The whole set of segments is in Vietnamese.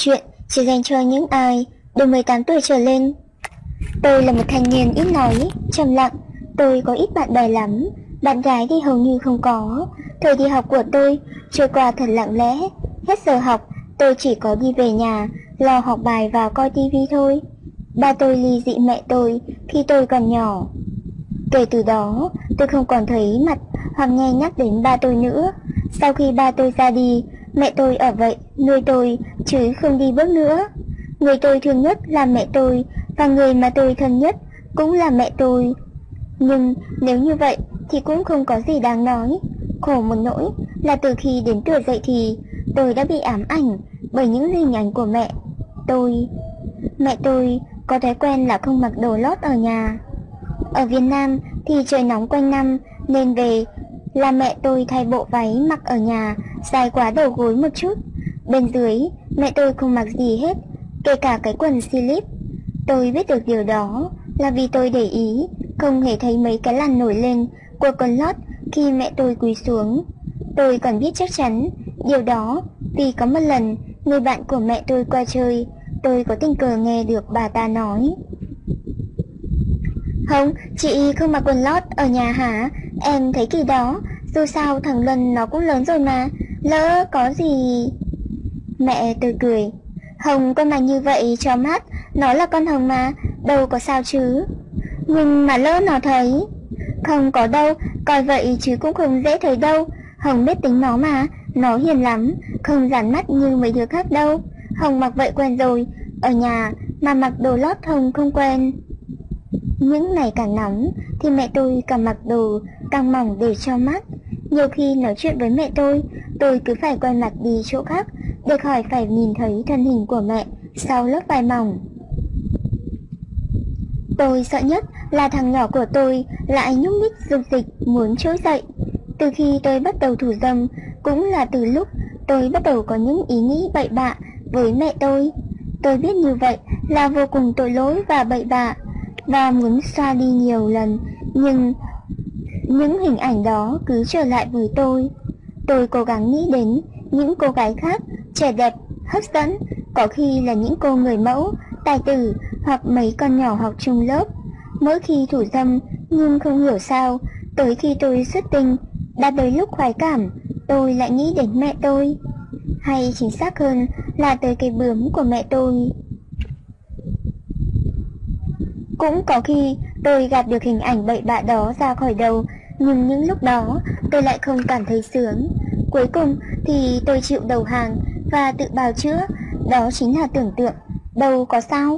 Chuyện chỉ dành cho những ai từ 18 tuổi trở lên. Tôi là một thanh niên ít nói, trầm lặng. Tôi có ít bạn bè lắm, bạn gái thì hầu như không có. Thời đi học của tôi trôi qua thật lặng lẽ. Hết giờ học, tôi chỉ có đi về nhà, lo học bài và coi tivi thôi. Ba tôi ly dị mẹ tôi khi tôi còn nhỏ. Kể từ đó, tôi không còn thấy mặt hoặc nghe nhắc đến ba tôi nữa. Sau khi ba tôi ra đi, mẹ tôi ở vậy nuôi tôi chứ không đi bước nữa. Người tôi thương nhất là mẹ tôi, và người mà tôi thân nhất cũng là mẹ tôi. Nhưng nếu như vậy thì cũng không có gì đáng nói. Khổ một nỗi là từ khi đến tuổi dậy thì tôi đã bị ám ảnh bởi những hình ảnh của mẹ tôi. Mẹ tôi có thói quen là không mặc đồ lót ở nhà. Ở Việt Nam thì trời nóng quanh năm, nên về là mẹ tôi thay bộ váy mặc ở nhà dài quá đầu gối một chút. Bên dưới mẹ tôi không mặc gì hết, kể cả cái quần slip. Tôi biết được điều đó là vì tôi để ý không hề thấy mấy cái lằn nổi lên của quần lót khi mẹ tôi cúi xuống. Tôi còn biết chắc chắn điều đó vì có một lần người bạn của mẹ tôi qua chơi, tôi có tình cờ nghe được bà ta nói: "Không, chị không mặc quần lót ở nhà hả? Em thấy kỳ đó, dù sao thằng Luân nó cũng lớn rồi mà, lỡ có gì..." Mẹ tôi cười: "Hồng con mặc như vậy cho mát, nó là con Hồng mà, đâu có sao chứ." "Nhưng mà lỡ nó thấy..." "Không có đâu, coi vậy chứ cũng không dễ thấy đâu. Hồng biết tính nó mà, nó hiền lắm, không dán mắt như mấy đứa khác đâu. Hồng mặc vậy quen rồi, ở nhà mà mặc đồ lót Hồng không quen." Những ngày càng nóng thì mẹ tôi càng mặc đồ càng mỏng để cho mát. Nhiều khi nói chuyện với mẹ tôi cứ phải quay mặt đi chỗ khác để khỏi phải nhìn thấy thân hình của mẹ sau lớp vải mỏng. Tôi sợ nhất là thằng nhỏ của tôi lại nhúc nhích dục dịch muốn trỗi dậy. Từ khi tôi bắt đầu thủ dâm cũng là từ lúc tôi bắt đầu có những ý nghĩ bậy bạ với mẹ tôi. Tôi biết như vậy là vô cùng tội lỗi và bậy bạ, và muốn xoa đi nhiều lần, nhưng những hình ảnh đó cứ trở lại với tôi. Tôi cố gắng nghĩ đến những cô gái khác, trẻ đẹp, hấp dẫn, có khi là những cô người mẫu, tài tử hoặc mấy con nhỏ học chung lớp. Mỗi khi thủ dâm, nhưng không hiểu sao, tới khi tôi xuất tinh, đã tới lúc khoái cảm, tôi lại nghĩ đến mẹ tôi. Hay chính xác hơn là tới cái bướm của mẹ tôi. Cũng có khi tôi gạt được hình ảnh bậy bạ đó ra khỏi đầu, nhưng những lúc đó tôi lại không cảm thấy sướng. Cuối cùng thì tôi chịu đầu hàng và tự bào chữa, đó chính là tưởng tượng, đâu có sao.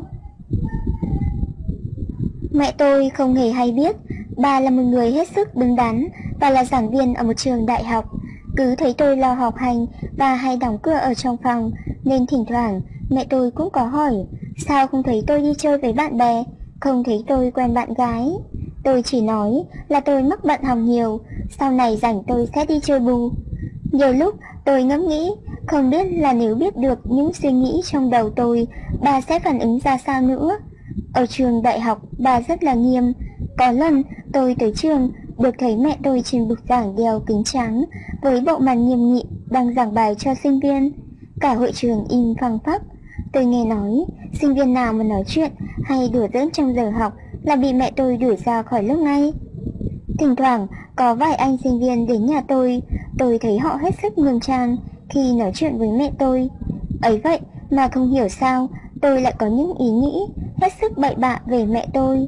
Mẹ tôi không hề hay biết, bà là một người hết sức đứng đắn và là giảng viên ở một trường đại học. Cứ thấy tôi lo học hành và hay đóng cửa ở trong phòng, nên thỉnh thoảng mẹ tôi cũng có hỏi sao không thấy tôi đi chơi với bạn bè, không thấy tôi quen bạn gái. Tôi chỉ nói là tôi mắc bận học nhiều, sau này rảnh tôi sẽ đi chơi bù. Nhiều lúc tôi ngẫm nghĩ, không biết là nếu biết được những suy nghĩ trong đầu tôi, bà sẽ phản ứng ra sao nữa. Ở trường đại học bà rất là nghiêm. Có lần tôi tới trường được thấy mẹ tôi trên bục giảng đeo kính trắng với bộ mặt nghiêm nghị đang giảng bài cho sinh viên. Cả hội trường im phăng phắc. Tôi nghe nói sinh viên nào mà nói chuyện hay đùa giỡn trong giờ học là bị mẹ tôi đuổi ra khỏi lớp ngay. Thỉnh thoảng có vài anh sinh viên đến nhà tôi thấy họ hết sức nghiêm trang khi nói chuyện với mẹ tôi. Ấy vậy mà không hiểu sao tôi lại có những ý nghĩ hết sức bậy bạ về mẹ tôi.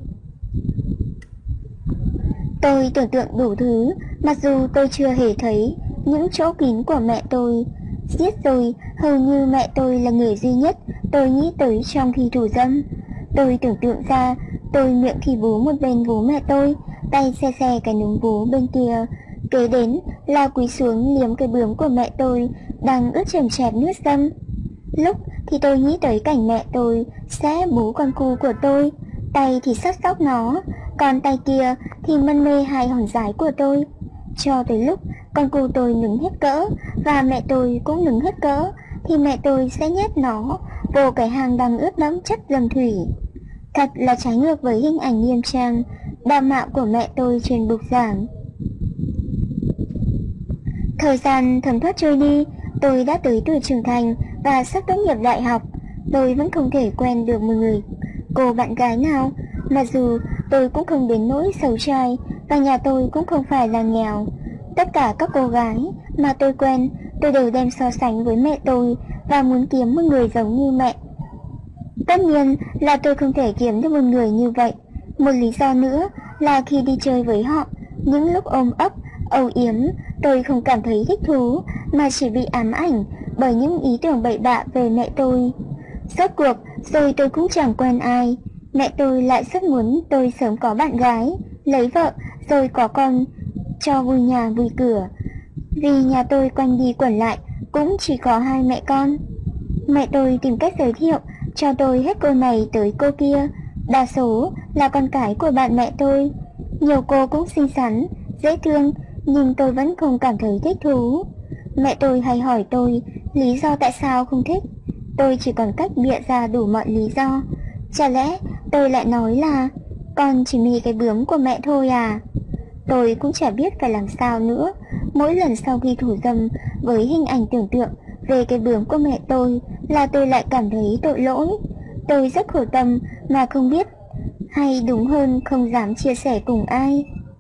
Tôi tưởng tượng đủ thứ, mặc dù tôi chưa hề thấy những chỗ kín của mẹ tôi. Giết rồi, hầu như mẹ tôi là người duy nhất tôi nghĩ tới trong khi thủ dâm. Tôi tưởng tượng ra tôi miệng khi vú một bên vú mẹ tôi, tay xe xe cái núm vú bên kia. Kế đến là cúi xuống liếm cái bướm của mẹ tôi đang ướt chèm chẹt nước dâm. Lúc thì tôi nghĩ tới cảnh mẹ tôi sẽ bú con cu của tôi, tay thì sắt sóc nó, còn tay kia thì mân mê hai hòn giái của tôi. Cho tới lúc con cu tôi nứng hết cỡ và mẹ tôi cũng nứng hết cỡ thì mẹ tôi sẽ nhét nó vô cái hang đang ướt đẫm chất dâm thủy. Thật là trái ngược với hình ảnh nghiêm trang, đạo mạo của mẹ tôi trên bục giảng. Thời gian thấm thoát trôi đi, tôi đã tới tuổi trưởng thành và sắp tốt nghiệp đại học, tôi vẫn không thể quen được một người cô bạn gái nào. Mặc dù tôi cũng không đến nỗi xấu trai và nhà tôi cũng không phải là nghèo. Tất cả các cô gái mà tôi quen, tôi đều đem so sánh với mẹ tôi và muốn kiếm một người giống như mẹ. Tất nhiên là tôi không thể kiếm được một người như vậy. Một lý do nữa là khi đi chơi với họ, những lúc ôm ấp, âu yếm, tôi không cảm thấy thích thú mà chỉ bị ám ảnh bởi những ý tưởng bậy bạ về mẹ tôi. Rốt cuộc rồi tôi cũng chẳng quen ai. Mẹ tôi lại rất muốn tôi sớm có bạn gái, lấy vợ rồi có con cho vui nhà vui cửa. Vì nhà tôi quanh đi quẩn lại cũng chỉ có hai mẹ con. Mẹ tôi tìm cách giới thiệu cho tôi hết cô này tới cô kia. Đa số là con cái của bạn mẹ tôi. Nhiều cô cũng xinh xắn, dễ thương, nhưng tôi vẫn không cảm thấy thích thú. Mẹ tôi hay hỏi tôi lý do tại sao không thích. Tôi chỉ còn cách bịa ra đủ mọi lý do. Chả lẽ tôi lại nói là con chỉ mì cái bướm của mẹ thôi à? Tôi cũng chả biết phải làm sao nữa. Mỗi lần sau khi thủ dâm với hình ảnh tưởng tượng về cái bướm của mẹ tôi là tôi lại cảm thấy tội lỗi. Tôi rất khổ tâm mà không biết, hay đúng hơn không dám chia sẻ cùng ai.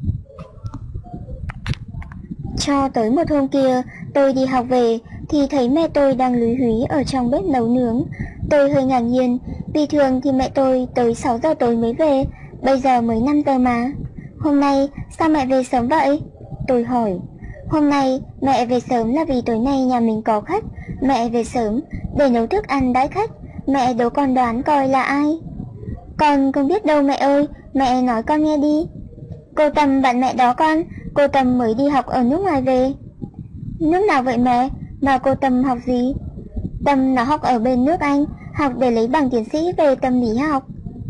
Cho tới một hôm kia, tôi đi học về thì thấy mẹ tôi đang lúi húi ở trong bếp nấu nướng. Tôi hơi ngạc nhiên, vì thường thì mẹ tôi tới 6 giờ tối mới về, bây giờ mới 5 giờ mà. Hôm nay sao mẹ về sớm vậy? Tôi hỏi. Hôm nay mẹ về sớm là vì tối nay nhà mình có khách. Mẹ về sớm để nấu thức ăn đãi khách. Mẹ đố con đoán coi là ai? Con không biết đâu mẹ ơi, mẹ nói con nghe đi. Cô Tâm bạn mẹ đó con, cô Tâm mới đi học ở nước ngoài về. Nước nào vậy mẹ? Mà cô Tâm học gì? Tâm nó học ở bên nước Anh, học để lấy bằng tiến sĩ về tâm lý học.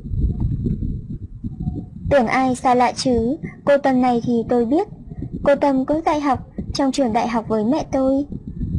Tưởng ai sao lạ chứ, cô Tâm này thì tôi biết. Cô Tâm cũng dạy học trong trường đại học với mẹ tôi.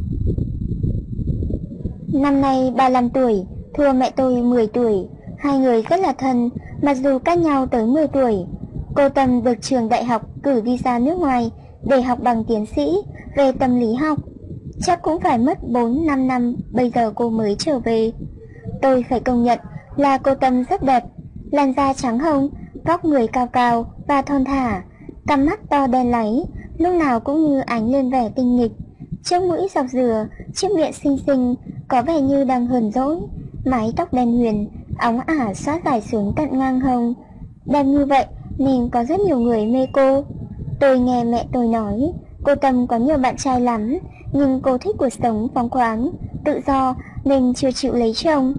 Năm nay 35 tuổi, thua mẹ tôi 10 tuổi. Hai người rất là thân, mặc dù cách nhau tới 10 tuổi. Cô Tâm được trường đại học cử đi ra nước ngoài để học bằng tiến sĩ về tâm lý học. Chắc cũng phải mất 4-5 năm bây giờ cô mới trở về. Tôi phải công nhận là cô Tâm rất đẹp, làn da trắng hồng, vóc người cao cao và thon thả, cặp mắt to đen láy, lúc nào cũng như ánh lên vẻ tinh nghịch. Chiếc mũi dọc dừa, chiếc miệng xinh xinh, có vẻ như đang hờn dỗi, mái tóc đen huyền, óng ả xõa dài xuống tận ngang hông. Đẹp như vậy nên có rất nhiều người mê cô. Tôi nghe mẹ tôi nói, cô Tâm có nhiều bạn trai lắm, nhưng cô thích cuộc sống phóng khoáng, tự do nên chưa chịu lấy chồng.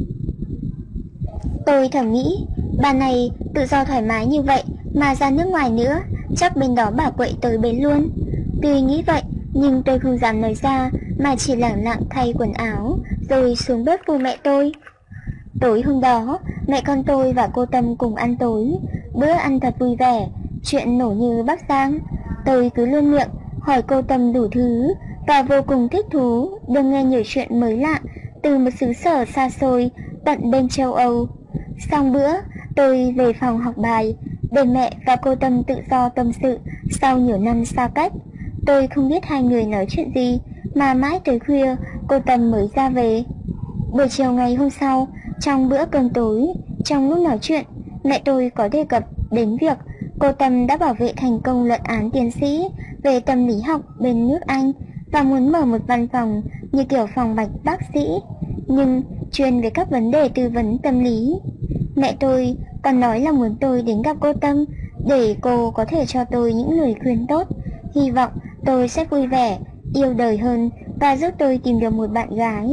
Tôi thầm nghĩ, bà này tự do thoải mái như vậy mà ra nước ngoài nữa, chắc bên đó bà quậy tới bến luôn. Tuy nghĩ vậy, nhưng tôi không dám nói ra mà chỉ lẳng lặng thay quần áo rồi xuống bếp phụ mẹ tôi. Tối hôm đó, mẹ con tôi và cô Tâm cùng ăn tối. Bữa ăn thật vui vẻ, chuyện nổ như Bắc Giang. Tôi cứ luôn miệng hỏi cô Tâm đủ thứ và vô cùng thích thú được nghe nhiều chuyện mới lạ từ một xứ sở xa xôi tận bên châu Âu. Xong bữa, tôi về phòng học bài để mẹ và cô Tâm tự do tâm sự sau nhiều năm xa cách. Tôi không biết hai người nói chuyện gì mà mãi tới khuya cô Tâm mới ra về. Buổi chiều ngày hôm sau, trong bữa cơm tối, trong lúc nói chuyện, mẹ tôi có đề cập đến việc cô Tâm đã bảo vệ thành công luận án tiến sĩ về tâm lý học bên nước Anh và muốn mở một văn phòng như kiểu phòng bạch bác sĩ, nhưng chuyên về các vấn đề tư vấn tâm lý. Mẹ tôi còn nói là muốn tôi đến gặp cô Tâm để cô có thể cho tôi những lời khuyên tốt, hy vọng tôi sẽ vui vẻ, yêu đời hơn và giúp tôi tìm được một bạn gái.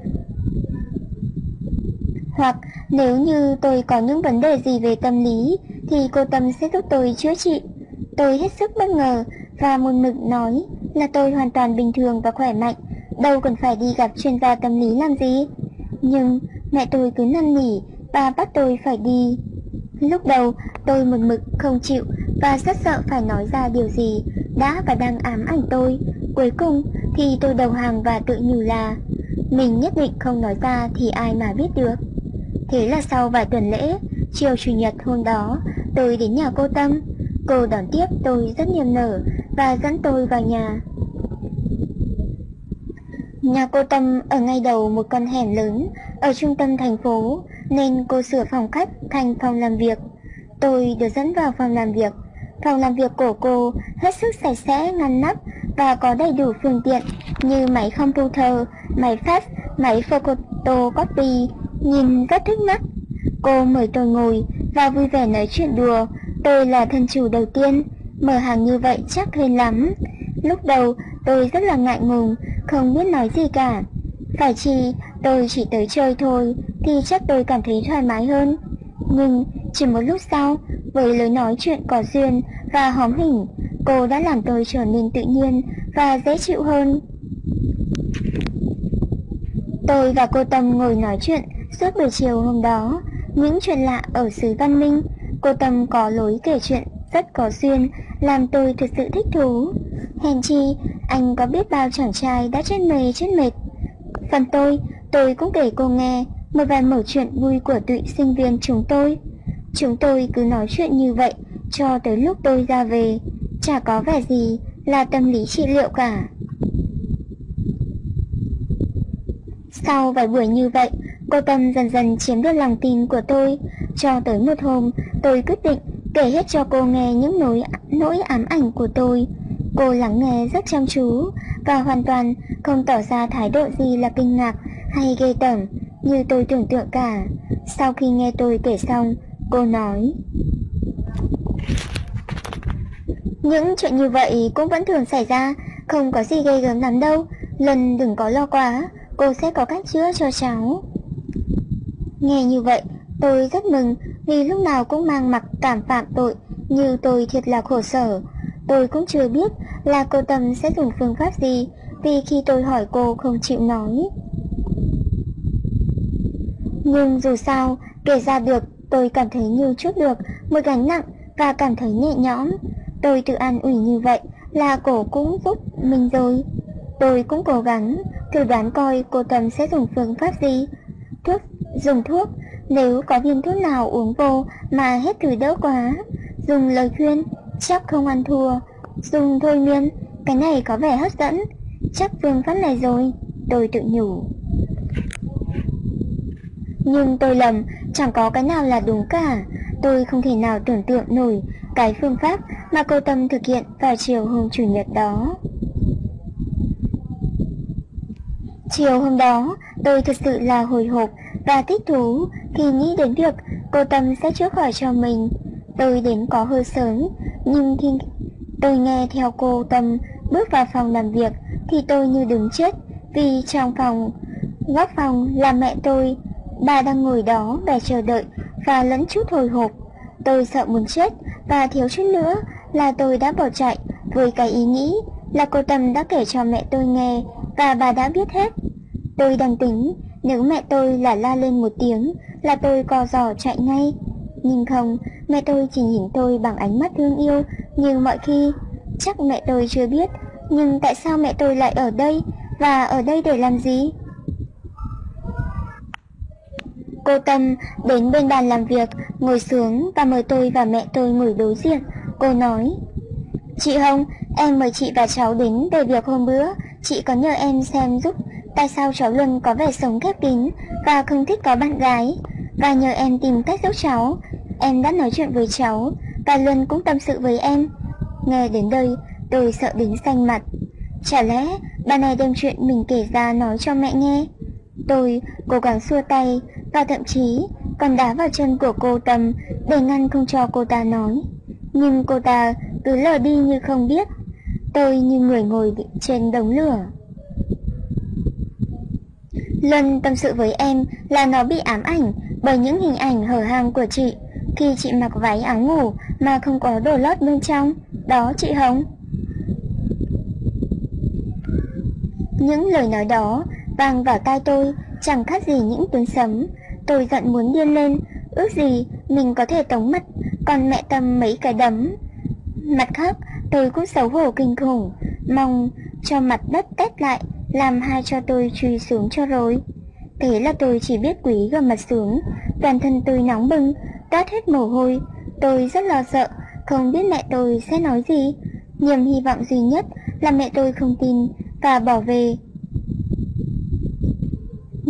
Hoặc nếu như tôi có những vấn đề gì về tâm lý thì cô Tâm sẽ giúp tôi chữa trị. Tôi hết sức bất ngờ và một mực nói là tôi hoàn toàn bình thường và khỏe mạnh, đâu cần phải đi gặp chuyên gia tâm lý làm gì. Nhưng mẹ tôi cứ năn nỉ và bắt tôi phải đi. Lúc đầu tôi một mực không chịu và rất sợ phải nói ra điều gì đã và đang ám ảnh tôi. Cuối cùng thì tôi đầu hàng và tự nhủ là mình nhất định không nói ra thì ai mà biết được. Thế là sau vài tuần lễ, chiều chủ nhật hôm đó, tôi đến nhà cô Tâm. Cô đón tiếp tôi rất niềm nở và dẫn tôi vào nhà. Nhà cô Tâm ở ngay đầu một con hẻm lớn ở trung tâm thành phố, nên cô sửa phòng khách thành phòng làm việc. Tôi được dẫn vào phòng làm việc. Phòng làm việc của cô hết sức sạch sẽ, ngăn nắp và có đầy đủ phương tiện như máy computer, máy fax, máy photocopy, nhìn rất thích mắt. Cô mời tôi ngồi và vui vẻ nói chuyện đùa. Tôi là thân chủ đầu tiên, mở hàng như vậy chắc hên lắm. Lúc đầu tôi rất là ngại ngùng, không biết nói gì cả. Phải chi tôi chỉ tới chơi thôi thì chắc tôi cảm thấy thoải mái hơn. Nhưng chỉ một lúc sau, với lời nói chuyện có duyên và hóm hỉnh, cô đã làm tôi trở nên tự nhiên và dễ chịu hơn. Tôi và cô Tâm ngồi nói chuyện suốt buổi chiều hôm đó, những chuyện lạ ở xứ Văn Minh. Cô Tâm có lối kể chuyện rất có duyên, làm tôi thực sự thích thú. Hèn chi, anh có biết bao chàng trai đã chết mệt. Phần tôi cũng kể cô nghe một vài mẩu chuyện vui của tụi sinh viên chúng tôi. Chúng tôi cứ nói chuyện như vậy cho tới lúc tôi ra về, chả có vẻ gì là tâm lý trị liệu cả. Sau vài buổi như vậy, cô Tâm dần dần chiếm được lòng tin của tôi. Cho tới một hôm, tôi quyết định kể hết cho cô nghe những nỗi ám ảnh của tôi. Cô lắng nghe rất chăm chú và hoàn toàn không tỏ ra thái độ gì là kinh ngạc hay ghê tởm như tôi tưởng tượng cả. Sau khi nghe tôi kể xong, cô nói: "Những chuyện như vậy cũng vẫn thường xảy ra, không có gì ghê gớm lắm đâu. Lần đừng có lo quá, cô sẽ có cách chữa cho cháu." Nghe như vậy, tôi rất mừng vì lúc nào cũng mang mặc cảm phạm tội như tôi thiệt là khổ sở. Tôi cũng chưa biết là cô Tâm sẽ dùng phương pháp gì, vì khi tôi hỏi cô không chịu nói. Nhưng dù sao, kể ra được, tôi cảm thấy như trút được một gánh nặng và cảm thấy nhẹ nhõm. Tôi tự an ủi như vậy là cổ cũng giúp mình rồi. Tôi cũng cố gắng thử đoán coi cô Tâm sẽ dùng phương pháp gì. Dùng thuốc, nếu có viên thuốc nào uống vô mà hết thử đỡ quá. Dùng lời khuyên, chắc không ăn thua. Dùng thôi miên, cái này có vẻ hấp dẫn, chắc phương pháp này rồi, tôi tự nhủ. Nhưng tôi lầm, chẳng có cái nào là đúng cả. Tôi không thể nào tưởng tượng nổi cái phương pháp mà cô Tâm thực hiện vào chiều hôm Chủ nhật đó. Chiều hôm đó, tôi thực sự là hồi hộp và thích thú khi nghĩ đến việc cô Tâm sẽ chữa khỏi cho mình. Tôi đến có hơi sớm, nhưng khi tôi nghe theo cô Tâm bước vào phòng làm việc thì tôi như đứng chết, vì trong góc phòng là mẹ tôi. Bà đang ngồi đó vẻ chờ đợi và lẫn chút hồi hộp. Tôi sợ muốn chết và thiếu chút nữa là tôi đã bỏ chạy với cái ý nghĩ là cô Tâm đã kể cho mẹ tôi nghe và bà đã biết hết. Tôi đang tính nếu mẹ tôi la lên một tiếng là tôi co giò chạy ngay. Nhưng không, mẹ tôi chỉ nhìn tôi bằng ánh mắt thương yêu như mọi khi. Chắc mẹ tôi chưa biết, nhưng tại sao mẹ tôi lại ở đây, và ở đây để làm gì? Cô Tâm đến bên bàn làm việc, ngồi xuống và mời tôi và mẹ tôi ngồi đối diện. Cô nói: "Chị Hồng, em mời chị và cháu đến về việc hôm bữa. Chị có nhờ em xem giúp tại sao cháu Luân có vẻ sống khép kín và không thích có bạn gái, và nhờ em tìm cách giúp cháu. Em đã nói chuyện với cháu và Luân cũng tâm sự với em." Nghe đến đây, tôi sợ đến xanh mặt. Chả lẽ bà này đem chuyện mình kể ra nói cho mẹ nghe? Tôi cố gắng xua tay và thậm chí còn đá vào chân của cô Tâm để ngăn không cho cô ta nói. Nhưng cô ta cứ lờ đi như không biết. Tôi như người ngồi trên đống lửa. Luân tâm sự với em là nó bị ám ảnh bởi những hình ảnh hở hang của chị khi chị mặc váy áo ngủ mà không có đồ lót bên trong. Đó chị Hồng. Những lời nói đó vang vào tai tôi chẳng khác gì những tiếng sấm. Tôi giận muốn điên lên, ước gì mình có thể tống mặt còn mẹ Tâm mấy cái đấm. Mặt khác, tôi cũng xấu hổ kinh khủng, mong cho mặt đất tét lại, làm hai cho tôi chui xuống cho rồi. Thế là tôi chỉ biết cúi gằm mặt xuống, toàn thân tôi nóng bừng, toát hết mồ hôi. Tôi rất lo sợ, không biết mẹ tôi sẽ nói gì. Niềm hy vọng duy nhất là mẹ tôi không tin và bỏ về.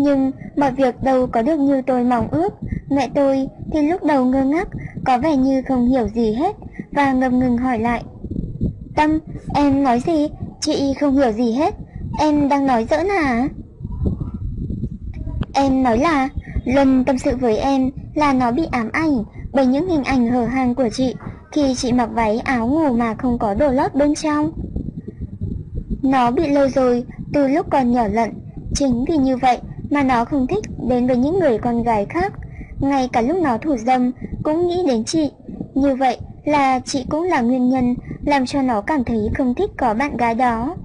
Nhưng mọi việc đâu có được như tôi mong ước. Mẹ tôi thì lúc đầu ngơ ngác, có vẻ như không hiểu gì hết, và ngập ngừng hỏi lại. Tâm, em nói gì? Chị không hiểu gì hết. Em đang nói giỡn hả? Em nói là Luân tâm sự với em là nó bị ám ảnh bởi những hình ảnh hở hang của chị khi chị mặc váy áo ngủ mà không có đồ lót bên trong. Nó bị lâu rồi, từ lúc còn nhỏ lận. Chính vì như vậy mà nó không thích đến với những người con gái khác. Ngay cả lúc nó thủ dâm cũng nghĩ đến chị. Như vậy là chị cũng là nguyên nhân làm cho nó cảm thấy không thích có bạn gái đó.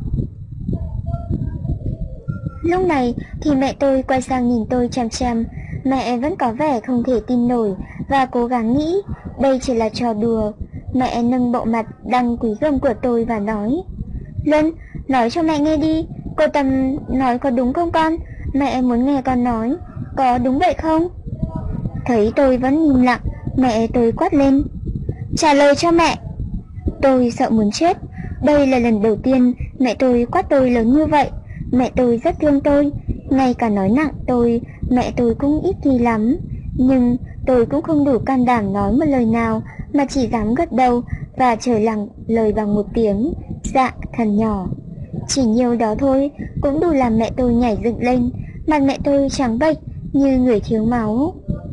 Lúc này thì mẹ tôi quay sang nhìn tôi chằm chằm. Mẹ vẫn có vẻ không thể tin nổi và cố gắng nghĩ đây chỉ là trò đùa. Mẹ nâng bộ mặt đang quý gớm của tôi và nói. Luân, nói cho mẹ nghe đi. Cô Tâm nói có đúng không con? Mẹ muốn nghe con nói. Có đúng vậy không? Thấy tôi vẫn im lặng, mẹ tôi quát lên. Trả lời cho mẹ. Tôi sợ muốn chết. Đây là lần đầu tiên mẹ tôi quát tôi lớn như vậy. Mẹ tôi rất thương tôi. Ngay cả nói nặng tôi, mẹ tôi cũng ít khi lắm. Nhưng tôi cũng không đủ can đảm nói một lời nào, mà chỉ dám gật đầu và trở lặng lời bằng một tiếng dạ thật nhỏ. Chỉ nhiều đó thôi cũng đủ làm mẹ tôi nhảy dựng lên. Mặt mẹ tôi trắng bệch như người thiếu máu.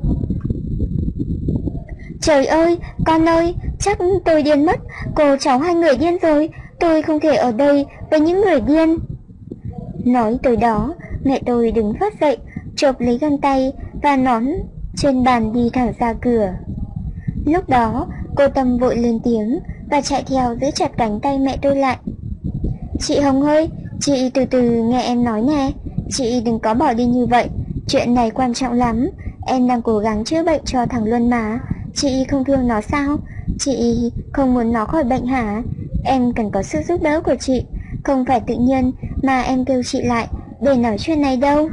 Trời ơi, con ơi, chắc tôi điên mất. Cô cháu hai người điên rồi. Tôi không thể ở đây với những người điên. Nói tới đó, mẹ tôi đứng phát dậy, chộp lấy găng tay và nón trên bàn đi thẳng ra cửa. Lúc đó, cô Tâm vội lên tiếng và chạy theo giữ chặt cánh tay mẹ tôi lại. Chị Hồng ơi, chị từ từ nghe em nói nè. Chị đừng có bỏ đi như vậy. Chuyện này quan trọng lắm. Em đang cố gắng chữa bệnh cho thằng Luân mà. Chị không thương nó sao? Chị không muốn nó khỏi bệnh hả? Em cần có sự giúp đỡ của chị. Không phải tự nhiên mà em kêu chị lại để nói chuyện này đâu.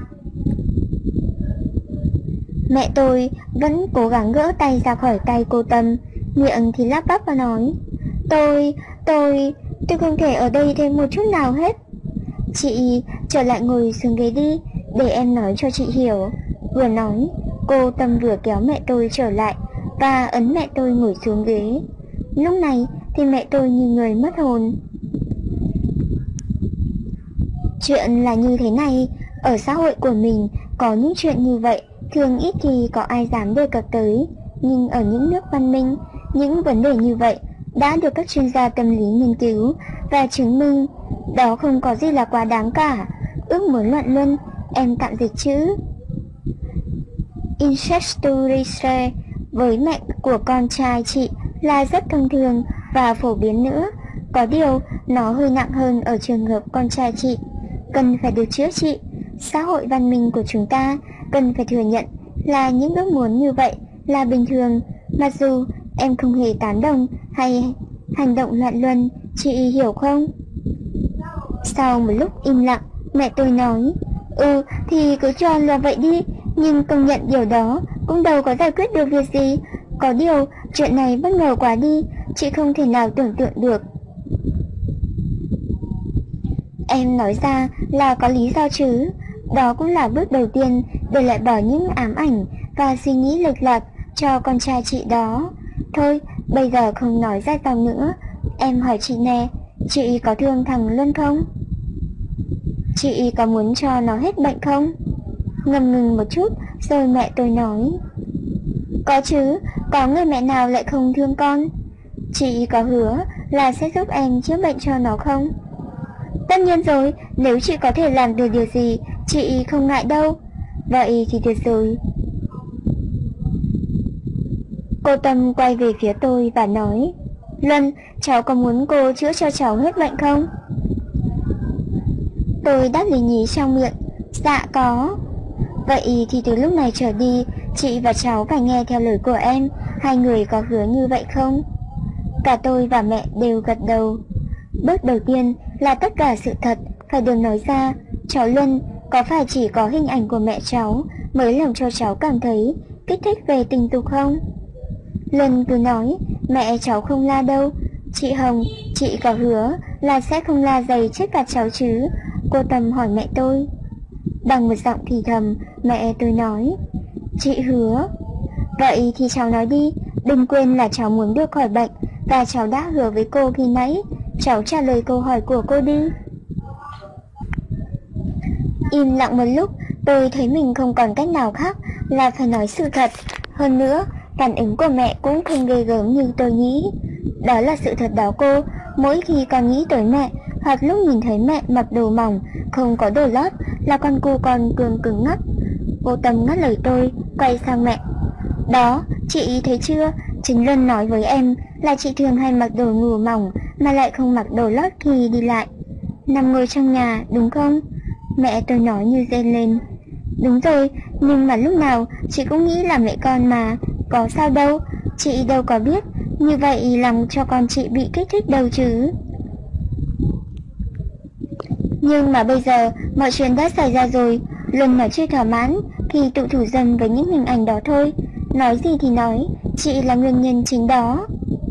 Mẹ tôi vẫn cố gắng gỡ tay ra khỏi tay cô Tâm, miệng thì lắp bắp và nói. Tôi không thể ở đây thêm một chút nào hết. Chị trở lại ngồi xuống ghế đi, để em nói cho chị hiểu. Vừa nói, cô Tâm vừa kéo mẹ tôi trở lại và ấn mẹ tôi ngồi xuống ghế. Lúc này thì mẹ tôi như người mất hồn. Chuyện là như thế này, ở xã hội của mình có những chuyện như vậy thường ít khi có ai dám đề cập tới. Nhưng ở những nước văn minh, những vấn đề như vậy đã được các chuyên gia tâm lý nghiên cứu và chứng minh đó không có gì là quá đáng cả. Ước muốn loạn luân, em tạm dịch chữ incestuously với mẹ của con trai chị là rất thông thường và phổ biến nữa. Có điều nó hơi nặng hơn ở trường hợp con trai chị, cần phải được chữa trị. Xã hội văn minh của chúng ta cần phải thừa nhận là những ước muốn như vậy là bình thường. Mặc dù em không hề tán đồng hay hành động loạn luân, chị hiểu không? Sau một lúc im lặng, mẹ tôi nói. Thì cứ cho là vậy đi. Nhưng công nhận điều đó cũng đâu có giải quyết được việc gì. Có điều chuyện này bất ngờ quá đi, chị không thể nào tưởng tượng được. Em nói ra là có lý do chứ. Đó cũng là bước đầu tiên để loại bỏ những ám ảnh và suy nghĩ lệch lạc cho con trai chị đó. Thôi, bây giờ không nói dài dòng nữa. Em hỏi chị nè, chị có thương thằng Luân không? Chị có muốn cho nó hết bệnh không? Ngập ngừng một chút, rồi mẹ tôi nói. Có chứ, có người mẹ nào lại không thương con? Chị có hứa là sẽ giúp em chữa bệnh cho nó không? Tất nhiên rồi, nếu chị có thể làm được điều gì, chị không ngại đâu. Vậy thì tuyệt rồi. Cô Tâm quay về phía tôi và nói. Luân, cháu có muốn cô chữa cho cháu hết bệnh không? Tôi đáp lì nhí trong miệng. Dạ có. Vậy thì từ lúc này trở đi, chị và cháu phải nghe theo lời của em. Hai người có hứa như vậy không? Cả tôi và mẹ đều gật đầu. Bước đầu tiên là tất cả sự thật phải được nói ra. Cháu Luân, có phải chỉ có hình ảnh của mẹ cháu mới làm cho cháu cảm thấy kích thích về tình dục không? Luân cứ nói, mẹ cháu không la đâu. Chị Hồng, chị có hứa là sẽ không la giày chết cả cháu chứ? Cô Tâm hỏi mẹ tôi. Bằng một giọng thì thầm, mẹ tôi nói, chị hứa. Vậy thì cháu nói đi, đừng quên là cháu muốn được khỏi bệnh, và cháu đã hứa với cô khi nãy. Cháu trả lời câu hỏi của cô đi. Im lặng một lúc, tôi thấy mình không còn cách nào khác là phải nói sự thật. Hơn nữa, phản ứng của mẹ cũng không ghê gớm như tôi nghĩ. Đó là sự thật đó cô. Mỗi khi con nghĩ tới mẹ, hoặc lúc nhìn thấy mẹ mặc đồ mỏng, không có đồ lót, là con cu con cứng ngắc. Cô Tâm ngắt lời tôi, quay sang mẹ. Đó, chị thấy chưa? Chính Luân nói với em là chị thường hay mặc đồ ngủ mỏng mà lại không mặc đồ lót khi đi lại. Nằm ngồi trong nhà, đúng không? Mẹ tôi nói như rên lên. Đúng rồi, nhưng mà lúc nào chị cũng nghĩ là mẹ con mà, có sao đâu, chị đâu có biết, như vậy làm cho con chị bị kích thích đâu chứ. Nhưng mà bây giờ, mọi chuyện đã xảy ra rồi, Luân nói chưa thỏa mãn khi tự thủ dâm với những hình ảnh đó thôi. Nói gì thì nói, chị là nguyên nhân chính đó.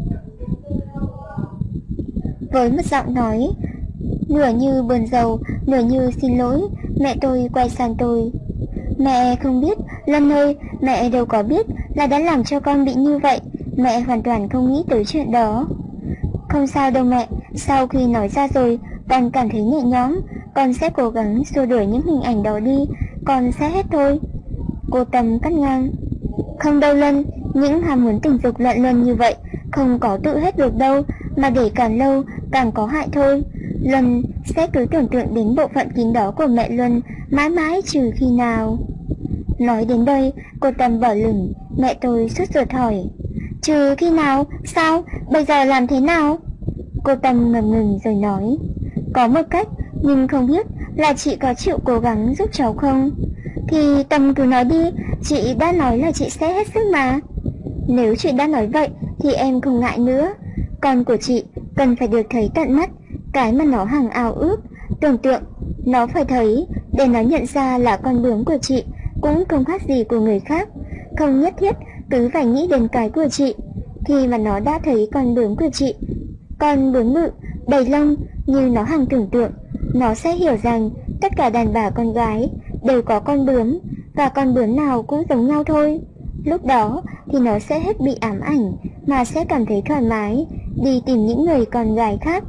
Với một giọng nói nửa như buồn rầu, nửa như xin lỗi, mẹ tôi quay sang tôi. Mẹ không biết, Luân ơi, mẹ đâu có biết là đã làm cho con bị như vậy. Mẹ hoàn toàn không nghĩ tới chuyện đó. Không sao đâu mẹ, sau khi nói ra rồi, con cảm thấy nhẹ nhõm. Con sẽ cố gắng xua đuổi những hình ảnh đó đi, con sẽ hết thôi. Cô Tâm cắt ngang. Không đâu Luân, những ham muốn tình dục loạn luân như vậy không có tự hết được đâu, mà để càng lâu càng có hại thôi. Luân sẽ cứ tưởng tượng đến bộ phận kín đó của mẹ Luân mãi mãi trừ khi nào. Nói đến đây, cô Tâm bỏ lửng, mẹ tôi sốt ruột hỏi. Trừ khi nào? Sao? Bây giờ làm thế nào? Cô Tâm ngập ngừng rồi nói. Có một cách, nhưng không biết là chị có chịu cố gắng giúp cháu không? Thì Tâm cứ nói đi, chị đã nói là chị sẽ hết sức mà. Nếu chị đã nói vậy thì em không ngại nữa. Con của chị cần phải được thấy tận mắt cái mà nó hằng ao ước, tưởng tượng. Nó phải thấy để nó nhận ra là con bướm của chị cũng không khác gì của người khác. Không nhất thiết cứ phải nghĩ đến cái của chị. Khi mà nó đã thấy con bướm của chị, con bướm bự, đầy lông như nó hằng tưởng tượng, nó sẽ hiểu rằng tất cả đàn bà con gái đều có con bướm, và con bướm nào cũng giống nhau thôi. Lúc đó thì nó sẽ hết bị ám ảnh, mà sẽ cảm thấy thoải mái đi tìm những người con gái khác.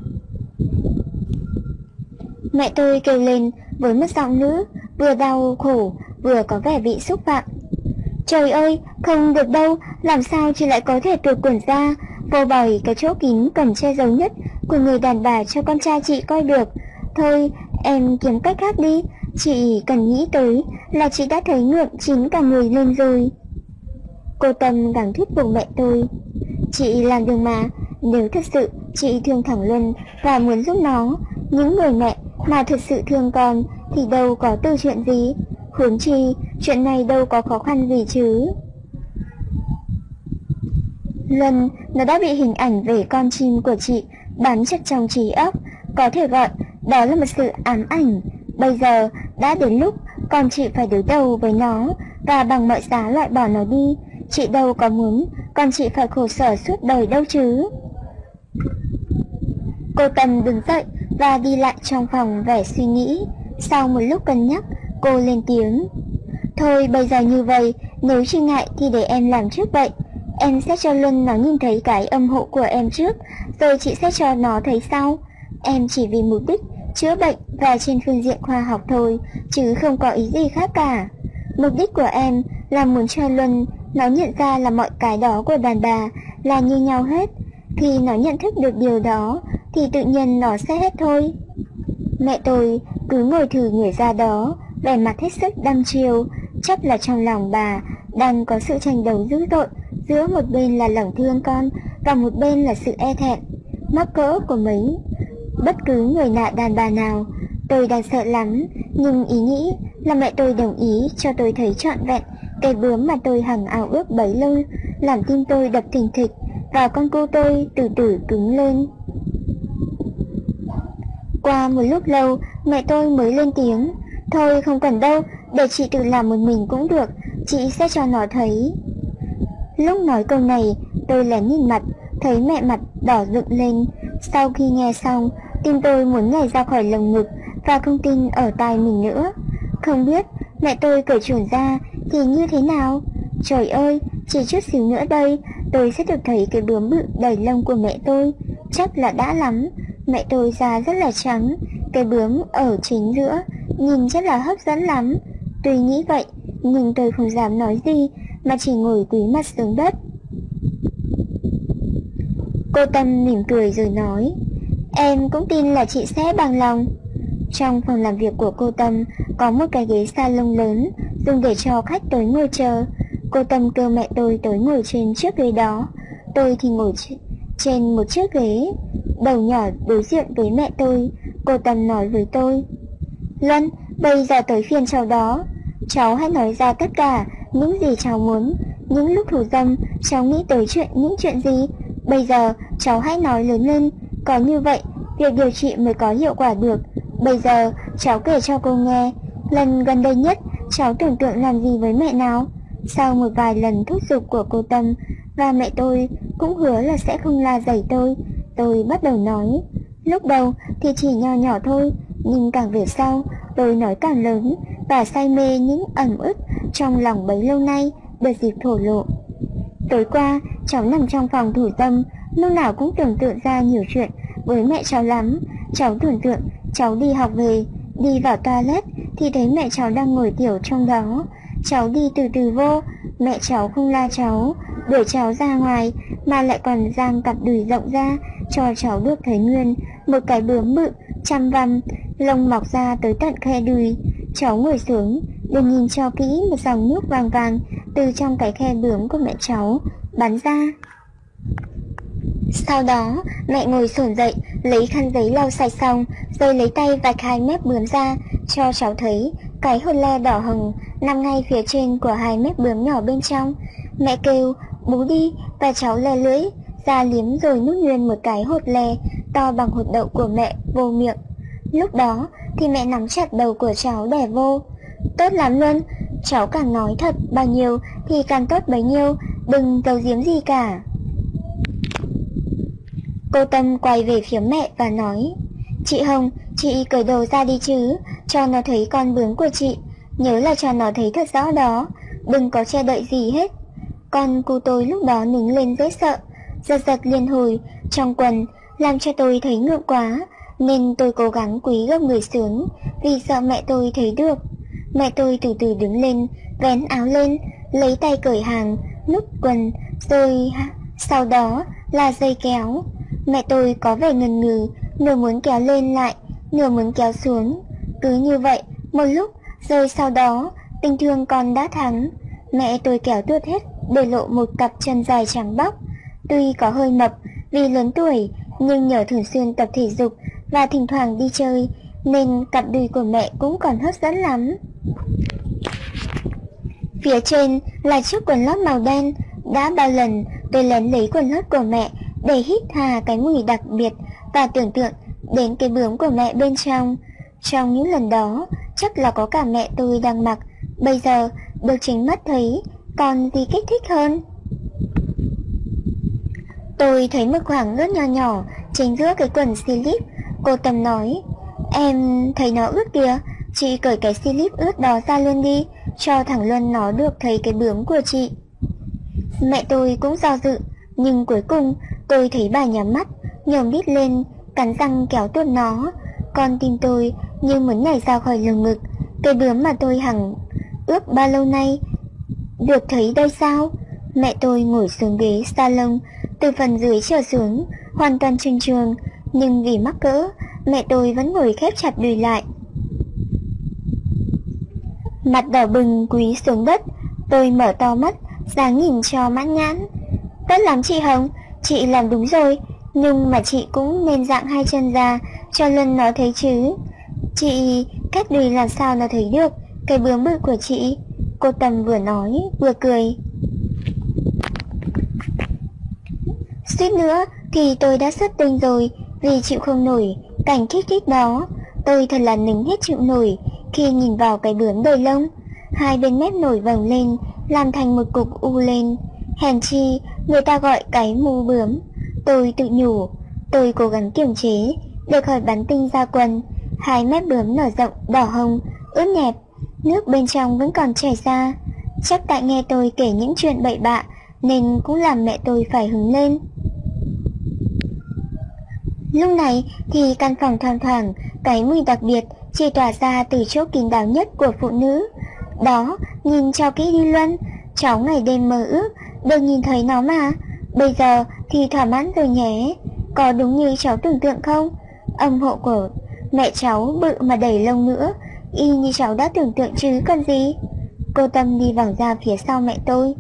Mẹ tôi kêu lên với một giọng nữ vừa đau khổ vừa có vẻ bị xúc phạm. Trời ơi, không được đâu, làm sao chị lại có thể tuột quần ra, vô bày cái chỗ kín cần che giấu nhất của người đàn bà cho con trai chị coi được. Thôi, em kiếm cách khác đi, chị cần nghĩ tới là chị đã thấy ngượng chín cả người lên rồi. Cô Tâm gắng thuyết phục mẹ tôi. Chị làm được mà, nếu thật sự chị thương thằng Luân và muốn giúp nó, những người mẹ mà thật sự thương con thì đâu có từ chuyện gì. Huống chi, chuyện này đâu có khó khăn gì chứ. Luân, nó đã bị hình ảnh về con chim của chị bám chặt trong trí óc, có thể gọi đó là một sự ám ảnh. Bây giờ đã đến lúc con chị phải đối đầu với nó và bằng mọi giá loại bỏ nó đi. Chị đâu có muốn con chị phải khổ sở suốt đời đâu chứ. Cô Tâm đứng dậy và đi lại trong phòng vẻ suy nghĩ. Sau một lúc cân nhắc, cô lên tiếng. Thôi bây giờ như vậy, nếu chị ngại thì để em làm trước vậy. Em sẽ cho Luân nó nhìn thấy cái âm hộ của em trước, rồi chị sẽ cho nó thấy sau. Em chỉ vì mục đích chữa bệnh và trên phương diện khoa học thôi, chứ không có ý gì khác cả. Mục đích của em là muốn cho Luân nó nhận ra là mọi cái đó của đàn bà là như nhau hết. Khi nó nhận thức được điều đó thì tự nhiên nó sẽ hết thôi. Mẹ tôi cứ ngồi thử người ra đó, vẻ mặt hết sức đăm chiêu. Chắc là trong lòng bà đang có sự tranh đấu dữ dội giữa một bên là lòng thương con và một bên là sự e thẹn mắc cỡ của mấy bất cứ người nạ đàn bà nào. Tôi đang sợ lắm, nhưng ý nghĩ là mẹ tôi đồng ý cho tôi thấy trọn vẹn cái bướm mà tôi hằng ao ước bấy lâu, làm tim tôi đập thình thịch và con cô tôi từ từ cứng lên. Qua một lúc lâu, mẹ tôi mới lên tiếng. Thôi không cần đâu, để chị tự làm một mình cũng được, chị sẽ cho nó thấy. Lúc nói câu này, tôi lén nhìn mặt, thấy mẹ mặt đỏ rực lên. Sau khi nghe xong, tim tôi muốn nhảy ra khỏi lồng ngực và không tin ở tai mình nữa. Không biết mẹ tôi cởi chuồn ra thì như thế nào? Trời ơi, chỉ chút xíu nữa đây, tôi sẽ được thấy cái bướm bự đầy lông của mẹ tôi. Chắc là đã lắm. Mẹ tôi da rất là trắng, cái bướm ở chính giữa, nhìn rất là hấp dẫn lắm. Tuy nghĩ vậy, nhưng tôi không dám nói gì, mà chỉ ngồi cúi mặt xuống đất. Cô Tâm mỉm cười rồi nói, em cũng tin là chị sẽ bằng lòng. Trong phòng làm việc của cô Tâm có một cái ghế salon lớn dùng để cho khách tới ngồi chờ. Cô Tâm kêu mẹ tôi tới ngồi trên chiếc ghế đó. Tôi thì ngồi trên một chiếc ghế đầu nhỏ đối diện với mẹ tôi. Cô Tâm nói với tôi, Luân, bây giờ tới phiên cháu đó. Cháu hãy nói ra tất cả những gì cháu muốn. Những lúc thủ dâm cháu nghĩ tới những chuyện gì? Bây giờ cháu hãy nói lớn lên. Có như vậy việc điều trị mới có hiệu quả được. Bây giờ cháu kể cho cô nghe, lần gần đây nhất cháu tưởng tượng làm gì với mẹ nào? Sau một vài lần thúc giục của cô Tâm và mẹ tôi cũng hứa là sẽ không la rầy tôi bắt đầu nói. Lúc đầu thì chỉ nhỏ nhỏ thôi, nhưng càng về sau tôi nói càng lớn và say mê những ẩn ức trong lòng bấy lâu nay được dịp thổ lộ. Tối qua cháu nằm trong phòng thủ dâm, lúc nào cũng tưởng tượng ra nhiều chuyện với mẹ cháu lắm. Cháu tưởng tượng cháu đi học về, đi vào toilet thì thấy mẹ cháu đang ngồi tiểu trong đó. Cháu đi từ từ vô, mẹ cháu không la cháu, đuổi cháu ra ngoài, mà lại còn giang cặp đùi rộng ra cho cháu được thấy nguyên một cái bướm bự, chăm vằm, lông mọc ra tới tận khe đùi. Cháu ngồi xuống để nhìn cho kỹ một dòng nước vàng vàng từ trong cái khe bướm của mẹ cháu bắn ra. Sau đó mẹ ngồi xổm dậy, lấy khăn giấy lau sạch xong, rồi lấy tay vạch hai mép bướm ra cho cháu thấy cái hột le đỏ hồng nằm ngay phía trên của hai mép bướm nhỏ bên trong. Mẹ kêu bú đi, và cháu le lưỡi ra liếm rồi nuốt nguyên một cái hột le to bằng hột đậu của mẹ vô miệng. Lúc đó thì mẹ nắm chặt đầu của cháu đè vô. Tốt lắm luôn, cháu càng nói thật bao nhiêu thì càng tốt bấy nhiêu, đừng giấu giếm gì cả. Cô Tâm quay về phía mẹ và nói, chị Hồng, chị cởi đồ ra đi chứ, cho nó thấy con bướm của chị, nhớ là cho nó thấy thật rõ đó, đừng có che đậy gì hết. Con cu tôi lúc đó nín lên dễ sợ, giật liên hồi trong quần, làm cho tôi thấy ngượng quá, nên tôi cố gắng cúi gấp người xuống, vì sợ mẹ tôi thấy được. Mẹ tôi từ từ đứng lên, vén áo lên, lấy tay cởi hàng, nút quần, rồi sau đó là dây kéo. Mẹ tôi có vẻ ngần ngừ, nửa muốn kéo lên lại, nửa muốn kéo xuống. Cứ như vậy một lúc, rồi sau đó tình thương con đã thắng. Mẹ tôi kéo tuốt hết để lộ một cặp chân dài trắng bóc. Tuy có hơi mập vì lớn tuổi, nhưng nhờ thường xuyên tập thể dục và thỉnh thoảng đi chơi, nên cặp đùi của mẹ cũng còn hấp dẫn lắm. Phía trên là chiếc quần lót màu đen. Đã bao lần tôi lén lấy quần lót của mẹ để hít hà cái mùi đặc biệt và tưởng tượng đến cái bướm của mẹ bên trong. Trong những lần đó chắc là có cả mẹ tôi đang mặc. Bây giờ được chính mắt thấy, còn gì kích thích hơn. Tôi thấy một khoảng ướt nho nhỏ chính giữa cái quần slip. Cô Tâm nói, em thấy nó ướt kìa, chị cởi cái slip ướt đó ra luôn đi, cho thằng Luân nó được thấy cái bướm của chị. Mẹ tôi cũng do dự, nhưng cuối cùng tôi thấy bà nhắm mắt, nhổm đít lên, cắn răng kéo tuột nó. Con tim tôi như muốn nhảy ra khỏi lồng ngực. Cái bướm mà tôi hằng ước bao lâu nay được thấy đây sao? Mẹ tôi ngồi xuống ghế salon, từ phần dưới trở xuống hoàn toàn trơn truồng, nhưng vì mắc cỡ, mẹ tôi vẫn ngồi khép chặt đùi lại. Mặt đỏ bừng cúi xuống đất, tôi mở to mắt, dáng nhìn cho mãn nhãn. Tốt lắm chị Hồng, chị làm đúng rồi, nhưng mà chị cũng nên dạng hai chân ra cho Luân nó thấy chứ. Chị cách đùi làm sao nó thấy được cái bướm bự của chị? Cô Tâm vừa nói vừa cười. Suýt nữa thì tôi đã xuất tinh rồi, vì chịu không nổi cảnh kích thích đó. Tôi thật là nín hết chịu nổi khi nhìn vào cái bướm đầy lông, hai bên mép nổi vòng lên làm thành một cục u lên. Hèn chi người ta gọi cái mù bướm. Tôi tự nhủ. Tôi cố gắng kiềm chế để khỏi bắn tinh ra quần. Hai mép bướm nở rộng đỏ hồng, ướt nhẹp. Nước bên trong vẫn còn chảy ra. Chắc tại nghe tôi kể những chuyện bậy bạ nên cũng làm mẹ tôi phải hứng lên. Lúc này thì căn phòng thoang thoảng cái mùi đặc biệt chỉ tỏa ra từ chỗ kín đáo nhất của phụ nữ. Đó, nhìn cháu kỹ đi Luân, cháu ngày đêm mơ ước được nhìn thấy nó mà. Bây giờ thì thỏa mãn rồi nhé. Có đúng như cháu tưởng tượng không? Âm hộ của mẹ cháu bự mà đầy lông nữa, y như cháu đã tưởng tượng chứ còn gì. Cô Tâm đi vòng ra phía sau mẹ tôi.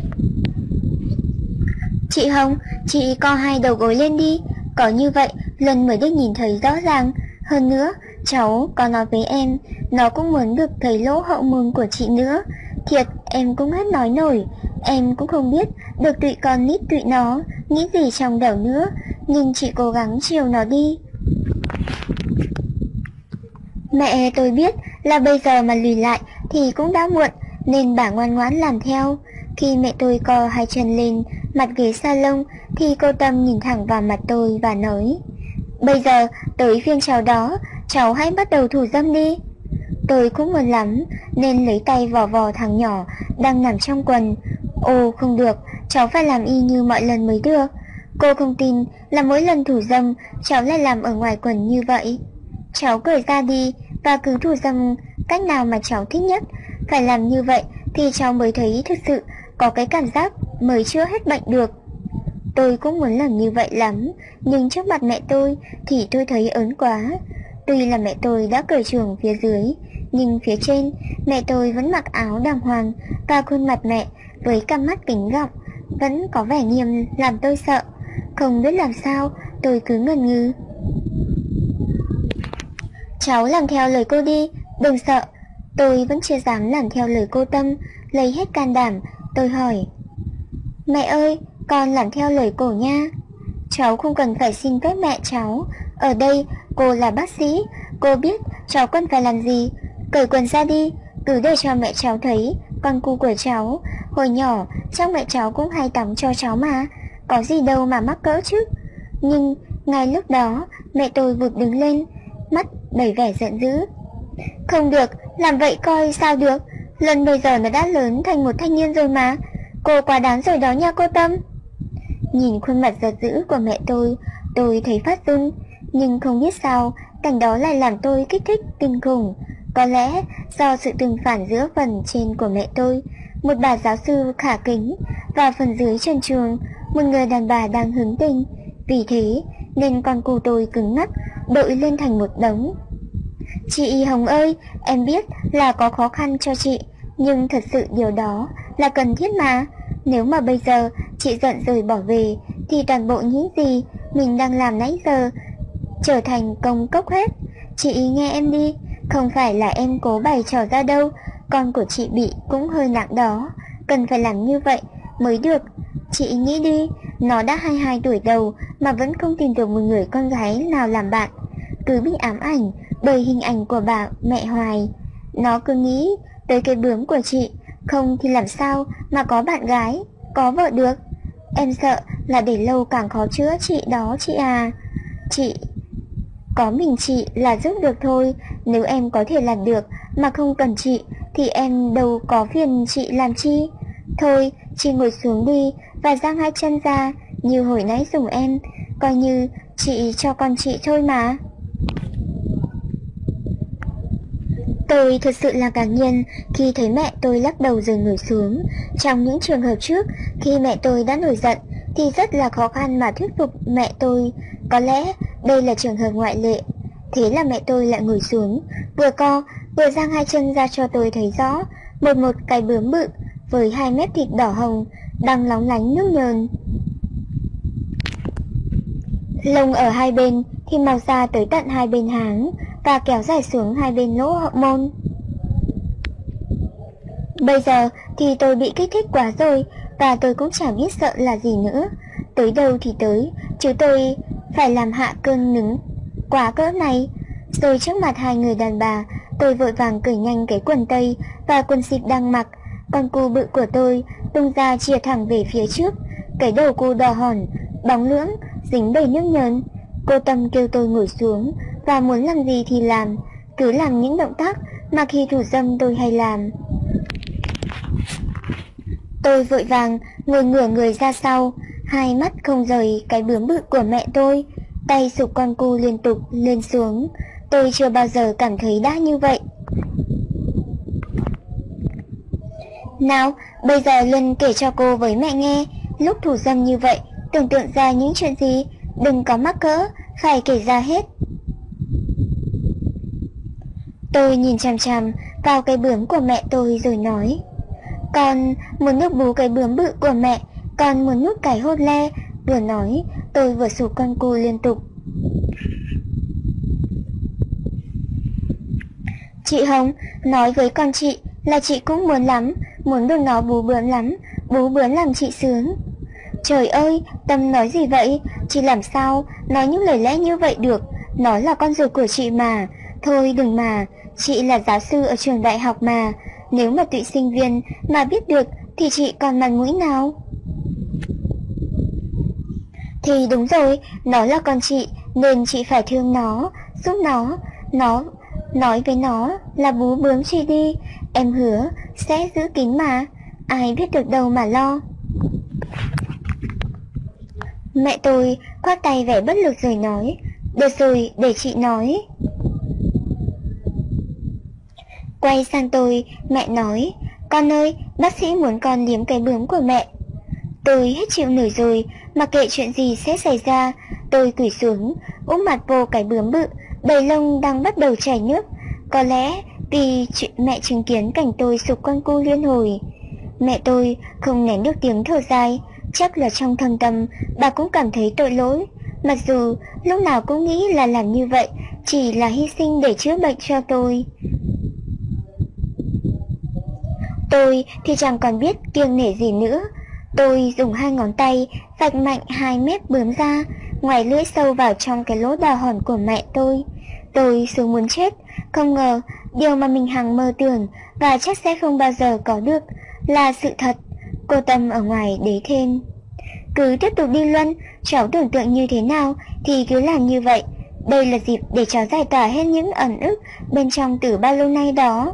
Chị Hồng, chị co hai đầu gối lên đi, có như vậy Luân mới được nhìn thấy rõ ràng. Hơn nữa, cháu có nói với em, nó cũng muốn được thấy lỗ hậu môn của chị nữa. Thiệt, em cũng hết nói nổi. Em cũng không biết được tụi con nít tụi nó nghĩ gì trong đầu nữa, nhưng chị cố gắng chiều nó đi. Mẹ tôi biết là bây giờ mà lùi lại thì cũng đã muộn, nên bà ngoan ngoãn làm theo. Khi mẹ tôi co hai chân lên mặt ghế salon thì cô Tâm nhìn thẳng vào mặt tôi và nói: Bây giờ tới phiên cháu đó, cháu hãy bắt đầu thủ dâm đi. Tôi cũng muốn lắm nên lấy tay vò vò thằng nhỏ đang nằm trong quần. Ồ không được, cháu phải làm y như mọi lần mới được. Cô không tin là mỗi lần thủ dâm cháu lại làm ở ngoài quần như vậy. Cháu cởi ra đi và cứ thủ dâm cách nào mà cháu thích nhất. Phải làm như vậy thì cháu mới thấy thực sự có cái cảm giác mới chữa hết bệnh được. Tôi cũng muốn làm như vậy lắm, nhưng trước mặt mẹ tôi thì tôi thấy ớn quá. Tuy là mẹ tôi đã cởi chuồng phía dưới, nhưng phía trên mẹ tôi vẫn mặc áo đàng hoàng, và khuôn mặt mẹ với cặp mắt kính gọng vẫn có vẻ nghiêm làm tôi sợ. Không biết làm sao, tôi cứ ngần ngừ. Cháu làm theo lời cô đi, đừng sợ. Tôi vẫn chưa dám làm theo lời cô Tâm, lấy hết can đảm, tôi hỏi: Mẹ ơi, con làm theo lời cổ nha. Cháu không cần phải xin phép mẹ cháu. Ở đây cô là bác sĩ, cô biết cháu cần phải làm gì. Cởi quần ra đi, cứ để cho mẹ cháu thấy con cu của cháu. Hồi nhỏ chắc mẹ cháu cũng hay tắm cho cháu mà, có gì đâu mà mắc cỡ chứ. Nhưng ngay lúc đó mẹ tôi vụt đứng lên, mắt đầy vẻ giận dữ. Không được, làm vậy coi sao được. Lần bây giờ nó đã lớn thành một thanh niên rồi mà. Cô quá đáng rồi đó nha cô Tâm. Nhìn khuôn mặt giận dữ của mẹ tôi thấy phát run. Nhưng không biết sao cảnh đó lại làm tôi kích thích kinh khủng. Có lẽ do sự tương phản giữa phần trên của mẹ tôi, một bà giáo sư khả kính, và phần dưới trần truồng, một người đàn bà đang hứng tình. Vì thế nên con cô tôi cứng ngắc, đội lên thành một đống. Chị Hồng ơi, em biết là có khó khăn cho chị, nhưng thật sự điều đó là cần thiết mà. Nếu mà bây giờ chị giận rồi bỏ về, thì toàn bộ những gì mình đang làm nãy giờ trở thành công cốc hết. Chị nghe em đi, không phải là em cố bày trò ra đâu. Con của chị bị cũng hơi nặng đó, cần phải làm như vậy mới được. Chị nghĩ đi, nó đã 22 tuổi đầu mà vẫn không tìm được một người con gái nào làm bạn, cứ bị ám ảnh bởi hình ảnh của bà mẹ hoài. Nó cứ nghĩ tới cái bướm của chị, không thì làm sao mà có bạn gái, có vợ được. Em sợ là để lâu càng khó chữa chị đó chị à. Chị, có mình chị là giúp được thôi. Nếu em có thể làm được mà không cần chị thì em đâu có phiền chị làm chi. Thôi, chị ngồi xuống đi và giang hai chân ra như hồi nãy dùng em, coi như chị cho con chị thôi mà. Tôi thật sự là ngạc nhiên khi thấy mẹ tôi lắc đầu rồi ngồi xuống. Trong những trường hợp trước, khi mẹ tôi đã nổi giận thì rất là khó khăn mà thuyết phục mẹ tôi. Có lẽ đây là trường hợp ngoại lệ. Thế là mẹ tôi lại ngồi xuống, vừa co vừa giang hai chân ra cho tôi thấy rõ một cái bướm bự với 2 mép thịt đỏ hồng đang lóng lánh nước nhờn. Lông ở hai bên thì mọc ra tới tận hai bên háng và kéo dài xuống hai bên lỗ hậu môn. Bây giờ thì tôi bị kích thích quá rồi, và tôi cũng chẳng biết sợ là gì nữa. Tới đâu thì tới, chứ tôi phải làm hạ cơn nứng quá cỡ này. Rồi trước mặt hai người đàn bà, tôi vội vàng cởi nhanh cái quần tây và quần xịt đang mặc. Con cu bự của tôi tung ra chìa thẳng về phía trước, cái đầu cu đỏ hòn, bóng lưỡng, dính đầy nước nhờn. Cô Tâm kêu tôi ngồi xuống và muốn làm gì thì làm, cứ làm những động tác mà khi thủ dâm tôi hay làm. Tôi vội vàng ngồi ngửa người ra sau, hai mắt không rời cái bướm bự của mẹ tôi, tay sụp con cu liên tục lên xuống. Tôi chưa bao giờ cảm thấy đã như vậy. Nào, bây giờ Luân kể cho cô với mẹ nghe, lúc thủ dâm như vậy, tưởng tượng ra những chuyện gì, đừng có mắc cỡ, phải kể ra hết. Tôi nhìn chằm chằm vào cái bướm của mẹ tôi rồi nói, con muốn nước bú cái bướm bự của mẹ, con muốn nuốt cái hột le. Vừa nói, tôi vừa sụp con cu liên tục. Chị Hồng, nói với con chị là chị cũng muốn lắm, muốn được nó bú bướm lắm, bú bướm làm chị sướng. Trời ơi, Tâm nói gì vậy? Chị làm sao nói những lời lẽ như vậy được? Nó là con ruột của chị mà. Thôi đừng mà, chị là giáo sư ở trường đại học mà. Nếu mà tụi sinh viên mà biết được thì chị còn mặt mũi nào? Thì đúng rồi, nó là con chị nên chị phải thương nó, giúp nó nói với nó là bú bướm chị đi. Em hứa sẽ giữ kín mà, ai biết được đâu mà lo. Mẹ tôi khoát tay vẻ bất lực rồi nói, được rồi, để chị nói. Quay sang tôi, mẹ nói, con ơi, bác sĩ muốn con liếm cái bướm của mẹ. Tôi hết chịu nổi rồi, mặc kệ chuyện gì sẽ xảy ra. Tôi cúi xuống, úp mặt vô cái bướm bự, đầy lông đang bắt đầu chảy nước. Có lẽ vì mẹ chứng kiến cảnh tôi sụp con cu liên hồi. Mẹ tôi không nén được tiếng thở dài, chắc là trong thâm tâm bà cũng cảm thấy tội lỗi. Mặc dù lúc nào cũng nghĩ là làm như vậy chỉ là hy sinh để chữa bệnh cho tôi. Tôi thì chẳng còn biết kiêng nể gì nữa. Tôi dùng hai ngón tay vạch mạnh hai mép bướm ra, ngoài lưỡi sâu vào trong cái lỗ đào hòn của mẹ tôi. Tôi sướng muốn chết, không ngờ điều mà mình hằng mơ tưởng và chắc sẽ không bao giờ có được là sự thật. Cô Tâm ở ngoài đế thêm, cứ tiếp tục đi Luân, cháu tưởng tượng như thế nào thì cứ làm như vậy. Đây là dịp để cháu giải tỏa hết những ẩn ức bên trong từ bao lâu nay đó.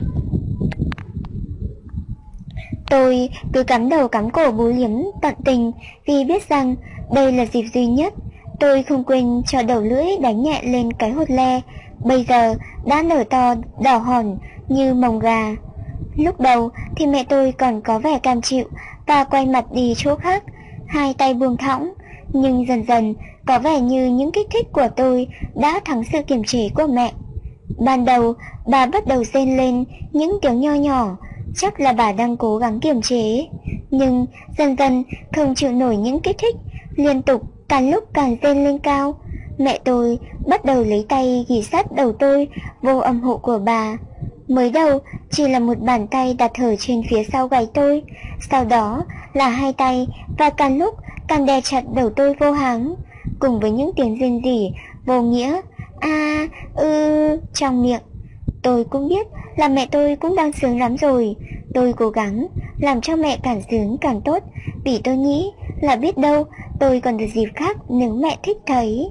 Tôi cứ cắm đầu cắm cổ bú liếm tận tình vì biết rằng đây là dịp duy nhất. Tôi không quên cho đầu lưỡi đánh nhẹ lên cái hột le, bây giờ đã nở to đỏ hòn như mồng gà. Lúc đầu thì mẹ tôi còn có vẻ cam chịu và quay mặt đi chỗ khác, hai tay buông thõng, nhưng dần dần có vẻ như những kích thích của tôi đã thắng sự kiềm chế của mẹ. Ban đầu bà bắt đầu rên lên những tiếng nho nhỏ, chắc là bà đang cố gắng kiềm chế, nhưng dần dần không chịu nổi những kích thích liên tục, càng lúc càng rên lên cao. Mẹ tôi bắt đầu lấy tay ghì sát đầu tôi vô âm hộ của bà. Mới đầu chỉ là một bàn tay đặt hở trên phía sau gáy tôi, sau đó là hai tay, và càng lúc càng đè chặt đầu tôi vô háng, cùng với những tiếng rên rỉ vô nghĩa trong miệng. Tôi cũng biết là mẹ tôi cũng đang sướng lắm rồi. Tôi cố gắng làm cho mẹ càng sướng càng tốt, vì tôi nghĩ là biết đâu tôi còn được dịp khác nếu mẹ thích thấy.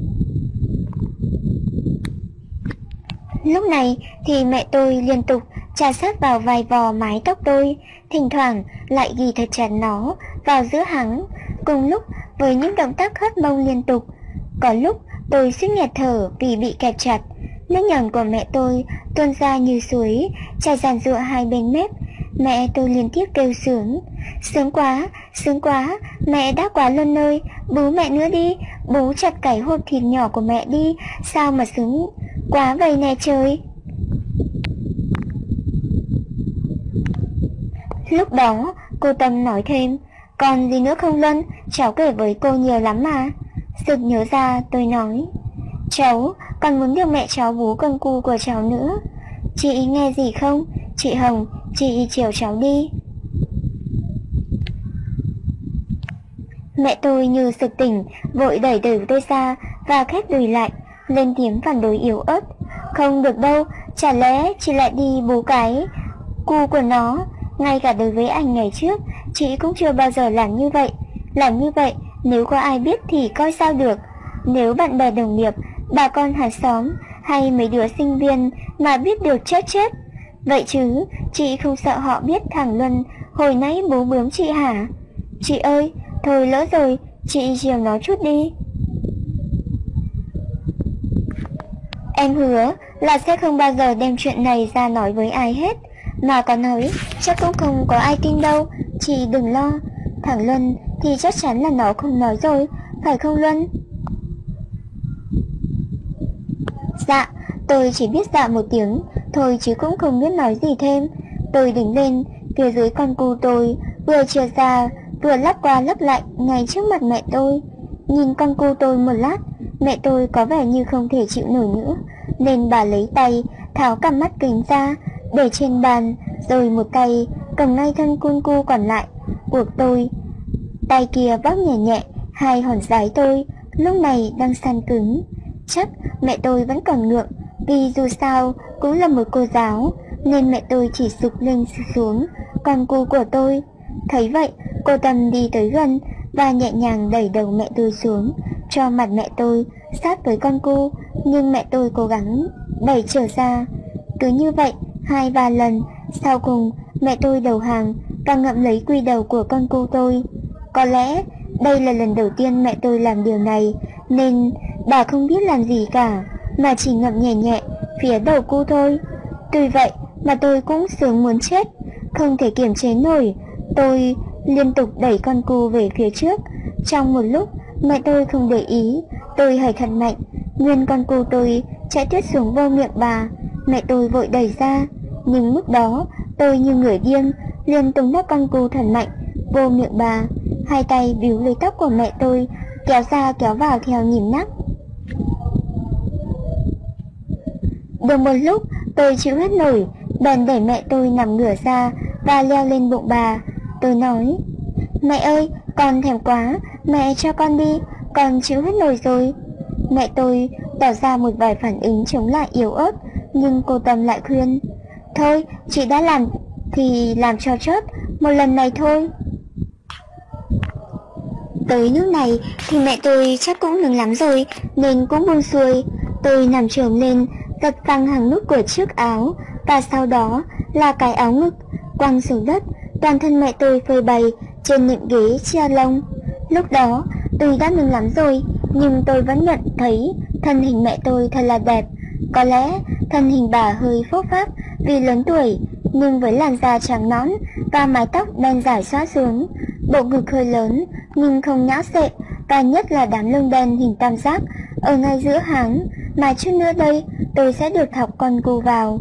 Lúc này thì mẹ tôi liên tục chà sát vào vài vò mái tóc tôi, thỉnh thoảng lại ghi thật chặt nó vào giữa háng, cùng lúc với những động tác hất mông liên tục. Có lúc tôi suýt nghẹt thở vì bị kẹp chặt. Nước nhờn của mẹ tôi tuôn ra như suối, chảy ràn rụa hai bên mép. Mẹ tôi liên tiếp kêu sướng, sướng quá, mẹ đã quá Luân ơi, bú mẹ nữa đi, bú chặt cái hộp thịt nhỏ của mẹ đi, sao mà sướng quá vậy nè trời. Lúc đó cô Tâm nói thêm, còn gì nữa không Luân, cháu kể với cô nhiều lắm mà. Sực nhớ ra tôi nói, cháu còn muốn được mẹ cháu bú con cu của cháu nữa. Chị nghe gì không? Chị Hồng, chị chiều cháu đi. Mẹ tôi như sực tỉnh, vội đẩy đẩy tôi ra và khép đùi lại, lên tiếng phản đối yếu ớt. Không được đâu, chả lẽ chị lại đi bú cái cu của nó? Ngay cả đối với anh ngày trước, chị cũng chưa bao giờ làm như vậy. Làm như vậy, nếu có ai biết thì coi sao được. Nếu bạn bè đồng nghiệp, bà con hàng xóm hay mấy đứa sinh viên mà biết được chết. Vậy chứ chị không sợ họ biết thằng Luân hồi nãy bú bướm chị hả? Chị ơi, thôi lỡ rồi, chị chiều nó chút đi. Em hứa là sẽ không bao giờ đem chuyện này ra nói với ai hết. Mà có nói chắc cũng không có ai tin đâu, chị đừng lo. Thằng Luân thì chắc chắn là nó không nói rồi, phải không Luân? Dạ, tôi chỉ biết dạ một tiếng thôi chứ cũng không biết nói gì thêm. Tôi đứng lên, phía dưới con cu tôi vừa trượt ra vừa lắc qua lắc lại ngay trước mặt mẹ tôi. Nhìn con cu tôi một lát, mẹ tôi có vẻ như không thể chịu nổi nữa, nên bà lấy tay tháo cả mắt kính ra để trên bàn, rồi một tay cầm ngay thân con cu còn lại của tôi. Tay kia vác nhẹ nhẹ hai hòn giái tôi lúc này đang săn cứng. Chắc mẹ tôi vẫn còn ngượng, vì dù sao cũng là một cô giáo, nên mẹ tôi chỉ sụp lên xuống con cu của tôi. Thấy vậy, cô Tâm đi tới gần và nhẹ nhàng đẩy đầu mẹ tôi xuống, cho mặt mẹ tôi sát với con cu, nhưng mẹ tôi cố gắng đẩy trở ra. Cứ như vậy 2-3 lần, sau cùng mẹ tôi đầu hàng và ngậm lấy quy đầu của con cu tôi. Có lẽ đây là lần đầu tiên mẹ tôi làm điều này, nên bà không biết làm gì cả, mà chỉ ngậm nhẹ nhẹ phía đầu cu thôi. Tuy vậy mà tôi cũng sướng muốn chết, không thể kiềm chế nổi. Tôi liên tục đẩy con cu về phía trước. Trong một lúc mẹ tôi không để ý, tôi hẩy thật mạnh, nguyên con cu tôi chạy tuốt xuống vô miệng bà. Mẹ tôi vội đẩy ra, nhưng lúc đó tôi như người điên, liền tung nắp con cu thật mạnh vô miệng bà. Hai tay bíu lấy tóc của mẹ tôi, kéo ra kéo vào theo nhịp nắp. Được một lúc tôi chịu hết nổi, bèn đẩy mẹ tôi nằm ngửa ra và leo lên bụng bà. Tôi nói: Mẹ ơi, con thèm quá, mẹ cho con đi, con chịu hết nổi rồi. Mẹ tôi tỏ ra một vài phản ứng chống lại yếu ớt, nhưng cô Tâm lại khuyên: Thôi, chị đã làm thì làm cho chớp, một lần này thôi. Tới lúc này thì mẹ tôi chắc cũng mừng lắm rồi, nên cũng buông xuôi. Tôi nằm chồm lên, giật phăng hàng nút của chiếc áo, và sau đó là cái áo ngực, quăng xuống đất. Toàn thân mẹ tôi phơi bày trên nệm ghế che lông. Lúc đó tôi đã mừng lắm rồi, nhưng tôi vẫn nhận thấy thân hình mẹ tôi thật là đẹp. Có lẽ thân hình bà hơi phốt phác vì lớn tuổi, nhưng với làn da trắng nõn và mái tóc đen rải xõa xuống, bộ ngực hơi lớn nhưng không nhão xệ, và nhất là đám lông đen hình tam giác ở ngay giữa háng, mà chút nữa đây tôi sẽ được thọc con cu vào.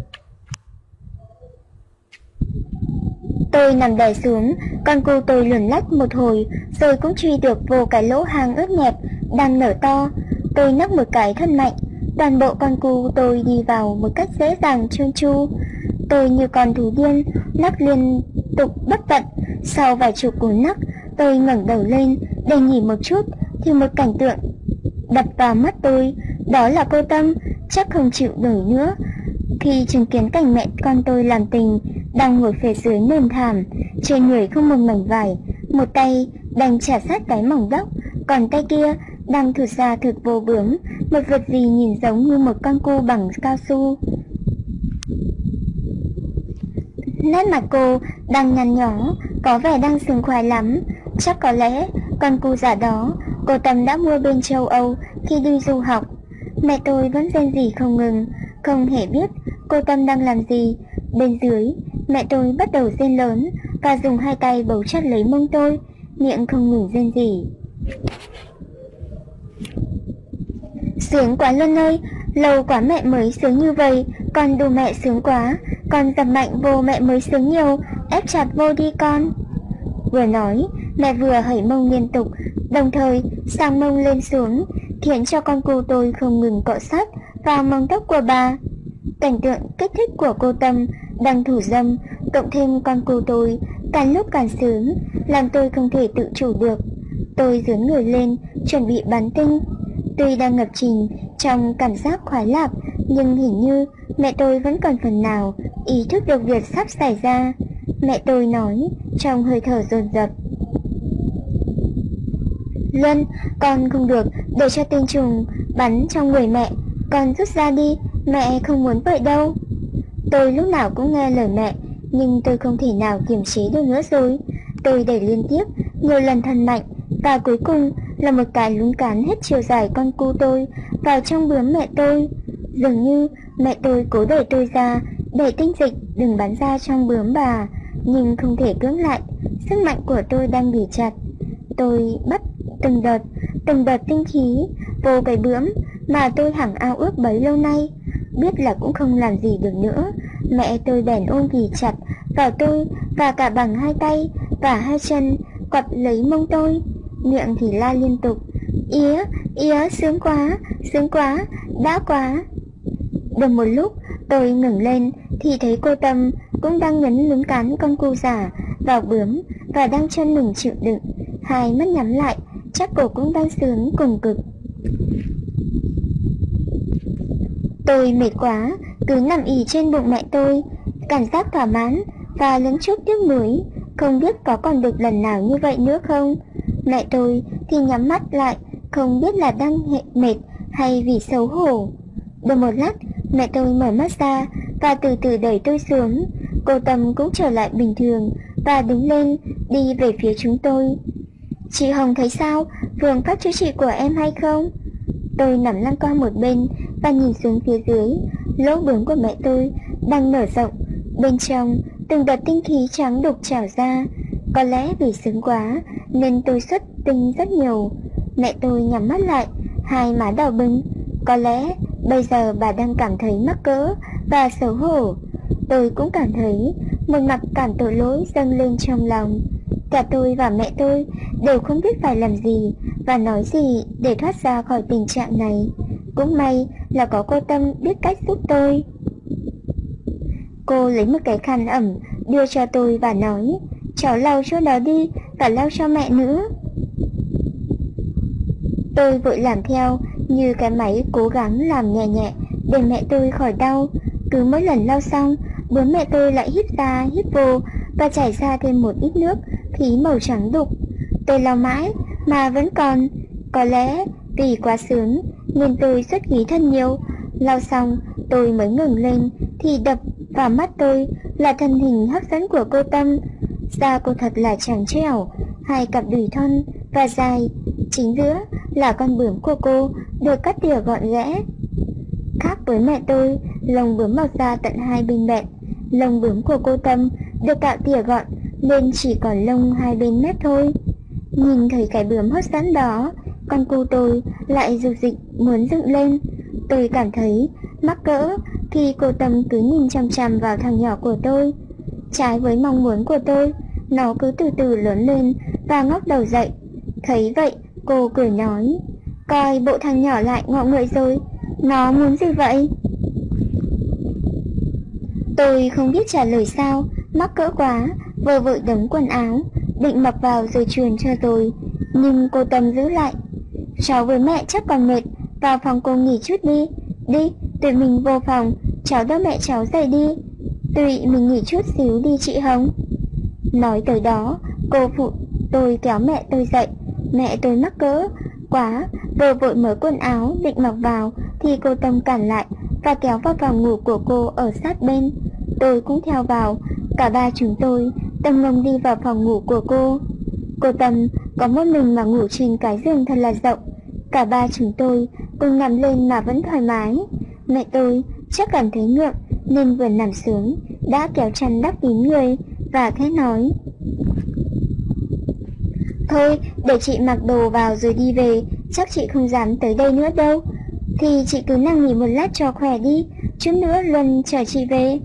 Tôi nằm đè xuống, con cu tôi luồn lách một hồi, rồi cũng truy được vô cái lỗ hang ướt nhẹp đang nở to. Tôi nấc một cái thật mạnh, toàn bộ con cu tôi đi vào một cách dễ dàng trơn tru. Tôi như con thú điên, nấc liên tục bất tận. Sau vài chục cú nấc, tôi ngẩng đầu lên để nhìn một chút, thì một cảnh tượng đập vào mắt tôi, đó là cô Tâm chắc không chịu nổi nữa khi chứng kiến cảnh mẹ con tôi làm tình, đang ngồi phía dưới nền thảm, trên người không một mảnh vải, một tay đang chà sát cái mỏng tóc, còn tay kia đang thụt ra thực vô bướm, một vật gì nhìn giống như một con cu bằng cao su. Nét mặt cô đang nhăn nhó, có vẻ đang sướng khoái lắm. Chắc có lẽ con cu giả đó cô Tâm đã mua bên châu Âu khi đi du học. Mẹ tôi vẫn rên rỉ không ngừng, không hề biết cô Tâm đang làm gì. Bên dưới, mẹ tôi bắt đầu rên lớn và dùng hai tay bấu chặt lấy mông tôi, miệng không ngừng rên rỉ. Sướng quá Luân ơi, lâu quá mẹ mới sướng như vậy, con đù mẹ sướng quá, con dập mạnh vô mẹ mới sướng nhiều, ép chặt vô đi con. Vừa nói, mẹ vừa hẩy mông liên tục, đồng thời sang mông lên xuống, khiến cho con cu tôi không ngừng cọ sát vào mông tóc của bà. Cảnh tượng kích thích của cô Tâm đang thủ dâm, cộng thêm con cu tôi càng lúc càng sướng, làm tôi không thể tự chủ được. Tôi dướn người lên, chuẩn bị bắn tinh. Tuy đang ngập chìm trong cảm giác khoái lạc, nhưng hình như mẹ tôi vẫn còn phần nào ý thức được việc sắp xảy ra. Mẹ tôi nói trong hơi thở dồn dập: Luân, con không được để cho tinh trùng bắn trong người mẹ, Con rút ra đi, mẹ không muốn vậy đâu. Tôi lúc nào cũng nghe lời mẹ, nhưng tôi không thể nào kiềm chế được nữa rồi. Tôi đẩy liên tiếp, nhiều lần thật mạnh, và cuối cùng là một cái lún cán hết chiều dài con cu tôi vào trong bướm mẹ tôi. Dường như mẹ tôi cố đẩy tôi ra, để tinh dịch đừng bắn ra trong bướm bà, nhưng không thể cưỡng lại. Sức mạnh của tôi đang bị chặt. Tôi bắt từng đợt tinh khí vô cái bướm mà tôi hằng ao ước bấy lâu nay. Biết là cũng không làm gì được nữa, mẹ tôi bèn ôm ghì chặt vào tôi và cả bằng hai tay và hai chân quặp lấy mông tôi, miệng thì la liên tục: "Ía, ía, sướng quá, đã quá." Được một lúc tôi ngẩng lên thì thấy cô Tâm cũng đang nhấn lún cán con cu giả vào bướm và đang chân mình chịu đựng, hai mắt nhắm lại, chắc cổ cũng đang sướng cùng cực. Tôi mệt quá, cứ nằm ì trên bụng mẹ tôi, cảm giác thỏa mãn và lấn chút tiếc nuối, không biết có còn được lần nào như vậy nữa không. Mẹ tôi thì nhắm mắt lại, không biết là đang mệt hay vì xấu hổ. Được một lát, mẹ tôi mở mắt ra và từ từ đẩy tôi xuống. Cô Tâm cũng trở lại bình thường và đứng lên đi về phía chúng tôi. "Chị Hồng thấy sao? Phương pháp chữa trị của em hay không?" Tôi nằm lăn qua một bên và nhìn xuống phía dưới. Lỗ bướm của mẹ tôi đang mở rộng, bên trong từng đợt tinh khí trắng đục trào ra. Có lẽ vì sướng quá nên tôi xuất tinh rất nhiều. Mẹ tôi nhắm mắt lại, hai má đỏ bừng. Có lẽ bây giờ bà đang cảm thấy mắc cỡ và xấu hổ. Tôi cũng cảm thấy một mặc cảm tội lỗi dâng lên trong lòng. Cả tôi và mẹ tôi đều không biết phải làm gì và nói gì để thoát ra khỏi tình trạng này. Cũng may là có cô Tâm biết cách giúp tôi. Cô lấy một cái khăn ẩm đưa cho tôi và nói: "Cháu lau chỗ đó đi và lau cho mẹ nữa." Tôi vội làm theo, như cái máy cố gắng làm nhẹ nhẹ để mẹ tôi khỏi đau. Cứ mỗi lần lau xong, bướm mẹ tôi lại hít ra hít vô và chảy ra thêm một ít nước khí màu trắng đục. Tôi lau mãi mà vẫn còn. Có lẽ vì quá sướng nên tôi xuất khí thật nhiều. Lau xong tôi mới ngẩng lên thì đập vào mắt tôi là thân hình hấp dẫn của cô Tâm. Da cô thật là trắng trẻo, hai cặp đùi thon và dài, chính giữa là con bướm của cô được cắt tỉa gọn ghẽ. Khác với mẹ tôi, lông bướm mọc ra tận hai bên bẹn. Lông bướm của cô Tâm được cạo tỉa gọn nên chỉ còn lông hai bên mép thôi. Nhìn thấy cái bướm hấp dẫn đó, con cu tôi lại rục rịch muốn dựng lên. Tôi cảm thấy mắc cỡ khi cô Tâm cứ nhìn chằm chằm vào thằng nhỏ của tôi. Trái với mong muốn của tôi, nó cứ từ từ lớn lên và ngóc đầu dậy. Thấy vậy, cô cười nói: "Coi bộ thằng nhỏ lại ngọ nguậy rồi, nó muốn gì vậy?" Tôi không biết trả lời sao, mắc cỡ quá, vừa vội đóng quần áo, định mặc vào rồi truyền cho tôi. Nhưng cô Tâm giữ lại: "Cháu với mẹ chắc còn mệt, vào phòng cô nghỉ chút đi. Đi, tụi mình vô phòng, cháu đỡ mẹ cháu dậy đi. Tụi mình nghỉ chút xíu đi chị Hồng." Nói tới đó, cô phụ tôi kéo mẹ tôi dậy. Mẹ tôi mắc cỡ quá, vừa vội mở quần áo định mặc vào thì cô Tâm cản lại và kéo vào phòng ngủ của cô ở sát bên. Tôi cũng theo vào. Cả ba chúng tôi tâm ngông đi vào phòng ngủ của cô. Cô Tâm có một mình mà ngủ trên cái giường thật là rộng. Cả ba chúng tôi cùng nằm lên mà vẫn thoải mái. Mẹ tôi chắc cảm thấy ngượng nên vừa nằm xuống đã kéo chăn đắp kín người và khẽ nói: "Thôi, để chị mặc đồ vào rồi đi về, chắc chị không dám tới đây nữa đâu. Thì chị cứ nằm nghỉ một lát cho khỏe đi, chút nữa Luân chở chị về."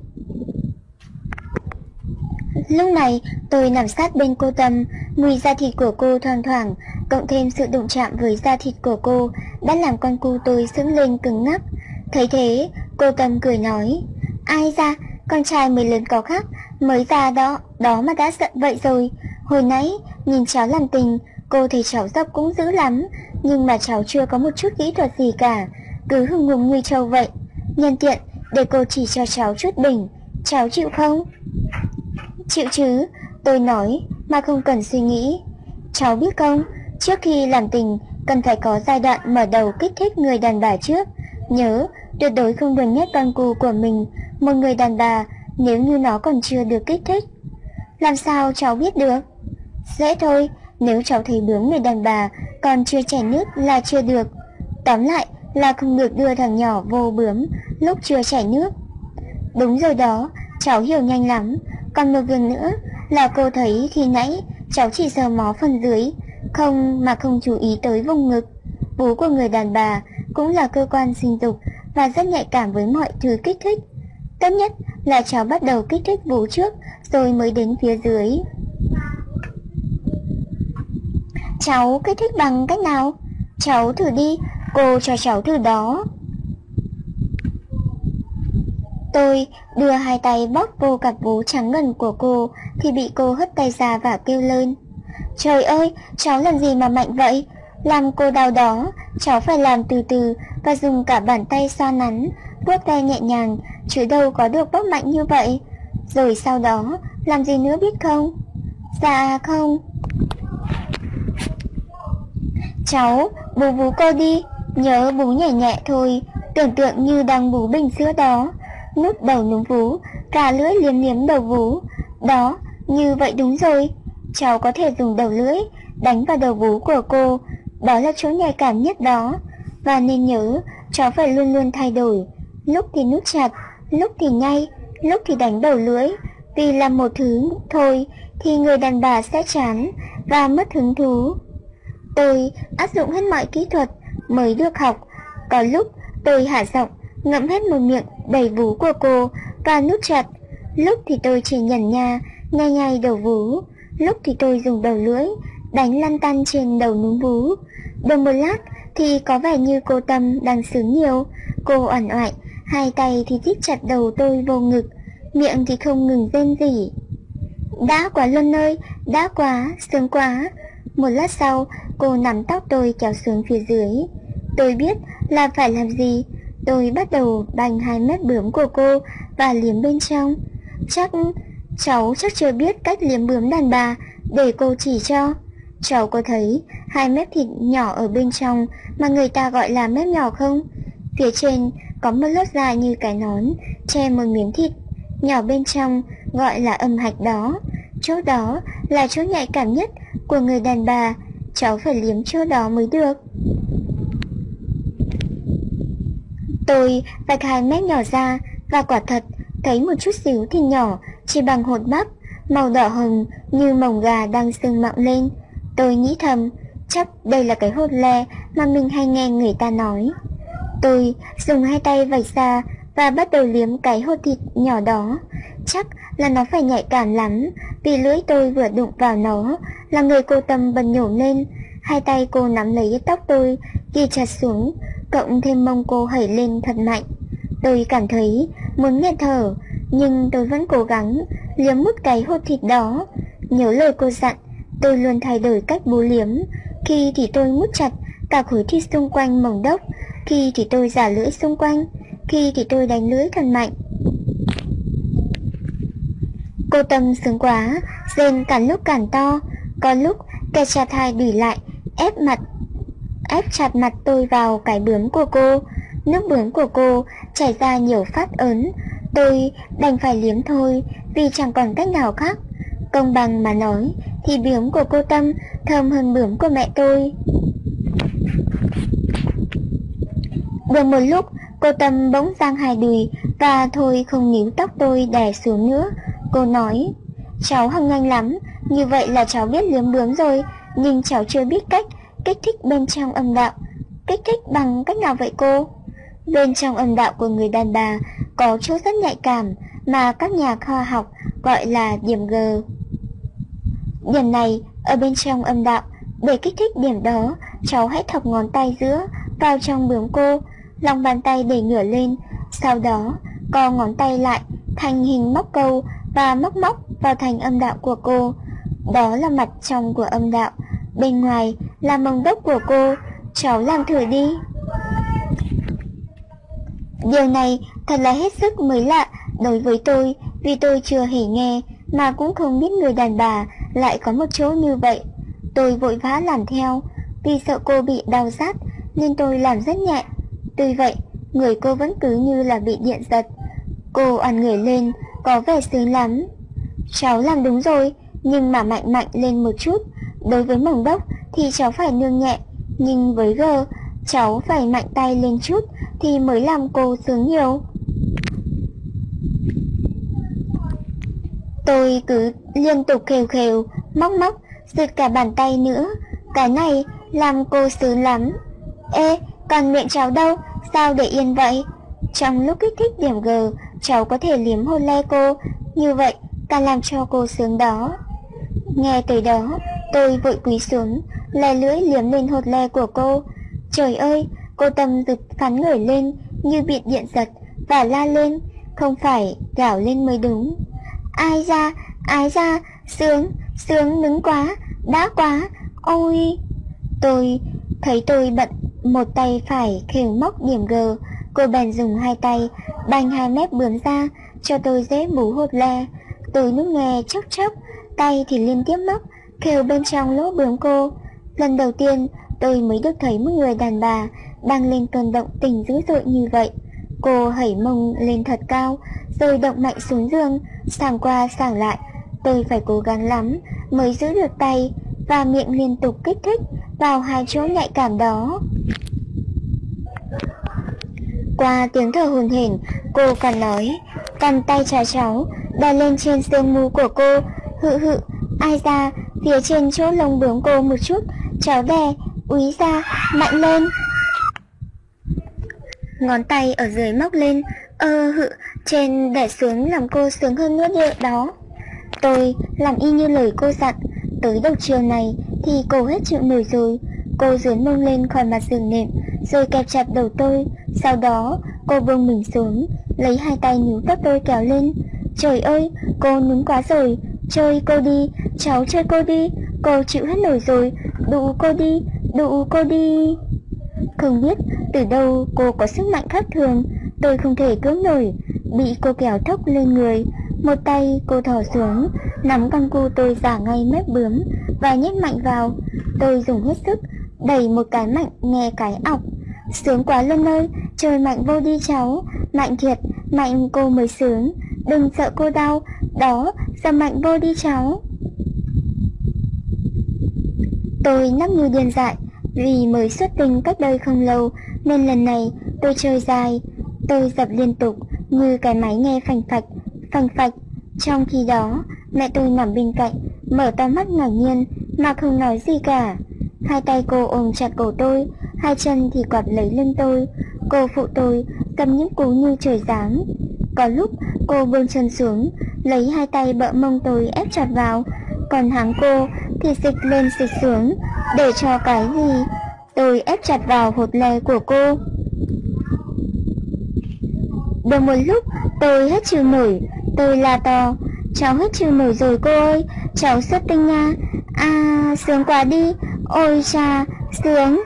Lúc này tôi nằm sát bên cô Tâm, mùi da thịt của cô thoang thoảng, cộng thêm sự đụng chạm với da thịt của cô đã làm con cu tôi sững lên cứng ngắc. Thấy thế, cô Tâm cười nói: "Ai da, con trai mới lớn có khác, mới ra đó mà đã giận vậy rồi. Hồi nãy nhìn cháu làm tình, cô thấy cháu dốc cũng dữ lắm, nhưng mà cháu chưa có một chút kỹ thuật gì cả, cứ hùng hùng như trâu vậy. Nhân tiện để cô chỉ cho cháu chút đỉnh, cháu chịu không?" "Chịu chứ," tôi nói mà không cần suy nghĩ. "Cháu biết không, trước khi làm tình cần phải có giai đoạn mở đầu kích thích người đàn bà trước. Nhớ, tuyệt đối không được nhét con cù của mình một người đàn bà nếu như nó còn chưa được kích thích. Làm sao cháu biết được? Dễ thôi, nếu cháu thấy bướm người đàn bà còn chưa chảy nước là chưa được. Tóm lại là không được đưa thằng nhỏ vô bướm lúc chưa chảy nước. Đúng rồi đó, cháu hiểu nhanh lắm. Còn một việc nữa là cô thấy khi nãy cháu chỉ sờ mó phần dưới, không chú ý tới vùng ngực. Vú của người đàn bà cũng là cơ quan sinh dục và rất nhạy cảm với mọi thứ kích thích. Tốt nhất là cháu bắt đầu kích thích vú trước rồi mới đến phía dưới. Cháu kích thích bằng cách nào? Cháu thử đi, cô cho cháu thử đó. Tôi đưa hai tay bóp vô cặp vú trắng ngần của cô thì bị cô hất tay ra và kêu lên. Trời ơi, cháu làm gì mà mạnh vậy? Làm cô đau đó, cháu phải làm từ từ và dùng cả bàn tay xoa nắn, vuốt ve nhẹ nhàng, chứ đâu có được bóp mạnh như vậy. Rồi sau đó, làm gì nữa biết không? Dạ không. Cháu, bú vú cô đi, nhớ bú nhẹ nhẹ thôi, tưởng tượng như đang bú bình sữa đó. Nút đầu núm vú, cả lưỡi liếm liếm đầu vú. Đó, như vậy đúng rồi. Cháu có thể dùng đầu lưỡi đánh vào đầu vú của cô, đó là chỗ nhạy cảm nhất đó. Và nên nhớ, cháu phải luôn luôn thay đổi. Lúc thì nút chặt, lúc thì nhay, lúc thì đánh đầu lưỡi. Vì làm một thứ thôi thì người đàn bà sẽ chán và mất hứng thú. Tôi áp dụng hết mọi kỹ thuật mới được học. Có lúc tôi hạ giọng ngậm hết một miệng đầy vú của cô và nút chặt. Lúc thì tôi chỉ nhẩn nha nhai nhai đầu vú. Lúc thì tôi dùng đầu lưỡi đánh lăn tăn trên đầu núm vú. Được một lát thì có vẻ như cô Tâm đang sướng nhiều. Cô uể oải, hai tay thì thít chặt đầu tôi vô ngực, miệng thì không ngừng rên rỉ. Đã quá Luân ơi, đã quá, sướng quá. Một lát sau, cô nắm tóc tôi kéo xuống phía dưới. Tôi biết là phải làm gì. Tôi bắt đầu bành hai mép bướm của cô và liếm bên trong. Cháu chắc chưa biết cách liếm bướm đàn bà, để cô chỉ cho. Cháu có thấy hai mép thịt nhỏ ở bên trong mà người ta gọi là mép nhỏ không? Phía trên có một lớp da như cái nón che một miếng thịt nhỏ bên trong, gọi là âm hạch đó. Chỗ đó là chỗ nhạy cảm nhất của người đàn bà. Cháu phải liếm chỗ đó mới được. Tôi vạch hai mép nhỏ ra và quả thật thấy một chút xíu thịt nhỏ chỉ bằng hột bắp, màu đỏ hồng như mồng gà đang sưng mọng lên. Tôi nghĩ thầm, chắc đây là cái hột le mà mình hay nghe người ta nói. Tôi dùng hai tay vạch ra và bắt đầu liếm cái hột thịt nhỏ đó. Chắc là nó phải nhạy cảm lắm, vì lưỡi tôi vừa đụng vào nó là người cô Tâm bật nhổm lên. Hai tay cô nắm lấy tóc tôi ghi chặt xuống, cộng thêm mông cô hẩy lên thật mạnh. Tôi cảm thấy muốn nghẹt thở, nhưng tôi vẫn cố gắng liếm mút cái hột thịt đó. Nhớ lời cô dặn, tôi luôn thay đổi cách bú liếm. Khi thì tôi mút chặt cả khối thịt xung quanh mồng đốc, khi thì tôi giả lưỡi xung quanh, khi thì tôi đánh lưỡi thật mạnh. Cô Tâm sướng quá, rên càng lúc càng to. Có lúc kẹp chặt hai đùi lại, ép chặt mặt tôi vào cái bướm của cô. Nước bướm của cô chảy ra nhiều phát ớn. Tôi đành phải liếm thôi, vì chẳng còn cách nào khác. Công bằng mà nói thì bướm của cô Tâm thơm hơn bướm của mẹ tôi. Được một lúc, cô Tâm bỗng giang hai đùi và thôi không níu tóc tôi đè xuống nữa. Cô nói, cháu học nhanh lắm, như vậy là cháu biết liếm bướm rồi, nhưng cháu chưa biết cách kích thích bên trong âm đạo. Kích thích bằng cách nào vậy cô? Bên trong âm đạo của người đàn bà có chỗ rất nhạy cảm mà các nhà khoa học gọi là điểm G. Điểm này ở bên trong âm đạo. Để kích thích điểm đó, cháu hãy thọc ngón tay giữa vào trong bướm cô, lòng bàn tay để ngửa lên, sau đó co ngón tay lại thành hình móc câu và móc vào thành âm đạo của cô. Đó là mặt trong của âm đạo, bên ngoài là mông đốc của cô. Cháu làm thử đi. Điều này thật là hết sức mới lạ đối với tôi, vì tôi chưa hề nghe mà cũng không biết người đàn bà lại có một chỗ như vậy. Tôi vội vã làm theo, vì sợ cô bị đau rát nên tôi làm rất nhẹ. Tuy vậy người cô vẫn cứ như là bị điện giật. Cô oằn người lên, có vẻ sướng lắm. Cháu làm đúng rồi, nhưng mà mạnh mạnh lên một chút. Đối với Mồng Đốc thì cháu phải nương nhẹ, nhưng với G, cháu phải mạnh tay lên chút thì mới làm cô sướng nhiều. Tôi cứ liên tục khều khều, móc móc, giật cả bàn tay nữa. Cái này làm cô sướng lắm. Ê, còn miệng cháu đâu, sao để yên vậy? Trong lúc kích thích điểm G, cháu có thể liếm hôn le cô, như vậy càng làm cho cô sướng đó. Nghe tới đó, tôi vội cúi xuống, lè lưỡi liếm lên hột le của cô. Trời ơi, cô Tâm giật phắn người lên như bị điện giật và la lên, không phải gào lên mới đúng. Ai ra, sướng nứng quá, đã quá, ôi. Tôi thấy tôi bận một tay phải khều móc điểm G, cô bèn dùng hai tay bành hai mép bướm ra cho tôi dễ bú hột le. Tôi lúc nghe chốc chốc, tay thì liên tiếp móc khều bên trong lỗ bướm cô. Lần đầu tiên tôi mới được thấy một người đàn bà đang lên cơn động tình dữ dội như vậy. Cô hẩy mông lên thật cao, rồi động mạnh xuống giường, sảng qua sảng lại. Tôi phải cố gắng lắm mới giữ được tay và miệng liên tục kích thích vào hai chỗ nhạy cảm đó. Qua tiếng thở hổn hển, cô còn nói, cầm tay cháu đè lên trên xương mu của cô. Hự, ai ra, phía trên chỗ lông bướm cô một chút, cháu đè, úi ra, mạnh lên. Ngón tay ở dưới móc lên, trên đè xuống làm cô sướng hơn nữa đó. Tôi làm y như lời cô dặn. Tới đầu chiều này thì cô hết chịu nổi rồi. Cô dướn mông lên khỏi mặt giường nệm, rồi kẹp chặt đầu tôi. Sau đó cô buông mình xuống, lấy hai tay níu tóc tôi kéo lên. Trời ơi, cô núng quá rồi. Chơi cô đi, cháu chơi cô đi. Cô chịu hết nổi rồi, đụ cô đi. Không biết từ đâu cô có sức mạnh khác thường, tôi không thể cưỡng nổi, bị cô kéo thốc lên người. Một tay cô thò xuống, nắm con cu tôi giả ngay mép bướm và nhét mạnh vào. Tôi dùng hết sức, đẩy một cái mạnh nghe cái ọc. Sướng quá Luân ơi, chơi mạnh vô đi cháu, mạnh thiệt, mạnh cô mới sướng. Đừng sợ cô đau, đó, giờ mạnh vô đi cháu. Tôi nắc như điên dại, vì mới xuất tinh cách đây không lâu nên lần này tôi chơi dài. Tôi dập liên tục như cái máy nghe phành phạch. Trong khi đó mẹ tôi nằm bên cạnh, mở to mắt ngạc nhiên mà không nói gì cả. Hai tay cô ôm chặt cổ tôi, hai chân thì quạt lấy lưng tôi. Cô phụ tôi cầm những cú như trời giáng. Có lúc cô buông chân xuống, lấy hai tay bợ mông tôi ép chặt vào, còn háng cô thì xịch lên xịch xuống, để cho cái gì tôi ép chặt vào hột le của cô. Được một lúc tôi hết chịu nổi, tôi la to, cháu hết chịu nổi rồi cô ơi, cháu xuất tinh nha. Sướng quá đi, ôi cha, sướng.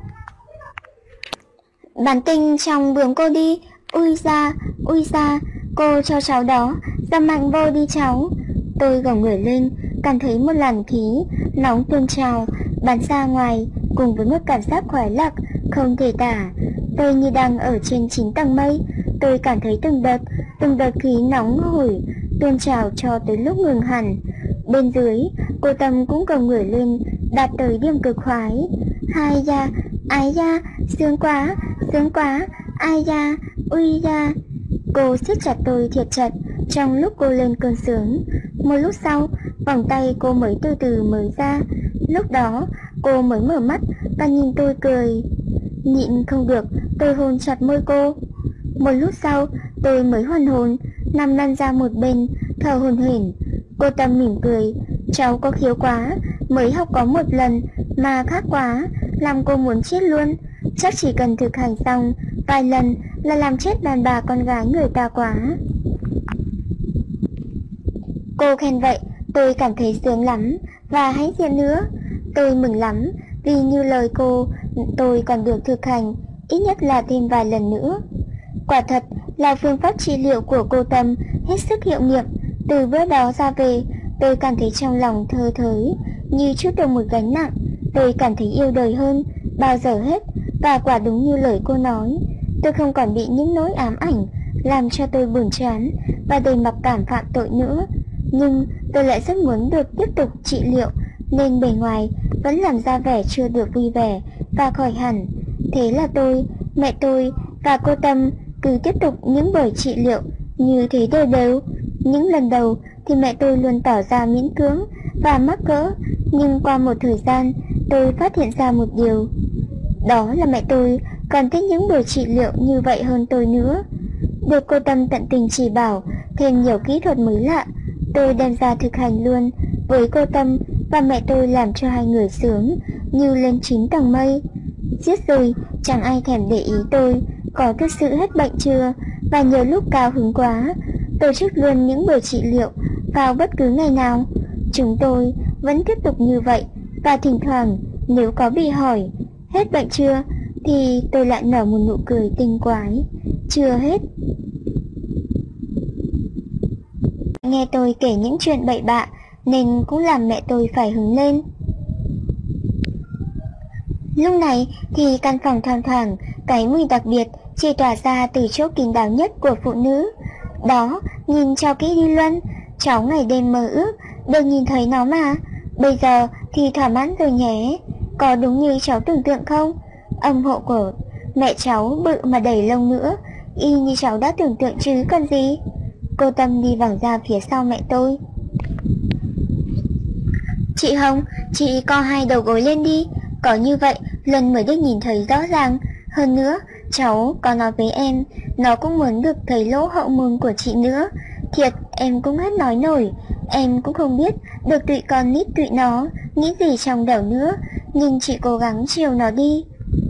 Bắn tinh trong bướm cô đi, ui ra, cô cho cháu đó, ra mạnh vô đi cháu. Tôi gồng người lên, cảm thấy một làn khí nóng tuôn trào bắn ra ngoài, cùng với một cảm giác khoái lạc không thể tả. Tôi như đang ở trên 9 tầng mây. Tôi cảm thấy từng đợt khí nóng hổi tuôn trào cho tới lúc ngừng hẳn. Bên dưới, cô Tâm cũng gồng người lên, đạt tới điểm cực khoái. Ái da, sướng quá, ai da, ui da. Cô siết chặt tôi thiệt chặt trong lúc cô lên cơn sướng. Một lúc sau, vòng tay cô mới từ từ mở ra. Lúc đó, cô mới mở mắt và nhìn tôi cười. Nhịn không được, tôi hôn chặt môi cô. Một lúc sau, tôi mới hoàn hồn, nằm lăn ra một bên, thở hổn hển. Cô Tâm mỉm cười, cháu có khiếu quá, mới học có một lần mà khác quá, làm cô muốn chết luôn. Chắc chỉ cần thực hành xong vài lần là làm chết đàn bà con gái người ta quá. Cô khen vậy, tôi cảm thấy sướng lắm và hãnh diện nữa. Tôi mừng lắm vì như lời cô, tôi còn được thực hành ít nhất là thêm vài lần nữa. Quả thật là phương pháp trị liệu của cô Tâm hết sức hiệu nghiệm. Từ bữa đó ra về, tôi cảm thấy trong lòng thơ thới, như chút được một gánh nặng. Tôi cảm thấy yêu đời hơn bao giờ hết, và quả đúng như lời cô nói, tôi không còn bị những nỗi ám ảnh làm cho tôi buồn chán và đầy mặc cảm phạm tội nữa. Nhưng tôi lại rất muốn được tiếp tục trị liệu, nên bề ngoài vẫn làm ra vẻ chưa được vui vẻ và khỏi hẳn. Thế là tôi, mẹ tôi và cô Tâm cứ tiếp tục những buổi trị liệu như thế đều đều. Những lần đầu thì mẹ tôi luôn tỏ ra miễn cưỡng và mắc cỡ, nhưng qua một thời gian tôi phát hiện ra một điều. Đó là mẹ tôi còn thích những buổi trị liệu như vậy hơn tôi nữa. Được cô Tâm tận tình chỉ bảo thêm nhiều kỹ thuật mới lạ, tôi đem ra thực hành luôn với cô Tâm, và mẹ tôi làm cho hai người sướng như lên 9 tầng mây. Giết rồi chẳng ai thèm để ý tôi có thực sự hết bệnh chưa, và nhiều lúc cao hứng quá tổ chức luôn những buổi trị liệu vào bất cứ ngày nào. Chúng tôi vẫn tiếp tục như vậy, và thỉnh thoảng nếu có bị hỏi hết bệnh chưa thì tôi lại nở một nụ cười tinh quái. Chưa hết. Nghe tôi kể những chuyện bậy bạ nên cũng làm mẹ tôi phải hứng lên. Lúc này thì căn phòng thoang thoảng cái mùi đặc biệt chỉ tỏa ra từ chỗ kín đáo nhất của phụ nữ. Đó, nhìn cho kỹ đi Luân, cháu ngày đêm mơ ước được nhìn thấy nó mà. Bây giờ thì thỏa mãn rồi nhé. Có đúng như cháu tưởng tượng không? Âm hộ của mẹ cháu bự mà đầy lông nữa, y như cháu đã tưởng tượng chứ còn gì. Cô Tâm đi vòng ra phía sau mẹ tôi. Chị Hồng, chị co hai đầu gối lên đi, có như vậy Luân mới được nhìn thấy rõ ràng. Hơn nữa, cháu có nói với em, nó cũng muốn được thấy lỗ hậu môn của chị nữa. Thiệt, em cũng hết nói nổi. Em cũng không biết được tụi con nít tụi nó nghĩ gì trong đầu nữa, nhưng chị cố gắng chiều nó đi.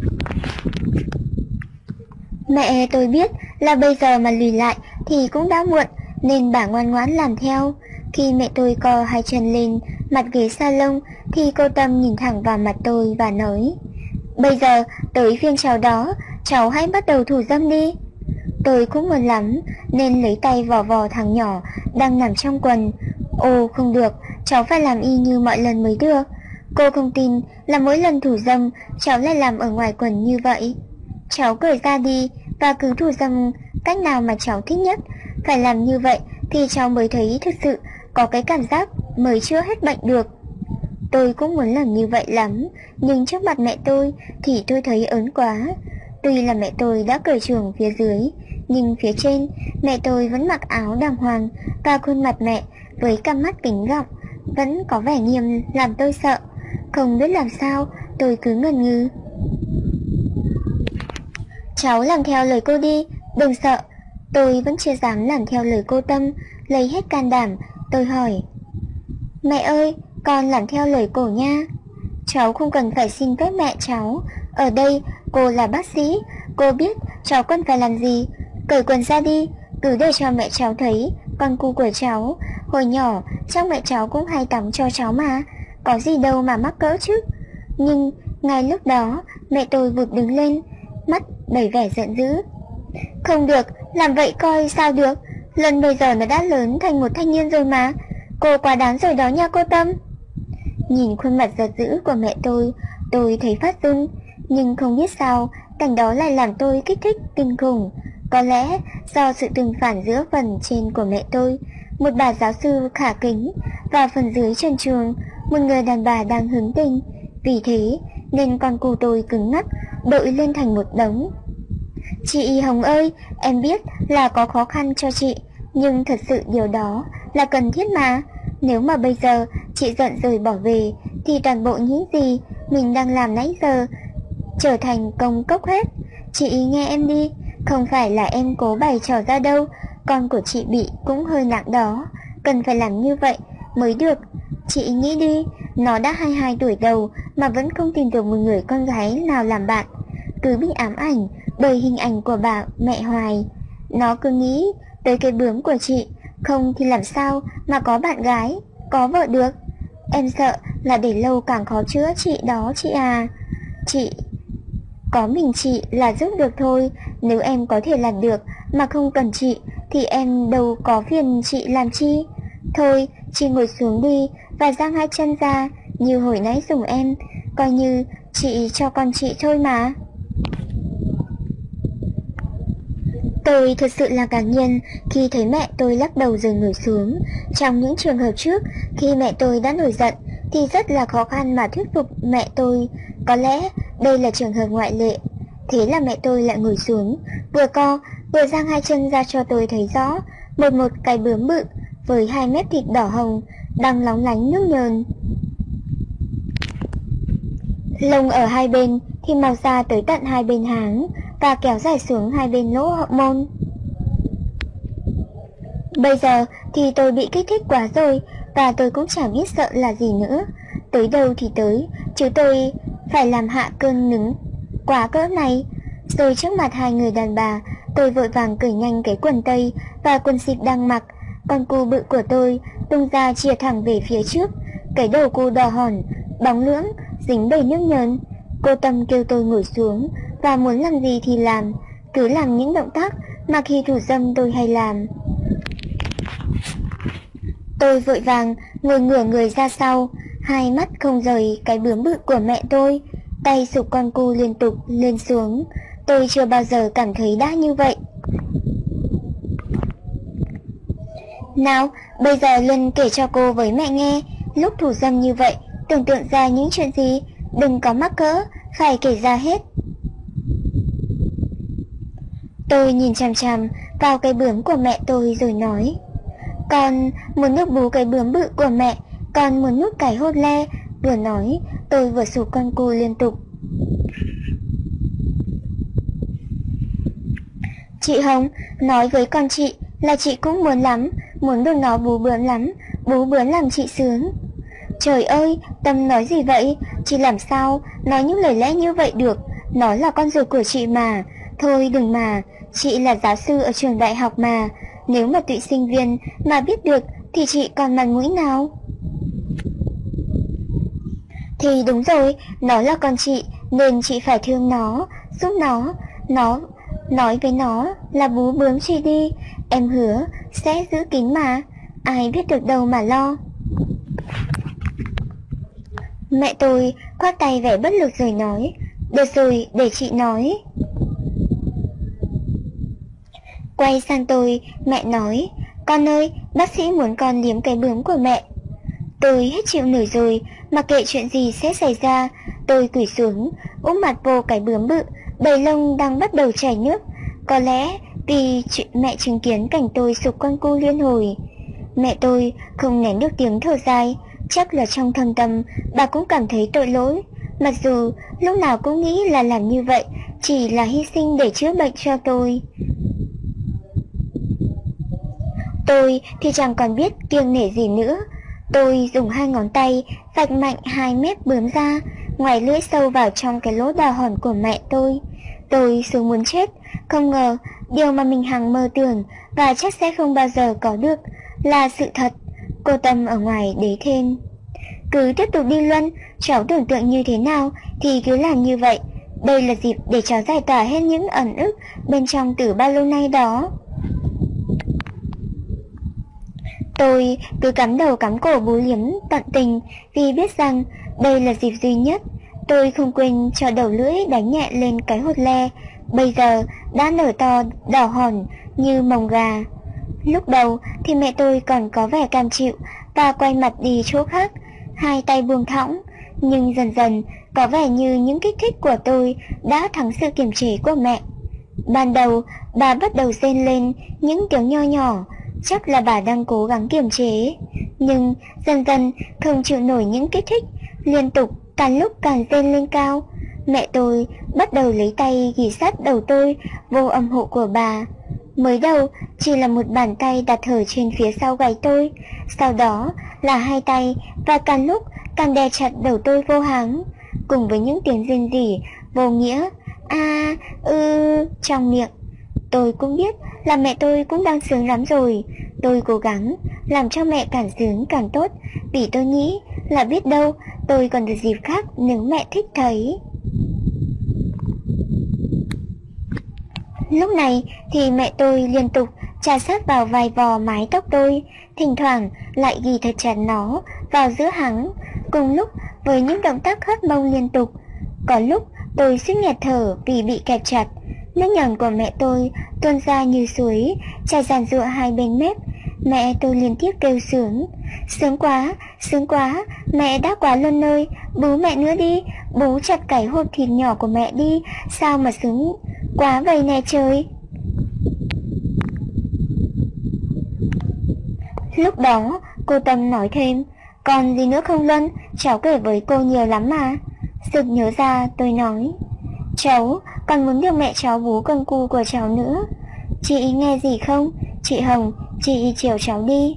Mẹ tôi biết là bây giờ mà lùi lại thì cũng đã muộn, nên bà ngoan ngoãn làm theo. Khi mẹ tôi co hai chân lên mặt ghế salon thì cô Tâm nhìn thẳng vào mặt tôi và nói: Bây giờ tới phiên cháu đó, cháu hãy bắt đầu thủ dâm đi. Tôi cũng muốn lắm nên lấy tay vò vò thằng nhỏ đang nằm trong quần. Ồ không được, cháu phải làm y như mọi lần mới được. Cô không tin là mỗi lần thủ dâm cháu lại làm ở ngoài quần như vậy. Cháu cởi ra đi và cứ thủ dâm cách nào mà cháu thích nhất. Phải làm như vậy thì cháu mới thấy thực sự có cái cảm giác mới chữa hết bệnh được. Tôi cũng muốn làm như vậy lắm, nhưng trước mặt mẹ tôi thì tôi thấy ớn quá. Tuy là mẹ tôi đã cởi chuồng phía dưới, nhưng phía trên mẹ tôi vẫn mặc áo đàng hoàng, và khuôn mặt mẹ với cặp mắt kính gọng vẫn có vẻ nghiêm làm tôi sợ. Không biết làm sao, tôi cứ ngần ngừ. Cháu làm theo lời cô đi, đừng sợ. Tôi vẫn chưa dám làm theo lời cô Tâm, lấy hết can đảm, tôi hỏi: Mẹ ơi, con làm theo lời cô nha. Cháu không cần phải xin phép mẹ cháu. Ở đây, cô là bác sĩ, cô biết cháu cần phải làm gì. Cởi quần ra đi, cứ để cho mẹ cháu thấy con cu của cháu. Hồi nhỏ, chắc mẹ cháu cũng hay tắm cho cháu mà, có gì đâu mà mắc cỡ chứ. Nhưng ngay lúc đó, mẹ tôi vụt đứng lên, mắt đầy vẻ giận dữ. Không được, làm vậy coi sao được. Lần bây giờ nó đã lớn thành một thanh niên rồi mà. Cô quá đáng rồi đó nha cô Tâm. Nhìn khuôn mặt giận dữ của mẹ tôi thấy phát run. Nhưng không biết sao, cảnh đó lại làm tôi kích thích kinh khủng. Có lẽ do sự tương phản giữa phần trên của mẹ tôi, một bà giáo sư khả kính, và phần dưới chân chuồng, một người đàn bà đang hứng tình. Vì thế nên con cu tôi cứng ngắc, đội lên thành một đống. Chị Hồng ơi, em biết là có khó khăn cho chị, nhưng thật sự điều đó là cần thiết mà. Nếu mà bây giờ chị giận rồi bỏ về, thì toàn bộ những gì mình đang làm nãy giờ trở thành công cốc hết. Chị nghe em đi, không phải là em cố bày trò ra đâu. Con của chị bị cũng hơi nặng đó, cần phải làm như vậy mới được. Chị nghĩ đi, nó đã 22 tuổi đầu mà vẫn không tìm được một người con gái nào làm bạn, cứ bị ám ảnh bởi hình ảnh của bà mẹ hoài. Nó cứ nghĩ tới cái bướm của chị, không thì làm sao mà có bạn gái, có vợ được. Em sợ là để lâu càng khó chữa chị đó chị à. Chị, có mình chị là giúp được thôi. Nếu em có thể làm được mà không cần chị thì em đâu có phiền chị làm chi. Thôi, chị ngồi xuống đi và dang hai chân ra như hồi nãy dùng em, coi như chị cho con chị thôi mà. Tôi thật sự là ngạc nhiên khi thấy mẹ tôi lắc đầu rồi ngồi xuống. Trong những trường hợp trước, khi mẹ tôi đã nổi giận thì rất là khó khăn mà thuyết phục mẹ tôi. Có lẽ đây là trường hợp ngoại lệ. Thế là mẹ tôi lại ngồi xuống, vừa co vừa dang hai chân ra cho tôi thấy rõ một cái bướm bự với hai mép thịt đỏ hồng đang lóng lánh nước nhờn. Lông ở hai bên thì mọc ra tới tận hai bên háng và kéo dài xuống hai bên lỗ hậu môn. Bây giờ thì tôi bị kích thích quá rồi và tôi cũng chẳng biết sợ là gì nữa. Tới đâu thì tới, chứ tôi phải làm hạ cơn nứng quá cỡ này. Rồi trước mặt hai người đàn bà, tôi vội vàng cởi nhanh cái quần tây và quần xịt đang mặc. Con cu bự của tôi tung ra chìa thẳng về phía trước. Cái đầu cu đỏ hòn, bóng lưỡng, dính đầy nước nhờn. Cô Tâm kêu tôi ngồi xuống và muốn làm gì thì làm, cứ làm những động tác mà khi thủ dâm tôi hay làm. Tôi vội vàng ngồi ngửa người ra sau, hai mắt không rời cái bướm bự của mẹ tôi, tay sụp con cu liên tục lên xuống. Tôi chưa bao giờ cảm thấy đã như vậy. Nào, bây giờ Luân kể cho cô với mẹ nghe, lúc thủ dâm như vậy, tưởng tượng ra những chuyện gì, đừng có mắc cỡ, phải kể ra hết. Tôi nhìn chằm chằm vào cái bướm của mẹ tôi rồi nói, con muốn nuốt bú cái bướm bự của mẹ, con muốn nuốt cái hột le. Vừa nói, tôi vừa sụp con cu liên tục. Chị Hồng, nói với con chị là chị cũng muốn lắm, muốn được nó bú bướm lắm, bú bướm làm chị sướng. Trời ơi, Tâm nói gì vậy? Chị làm sao nói những lời lẽ như vậy được? Nó là con ruột của chị mà. Thôi đừng mà, chị là giáo sư ở trường đại học mà. Nếu mà tụi sinh viên mà biết được thì chị còn mặt mũi nào? Thì đúng rồi, nó là con chị nên chị phải thương nó, giúp nó nói với nó là bú bướm chị đi. Em hứa sẽ giữ kín mà, ai biết được đâu mà lo. Mẹ tôi khoác tay vẻ bất lực rồi nói, được rồi, để chị nói. Quay sang tôi, mẹ nói, con ơi, bác sĩ muốn con liếm cái bướm của mẹ. Tôi hết chịu nổi rồi, mặc kệ chuyện gì sẽ xảy ra. Tôi cúi xuống, úp mặt vô cái bướm bự, đầy lông đang bắt đầu chảy nước. Có lẽ vì mẹ chứng kiến cảnh tôi sụp con cu liên hồi. Mẹ tôi không nén được tiếng thở dài, chắc là trong thâm tâm bà cũng cảm thấy tội lỗi. Mặc dù lúc nào cũng nghĩ là làm như vậy chỉ là hy sinh để chữa bệnh cho tôi. Tôi thì chẳng còn biết kiêng nể gì nữa. Tôi dùng hai ngón tay vạch mạnh hai mép bướm ra, ngoài lưỡi sâu vào trong cái lỗ đào hòn của mẹ tôi. Tôi sướng muốn chết, không ngờ điều mà mình hằng mơ tưởng và chắc sẽ không bao giờ có được là sự thật. Cô Tâm ở ngoài đế thêm, cứ tiếp tục đi Luân, cháu tưởng tượng như thế nào thì cứ làm như vậy. Đây là dịp để cháu giải tỏa hết những ẩn ức bên trong từ bao lâu nay đó. Tôi cứ cắm đầu cắm cổ bú liếm tận tình vì biết rằng đây là dịp duy nhất. Tôi không quên cho đầu lưỡi đánh nhẹ lên cái hột le, bây giờ đã nở to đỏ hòn như mồng gà. Lúc đầu thì mẹ tôi còn có vẻ cam chịu và quay mặt đi chỗ khác, hai tay buông thõng, nhưng dần dần có vẻ như những kích thích của tôi đã thắng sự kiềm chế của mẹ. Ban đầu bà bắt đầu rên lên những tiếng nho nhỏ, chắc là bà đang cố gắng kiềm chế, nhưng dần dần không chịu nổi những kích thích liên tục, càng lúc càng rên lên cao. Mẹ tôi bắt đầu lấy tay ghì sát đầu tôi vô âm hộ của bà. Mới đầu chỉ là một bàn tay đặt hở trên phía sau gáy tôi, sau đó là hai tay và càng lúc càng đè chặt đầu tôi vô háng, cùng với những tiếng rên rỉ vô nghĩa trong miệng. Tôi cũng biết là mẹ tôi cũng đang sướng lắm rồi. Tôi cố gắng làm cho mẹ càng sướng càng tốt, vì tôi nghĩ là biết đâu tôi còn được dịp khác nếu mẹ thích thấy. Lúc này thì mẹ tôi liên tục chà sát vào vài vò mái tóc tôi, thỉnh thoảng lại ghi thật chặt nó vào giữa háng, cùng lúc với những động tác hất mông liên tục. Có lúc tôi suýt nghẹt thở vì bị kẹp chặt, Nước nhờn của mẹ tôi tuôn ra như suối, chảy ràn rụa hai bên mép. Mẹ tôi liên tiếp kêu sướng. Sướng quá, mẹ đã quá Luân ơi, bú mẹ nữa đi, bú chặt cái hộp thịt nhỏ của mẹ đi, sao mà sướng quá vậy nè trời. Lúc đó, cô Tâm nói thêm, còn gì nữa không Luân, cháu kể với cô nhiều lắm mà. Sực nhớ ra, tôi nói, cháu còn muốn được mẹ cháu bú con cu của cháu nữa. Chị nghe gì không? Chị Hồng, chị chiều cháu đi.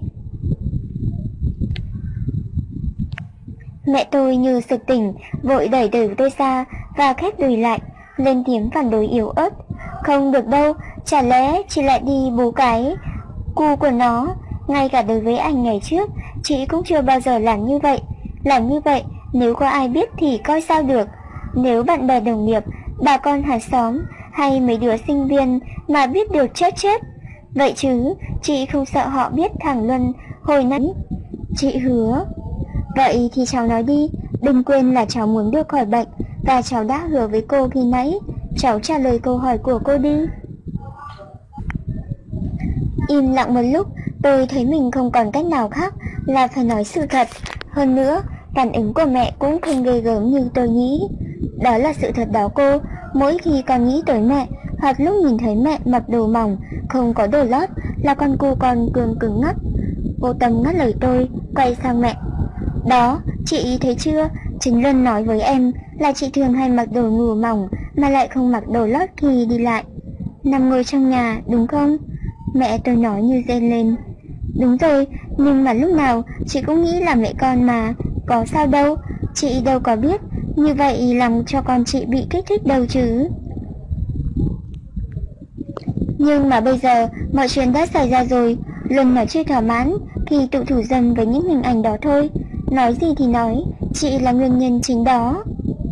Mẹ tôi như sực tỉnh, vội đẩy tôi ra và khép đùi lại, lên tiếng phản đối yếu ớt. Không được đâu, chả lẽ chị lại đi bú cái cu của nó? Ngay cả đối với anh ngày trước, chị cũng chưa bao giờ làm như vậy. Làm như vậy, nếu có ai biết thì coi sao được. Nếu bạn bè đồng nghiệp, bà con hàng xóm hay mấy đứa sinh viên mà biết được chết. Vậy chứ, chị không sợ họ biết thằng Luân hồi nãy. Chị hứa. Vậy thì cháu nói đi, đừng quên là cháu muốn được khỏi bệnh, và cháu đã hứa với cô khi nãy. Cháu trả lời câu hỏi của cô đi. Im lặng một lúc, tôi thấy mình không còn cách nào khác là phải nói sự thật. Hơn nữa, phản ứng của mẹ cũng không ghê gớm như tôi nghĩ. Đó là sự thật đó cô, mỗi khi con nghĩ tới mẹ, hoặc lúc nhìn thấy mẹ mặc đồ mỏng, không có đồ lót, là con cu con cứng ngắc. Cô Tâm ngắt lời tôi, quay sang mẹ. Đó, chị thấy chưa, chính Luân nói với em là chị thường hay mặc đồ ngủ mỏng mà lại không mặc đồ lót khi đi lại. Nằm ngồi trong nhà, đúng không? Mẹ tôi nói như rên lên. Đúng rồi, nhưng mà lúc nào chị cũng nghĩ là mẹ con mà, có sao đâu, chị đâu có biết, như vậy làm cho con chị bị kích thích đâu chứ. Nhưng mà bây giờ, mọi chuyện đã xảy ra rồi, Luân nói chưa thỏa mãn khi tự thủ dâm với những hình ảnh đó thôi. Nói gì thì nói, chị là nguyên nhân chính đó.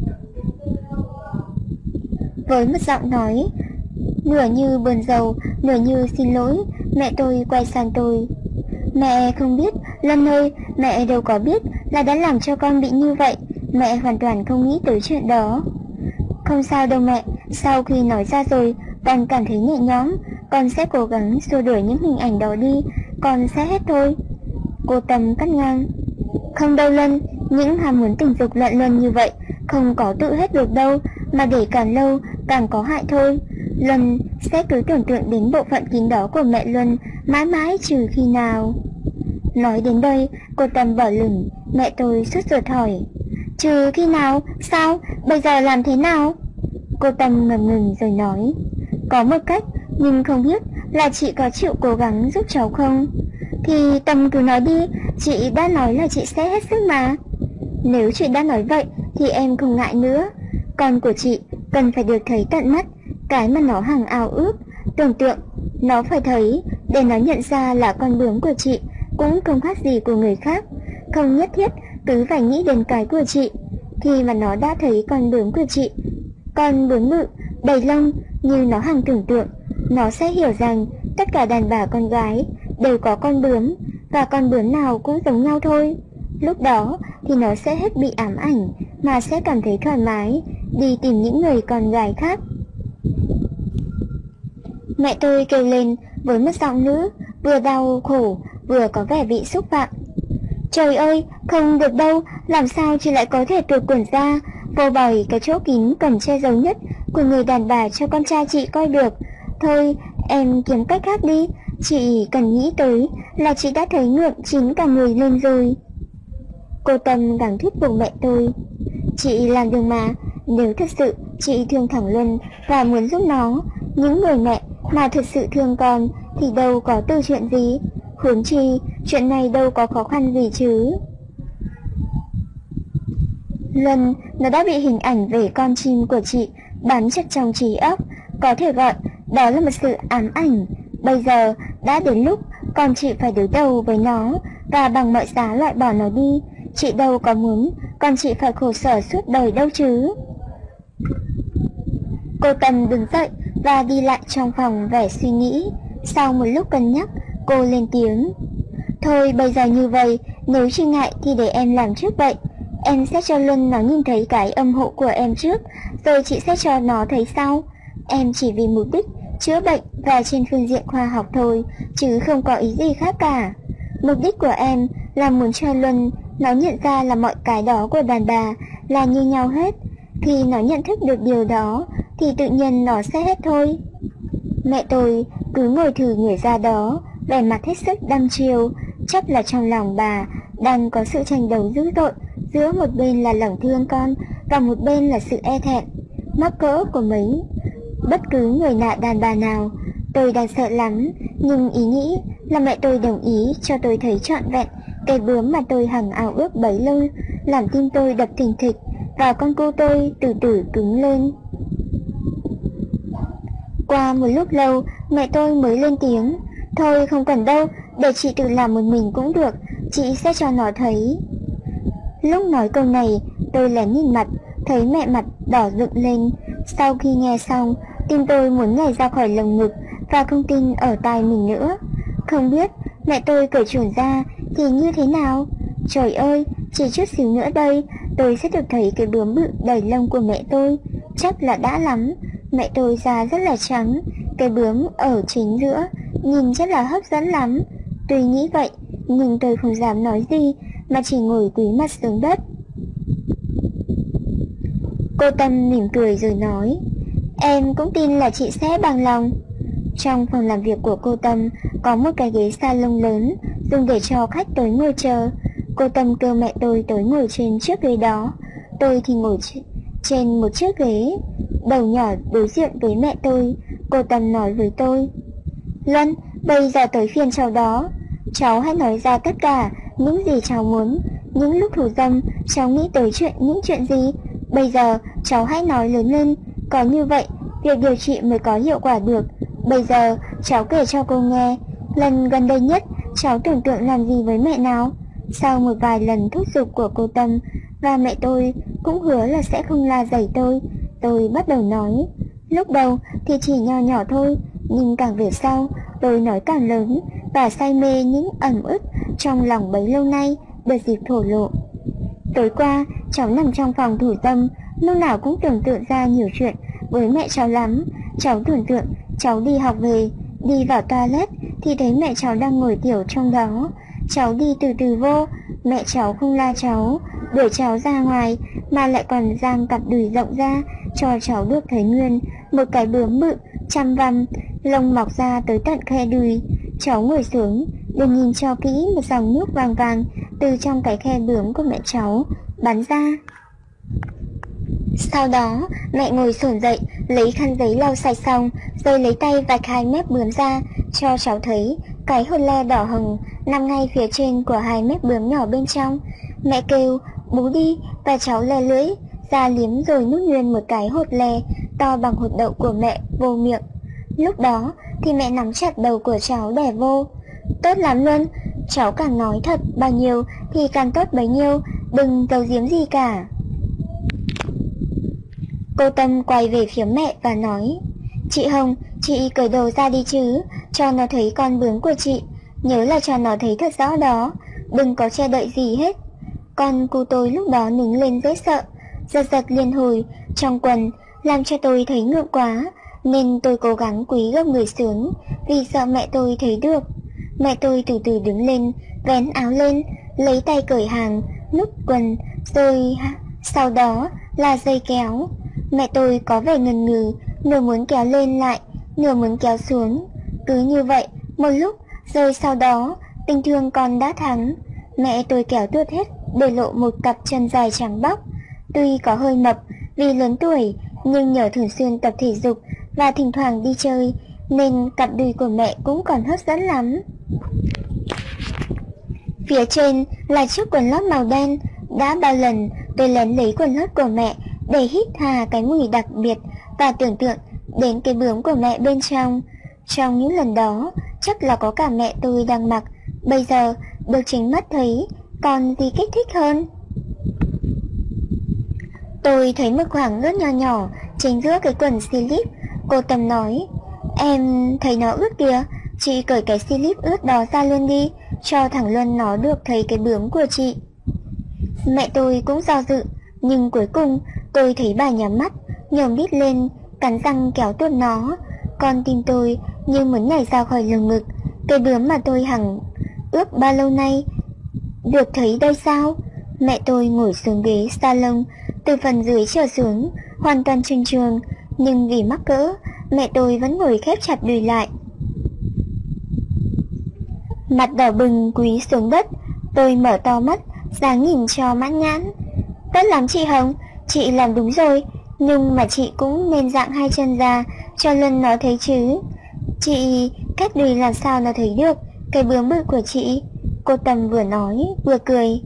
Với một giọng nói nửa như buồn rầu, nửa như xin lỗi, mẹ tôi quay sang tôi. Mẹ không biết, Luân ơi, mẹ đâu có biết là đã làm cho con bị như vậy. Mẹ hoàn toàn không nghĩ tới chuyện đó. Không sao đâu mẹ, sau khi nói ra rồi, con cảm thấy nhẹ nhõm. Con sẽ cố gắng xua đuổi những hình ảnh đó đi, con sẽ hết thôi. Cô Tâm cắt ngang. Không đâu Luân, những ham muốn tình dục loạn luân như vậy không có tự hết được đâu, mà để càng lâu càng có hại thôi. Luân sẽ cứ tưởng tượng đến bộ phận kín đó của mẹ Luân mãi mãi trừ khi nào. Nói đến đây, cô Tâm bỏ lửng, mẹ tôi sốt ruột hỏi. Trừ khi nào? Sao? Bây giờ làm thế nào? Cô Tâm ngập ngừng rồi nói. Có một cách, nhưng không biết là chị có chịu cố gắng giúp cháu không? Thì Tâm cứ nói đi, chị đã nói là chị sẽ hết sức mà. Nếu chị đã nói vậy thì em không ngại nữa. Con của chị cần phải được thấy tận mắt cái mà nó hằng ao ước, tưởng tượng. Nó phải thấy để nó nhận ra là con bướm của chị cũng không khác gì của người khác. Không nhất thiết cứ phải nghĩ đến cái của chị. Khi mà nó đã thấy con bướm của chị, con bướm bự, đầy lông như nó hằng tưởng tượng, nó sẽ hiểu rằng tất cả đàn bà con gái đều có con bướm, và con bướm nào cũng giống nhau thôi. Lúc đó thì nó sẽ hết bị ám ảnh, mà sẽ cảm thấy thoải mái đi tìm những người con gái khác. Mẹ tôi kêu lên với một giọng nữ vừa đau khổ vừa có vẻ bị xúc phạm. Trời ơi, không được đâu, làm sao chị lại có thể tuột quần ra, vô bày cái chỗ kín cần che giấu nhất của người đàn bà cho con trai chị coi được. Thôi, em kiếm cách khác đi, chị cần nghĩ tới là chị đã thấy ngượng chính cả người lên rồi. Cô Tâm gắng thuyết phục mẹ tôi. Chị làm được mà, nếu thật sự chị thương thằng Luân và muốn giúp nó, những người mẹ mà thật sự thương con thì đâu có từ chuyện gì. Huống chi, chuyện này đâu có khó khăn gì chứ. Luân, nó đã bị hình ảnh về con chim của chị bám chặt trong trí óc, có thể gọi đó là một sự ám ảnh. Bây giờ đã đến lúc con chị phải đối đầu với nó và bằng mọi giá loại bỏ nó đi. Chị đâu có muốn con chị phải khổ sở suốt đời đâu chứ. Cô Tâm đứng dậy và đi lại trong phòng vẻ suy nghĩ. Sau một lúc cân nhắc, cô lên tiếng. Thôi bây giờ như vậy, nếu chị ngại thì để em làm trước vậy. Em sẽ cho Luân nó nhìn thấy cái âm hộ của em trước, rồi chị sẽ cho nó thấy sau. Em chỉ vì mục đích chữa bệnh và trên phương diện khoa học thôi, chứ không có ý gì khác cả. Mục đích của em là muốn cho Luân nó nhận ra là mọi cái đó của đàn bà là như nhau hết. Khi nó nhận thức được điều đó thì tự nhiên nó sẽ hết thôi. Mẹ tôi cứ ngồi thử người ra đó, vẻ mặt hết sức đăm chiêu, chắc là trong lòng bà đang có sự tranh đấu dữ dội giữa một bên là lòng thương con và một bên là sự e thẹn, mắc cỡ của mấy bất cứ người lạ đàn bà nào. Tôi đang sợ lắm, nhưng ý nghĩ là mẹ tôi đồng ý cho tôi thấy trọn vẹn cái bướm mà tôi hằng ao ước bấy lâu, làm tim tôi đập thình thịch và con cô tôi từ từ cứng lên. Qua một lúc lâu, mẹ tôi mới lên tiếng: "Thôi không cần đâu, để chị tự làm một mình cũng được, chị sẽ cho nó thấy." Lúc nói câu này, tôi lén nhìn mặt, thấy mẹ mặt đỏ rực lên. Sau khi nghe xong, tim tôi muốn nhảy ra khỏi lồng ngực và không tin ở tai mình nữa. Không biết mẹ tôi cởi chuồn ra thì như thế nào? Trời ơi, chỉ chút xíu nữa đây, tôi sẽ được thấy cái bướm bự đầy lông của mẹ tôi. Chắc là đã lắm. Mẹ tôi da rất là trắng, cái bướm ở chính giữa, nhìn rất là hấp dẫn lắm. Tuy nghĩ vậy, nhưng tôi không dám nói gì, mà chỉ ngồi cúi mặt xuống đất. Cô Tâm mỉm cười rồi nói: "Em cũng tin là chị sẽ bằng lòng." Trong phòng làm việc của cô Tâm có một cái ghế salon lớn dùng để cho khách tới ngồi chờ. Cô Tâm kêu mẹ tôi tới ngồi trên chiếc ghế đó. Tôi thì ngồi trên một chiếc ghế đầu nhỏ đối diện với mẹ tôi. Cô Tâm nói với tôi: "Luân, bây giờ tới phiên cháu đó. Cháu hãy nói ra tất cả những gì cháu muốn. Những lúc thủ dâm cháu nghĩ tới những chuyện gì? Bây giờ cháu hãy nói lớn lên, có như vậy việc điều trị mới có hiệu quả được. Bây giờ cháu kể cho cô nghe, lần gần đây nhất cháu tưởng tượng làm gì với mẹ nào?" Sau một vài lần thúc giục của cô Tâm và mẹ tôi cũng hứa là sẽ không la rầy tôi bắt đầu nói. Lúc đầu thì chỉ nhỏ nhỏ thôi, nhưng càng về sau tôi nói càng lớn và say mê những ẩn ức trong lòng bấy lâu nay được dịp thổ lộ. Tối qua cháu nằm trong phòng thủ dâm, lúc nào cũng tưởng tượng ra nhiều chuyện với mẹ cháu lắm. Cháu tưởng tượng cháu đi học về, đi vào toilet thì thấy mẹ cháu đang ngồi tiểu trong đó. Cháu đi từ từ vô, mẹ cháu không la cháu, đuổi cháu ra ngoài, mà lại còn giang cặp đùi rộng ra cho cháu được thấy nguyên một cái bướm bự chăm vằm, lông mọc ra tới tận khe đùi. Cháu ngồi xuống để nhìn cho kỹ một dòng nước vàng vàng từ trong cái khe bướm của mẹ cháu bắn ra. Sau đó mẹ ngồi xổm dậy, lấy khăn giấy lau sạch xong, rồi lấy tay vạch hai mép bướm ra cho cháu thấy cái hột le đỏ hồng nằm ngay phía trên của hai mép bướm nhỏ bên trong. Mẹ kêu bú đi, và cháu le lưỡi ra liếm rồi nuốt nguyên một cái hột le to bằng hột đậu của mẹ vô miệng. Lúc đó thì mẹ nắm chặt đầu của cháu đè vô. "Tốt lắm luôn, cháu càng nói thật bao nhiêu thì càng tốt bấy nhiêu, đừng giấu giếm gì cả." Cô Tâm quay về phía mẹ và nói: "Chị Hồng, chị cởi đồ ra đi chứ, cho nó thấy con bướm của chị. Nhớ là cho nó thấy thật rõ đó, đừng có che đậy gì hết." Con cu tôi lúc đó nín lên dễ sợ, giật liên hồi trong quần, làm cho tôi thấy ngượng quá, nên tôi cố gắng cúi gập người xuống vì sợ mẹ tôi thấy được. Mẹ tôi từ từ đứng lên, vén áo lên, lấy tay cởi hàng, nút quần, rồi sau đó là dây kéo. Mẹ tôi có vẻ ngần ngừ, nửa muốn kéo lên lại, nửa muốn kéo xuống. Cứ như vậy một lúc, rồi sau đó tình thương con đã thắng. Mẹ tôi kéo tuột hết để lộ một cặp chân dài trắng bóc. Tuy có hơi mập vì lớn tuổi, nhưng nhờ thường xuyên tập thể dục và thỉnh thoảng đi chơi, nên cặp đùi của mẹ cũng còn hấp dẫn lắm. Phía trên là chiếc quần lót màu đen. Đã bao lần tôi lén lấy quần lót của mẹ để hít hà cái mùi đặc biệt và tưởng tượng đến cái bướm của mẹ bên trong. Trong những lần đó, chắc là có cả mẹ tôi đang mặc. Bây giờ được chính mắt thấy, còn gì kích thích hơn. Tôi thấy một khoảng ướt nho nhỏ chính giữa cái quần slip. Cô Tâm nói: "Em thấy nó ướt kìa, chị cởi cái slip ướt đó ra luôn đi, cho thằng Luân nó được thấy cái bướm của chị." Mẹ tôi cũng do dự, nhưng cuối cùng tôi thấy bà nhắm mắt, nhổm đít lên, cắn răng kéo tuột nó. Con tim tôi như muốn nhảy ra khỏi lồng ngực. Cái bướm mà tôi hằng ước bao lâu nay được thấy đây sao? Mẹ tôi ngồi xuống ghế salon từ phần dưới trở xuống, hoàn toàn trơn trường, nhưng vì mắc cỡ, mẹ tôi vẫn ngồi khép chặt đùi lại. Mặt đỏ bừng cúi xuống đất, tôi mở to mắt, dáng nhìn cho mãn nhãn. Tốt lắm chị Hồng, chị làm đúng rồi, nhưng mà chị cũng nên dạng hai chân ra cho Luân nó thấy chứ. Chị cách đùi làm sao nó thấy được cái bướm bự của chị? Cô Tâm vừa nói vừa cười.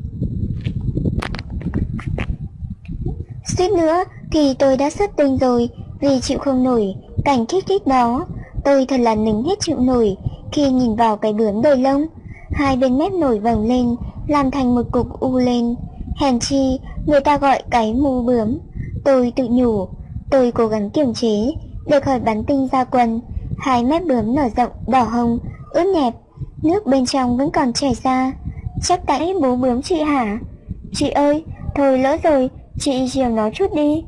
Suýt nữa thì tôi đã xuất tinh rồi, vì chịu không nổi cảnh kích thích đó. Tôi thật là nín hết chịu nổi khi nhìn vào cái bướm đầy lông. Hai bên mép nổi vòng lên, làm thành một cục u lên. Hèn chi người ta gọi cái mu bướm. Tôi tự nhủ. Tôi cố gắng kiềm chế để khỏi bắn tinh ra quần. Hai mép bướm nở rộng đỏ hồng, ướt nhẹp, nước bên trong vẫn còn chảy ra. Chắc tại bố bướm chị hả? Chị ơi, thôi lỡ rồi, chị chiều nó chút đi.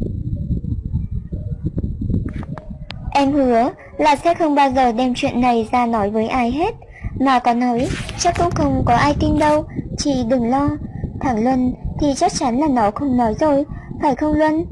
Em hứa là sẽ không bao giờ đem chuyện này ra nói với ai hết. Mà có nói chắc cũng không có ai tin đâu, chị đừng lo. Thằng Luân thì chắc chắn là nó không nói rồi, phải không Luân?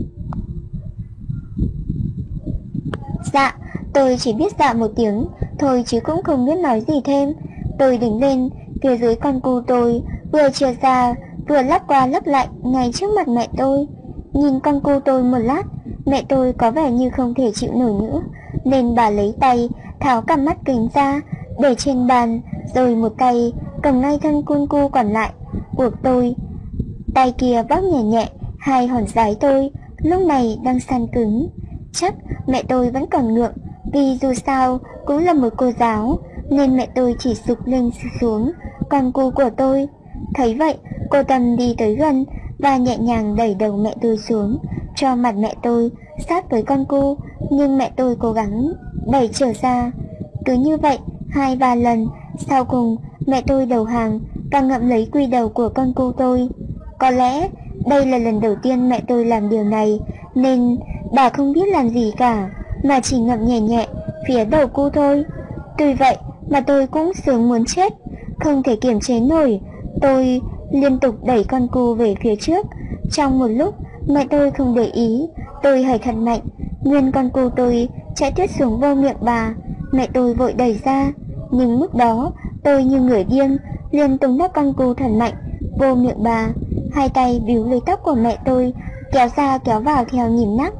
Dạ, tôi chỉ biết dạ một tiếng thôi chứ cũng không biết nói gì thêm. Tôi đứng lên, phía dưới con cu tôi vừa chia ra vừa lắc qua lắc lại ngay trước mặt mẹ tôi. Nhìn con cu tôi một lát, mẹ tôi có vẻ như không thể chịu nổi nữa, nên bà lấy tay tháo cặp mắt kính ra để trên bàn, rồi một tay cầm ngay thân con cu còn lại của tôi. Tay kia bóp nhẹ nhẹ hai hòn giái tôi, lúc này đang săn cứng. Chắc mẹ tôi vẫn còn ngượng, vì dù sao cũng là một cô giáo, nên mẹ tôi chỉ sụp lên xuống con cu của tôi. Thấy vậy, cô Tâm đi tới gần và nhẹ nhàng đẩy đầu mẹ tôi xuống, cho mặt mẹ tôi sát với con cu, nhưng mẹ tôi cố gắng đẩy trở ra. Cứ như vậy 2-3 lần, sau cùng mẹ tôi đầu hàng và ngậm lấy quy đầu của con cu tôi. Có lẽ đây là lần đầu tiên mẹ tôi làm điều này, nên bà không biết làm gì cả, mà chỉ ngậm nhẹ nhẹ phía đầu cu thôi. Tuy vậy mà tôi cũng sướng muốn chết, không thể kiềm chế nổi. Tôi liên tục đẩy con cu về phía trước. Trong một lúc mẹ tôi không để ý, tôi hởi thật mạnh, nguyên con cu tôi chạy tuốt xuống vô miệng bà. Mẹ tôi vội đẩy ra, nhưng lúc đó tôi như người điên, liền tung nắp con cu thật mạnh vô miệng bà. Hai tay bíu lấy tóc của mẹ tôi, kéo ra kéo vào theo nhịp nắp.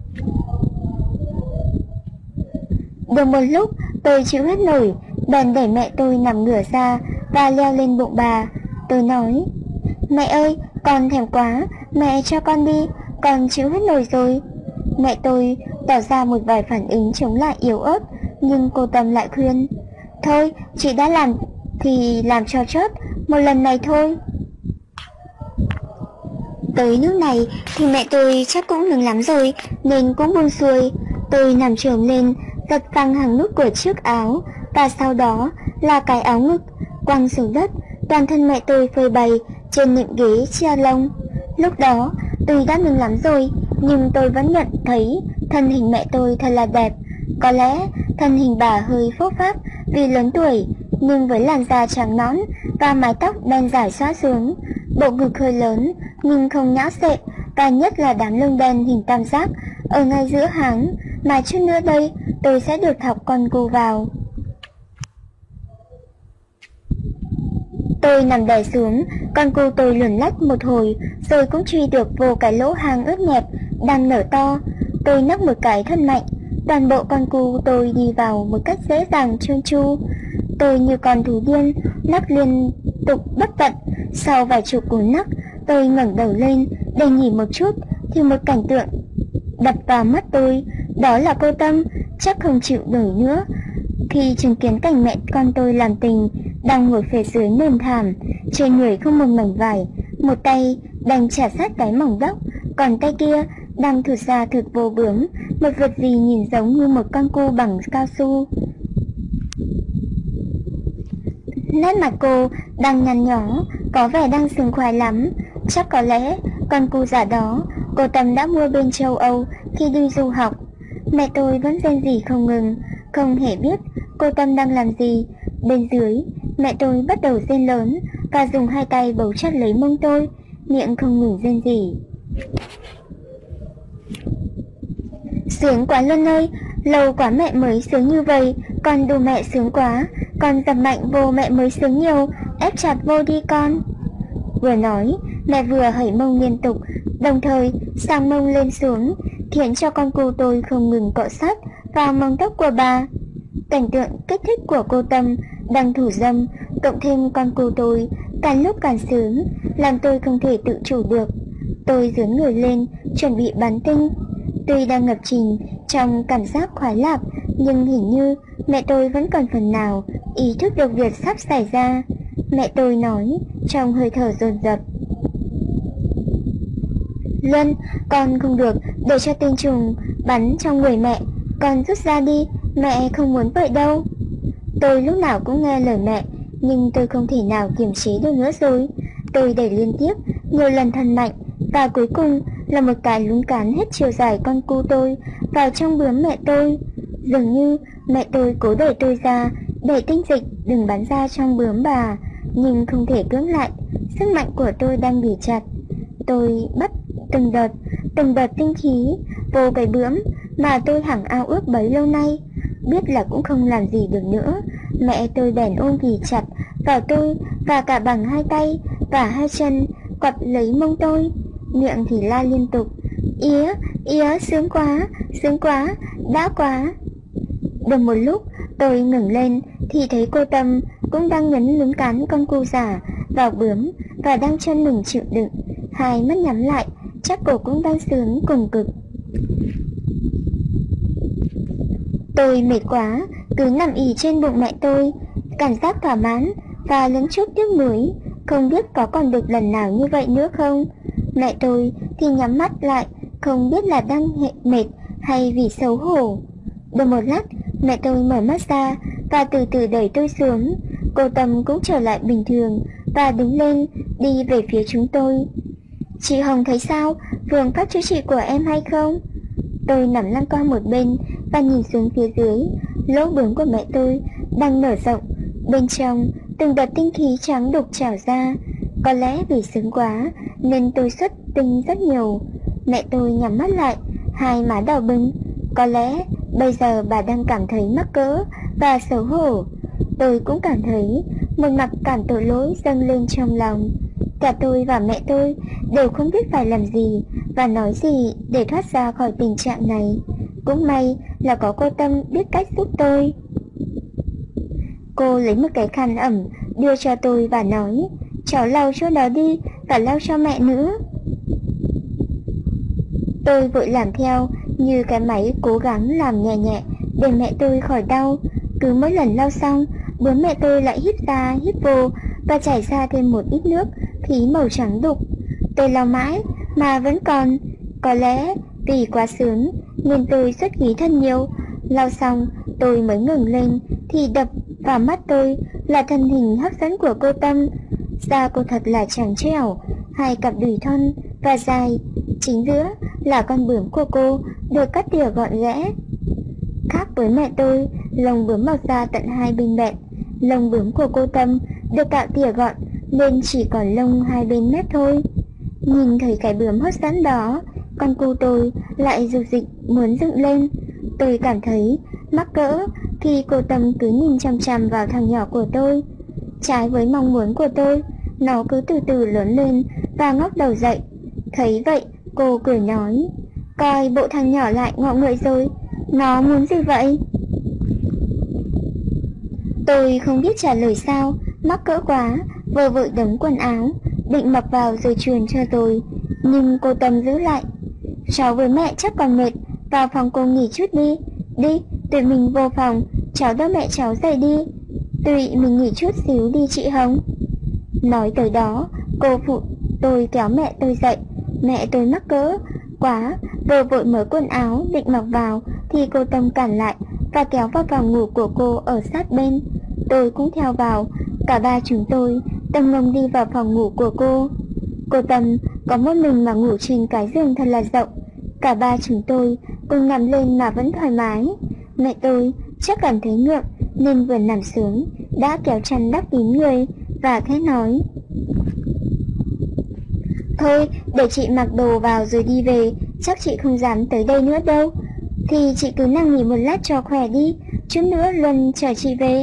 Được một lúc tôi chịu hết nổi, bèn đẩy mẹ tôi nằm ngửa ra và leo lên bụng bà. Tôi nói: Mẹ ơi, con thèm quá, mẹ cho con đi, con chịu hết nổi rồi. Mẹ tôi tỏ ra một vài phản ứng chống lại yếu ớt, nhưng cô Tâm lại khuyên: Thôi, chị đã làm thì làm cho chớp, một lần này thôi. Tới nước này thì mẹ tôi chắc cũng mừng lắm rồi, nên cũng buông xuôi. Tôi nằm chồm lên, giật phăng hàng nút của chiếc áo, và sau đó là cái áo ngực, quăng xuống đất. Toàn thân mẹ tôi phơi bày trên những ghế chia lông. Lúc đó tôi đã mừng lắm rồi, nhưng tôi vẫn nhận thấy thân hình mẹ tôi thật là đẹp. Có lẽ thân hình bà hơi phốc phác vì lớn tuổi, nhưng với làn da trắng nõn và mái tóc đen rải xõa xuống, bộ ngực hơi lớn nhưng không nhão xệ, và nhất là đám lông đen hình tam giác ở ngay giữa háng, mà chút nữa đây tôi sẽ được thọc con cu vào. Tôi nằm đè xuống, con cu tôi luồn lách một hồi rồi cũng truy được vô cái lỗ hang ướt nhẹp đang nở to. Tôi nắc một cái thật mạnh, toàn bộ con cu tôi đi vào một cách dễ dàng trơn tru. Tôi như con thú điên, nắc liên tục bất tận. Sau vài chục cú nắc, tôi ngẩng đầu lên để nhìn một chút thì một cảnh tượng đập vào mắt tôi. Đó là cô Tâm, chắc không chịu nổi nữa khi chứng kiến cảnh mẹ con tôi làm tình, đang ngồi phía dưới nền thảm, trên người không một mảnh vải, một tay đang chà sát cái mỏng tóc, còn tay kia đang thụt ra thực vô bướm, một vật gì nhìn giống như một con cu bằng cao su. Nét mặt cô đang nhăn nhó, có vẻ đang sướng khoái lắm. Chắc có lẽ con cu giả đó cô Tâm đã mua bên châu Âu khi đi du học. Mẹ tôi vẫn rên rỉ không ngừng, không hề biết cô Tâm đang làm gì. Bên dưới, mẹ tôi bắt đầu rên lớn và dùng hai tay bấu chặt lấy mông tôi, miệng không ngừng rên rỉ. Sướng quá Luân ơi, lâu quá mẹ mới sướng như vậy, con đù mẹ sướng quá, con dập mạnh vô mẹ mới sướng nhiều, ép chặt vô đi con. Vừa nói, mẹ vừa hẩy mông liên tục, đồng thời sang mông lên xuống, khiến cho con cu tôi không ngừng cọ sát vào mông tóc của bà. Cảnh tượng kích thích của cô Tâm đang thủ dâm, cộng thêm con cu tôi càng lúc càng sướng, làm tôi không thể tự chủ được. Tôi dướn người lên, chuẩn bị bắn tinh. Tuy đang ngập chìm trong cảm giác khoái lạc, nhưng hình như mẹ tôi vẫn còn phần nào ý thức được việc sắp xảy ra. Mẹ tôi nói trong hơi thở dồn dập: Luân, con không được để cho tinh trùng bắn trong người mẹ, con rút ra đi, mẹ không muốn vậy đâu. Tôi lúc nào cũng nghe lời mẹ, nhưng tôi không thể nào kiềm chế được nữa rồi. Tôi đẩy liên tiếp nhiều lần thật mạnh, và cuối cùng là một cái lún cán hết chiều dài con cu tôi vào trong bướm mẹ tôi. Dường như mẹ tôi cố đẩy tôi ra để tinh dịch đừng bắn ra trong bướm bà, nhưng không thể cưỡng lại, sức mạnh của tôi đang bị chặt. Tôi bắt từng đợt tinh khí vô cái bướm mà tôi hằng ao ước bấy lâu nay. Biết là cũng không làm gì được nữa, mẹ tôi bèn ôm ghì chặt vào tôi và cả bằng hai tay và hai chân quặp lấy mông tôi, miệng thì la liên tục: Ía, ía, sướng quá, đã quá. Được một lúc tôi ngẩng lên thì thấy cô Tâm cũng đang nhấn lún cán con cu giả vào bướm và đang chân mừng chịu đựng, hai mắt nhắm lại, chắc cổ cũng đang sướng cùng cực. Tôi mệt quá, cứ nằm ì trên bụng mẹ tôi, cảm giác thỏa mãn và lẫn chút tiếc nuối, không biết có còn được lần nào như vậy nữa không. Mẹ tôi thì nhắm mắt lại, không biết là đang mệt hay vì xấu hổ. Được một lát, mẹ tôi mở mắt ra và từ từ đẩy tôi xuống. Cô Tâm cũng trở lại bình thường và đứng lên đi về phía chúng tôi. Chị Hồng thấy sao? Phương pháp chữa trị của em hay không? Tôi nằm lăn qua một bên và nhìn xuống phía dưới. Lỗ bướm của mẹ tôi đang nở rộng, bên trong từng đợt tinh khí trắng đục trào ra. Có lẽ vì sướng quá nên tôi xuất tinh rất nhiều. Mẹ tôi nhắm mắt lại, hai má đỏ bừng. Có lẽ bây giờ bà đang cảm thấy mắc cỡ và xấu hổ. Tôi cũng cảm thấy một mặt cảm tội lỗi dâng lên trong lòng. Cả tôi và mẹ tôi đều không biết phải làm gì và nói gì để thoát ra khỏi tình trạng này. Cũng may là có cô Tâm biết cách giúp tôi. Cô lấy một cái khăn ẩm đưa cho tôi và nói: Cháu lau chỗ đó đi và lau cho mẹ nữa. Tôi vội làm theo, như cái máy cố gắng làm nhẹ nhẹ để mẹ tôi khỏi đau. Cứ mỗi lần lau xong, bướm mẹ tôi lại hít ra hít vô và chảy ra thêm một ít nước khí màu trắng đục. Tôi lau mãi mà vẫn còn. Có lẽ vì quá sướng nên tôi xuất khí thật nhiều. Lau xong tôi mới ngẩng lên thì đập vào mắt tôi là thân hình hấp dẫn của cô Tâm. Da cô thật là trắng trẻo, hai cặp đùi thon và dài, chính giữa là con bướm của cô được cắt tỉa gọn ghẽ. Khác với mẹ tôi, lông bướm mọc ra tận hai bên bẹn. Lông bướm của cô Tâm được cạo tỉa gọn nên chỉ còn lông hai bên mép thôi. Nhìn thấy cái bướm hấp dẫn đó, con cu tôi lại rục rịch muốn dựng lên. Tôi cảm thấy mắc cỡ khi cô Tâm cứ nhìn chằm chằm vào thằng nhỏ của tôi. Trái với mong muốn của tôi, nó cứ từ từ lớn lên và ngóc đầu dậy. Thấy vậy, cô cười nói: Coi bộ thằng nhỏ lại ngọ nguậy rồi, nó muốn gì vậy? Tôi không biết trả lời sao, mắc cỡ quá, vừa vội đấm quần áo, định mặc vào rồi truyền cho tôi. Nhưng cô Tâm giữ lại: Cháu với mẹ chắc còn mệt, vào phòng cô nghỉ chút đi. Đi, tụi mình vô phòng, cháu đỡ mẹ cháu dậy đi. Tụi mình nghỉ chút xíu đi chị Hồng. Nói tới đó, cô phụ tôi kéo mẹ tôi dậy. Mẹ tôi mắc cỡ quá, vừa vội mở quần áo định mặc vào thì cô Tâm cản lại và kéo vào phòng ngủ của cô ở sát bên. Tôi cũng theo vào. Cả ba chúng tôi tâm ngông đi vào phòng ngủ của cô. Cô Tâm có một mình mà ngủ trên cái giường thật là rộng. Cả ba chúng tôi cùng nằm lên mà vẫn thoải mái. Mẹ tôi chắc cảm thấy ngượng nên vừa nằm xuống đã kéo chăn đắp kín người và khẽ nói: "Thôi, để chị mặc đồ vào rồi đi về, chắc chị không dám tới đây nữa đâu. Thì chị cứ nằm nghỉ một lát cho khỏe đi, chút nữa Luân chở chị về."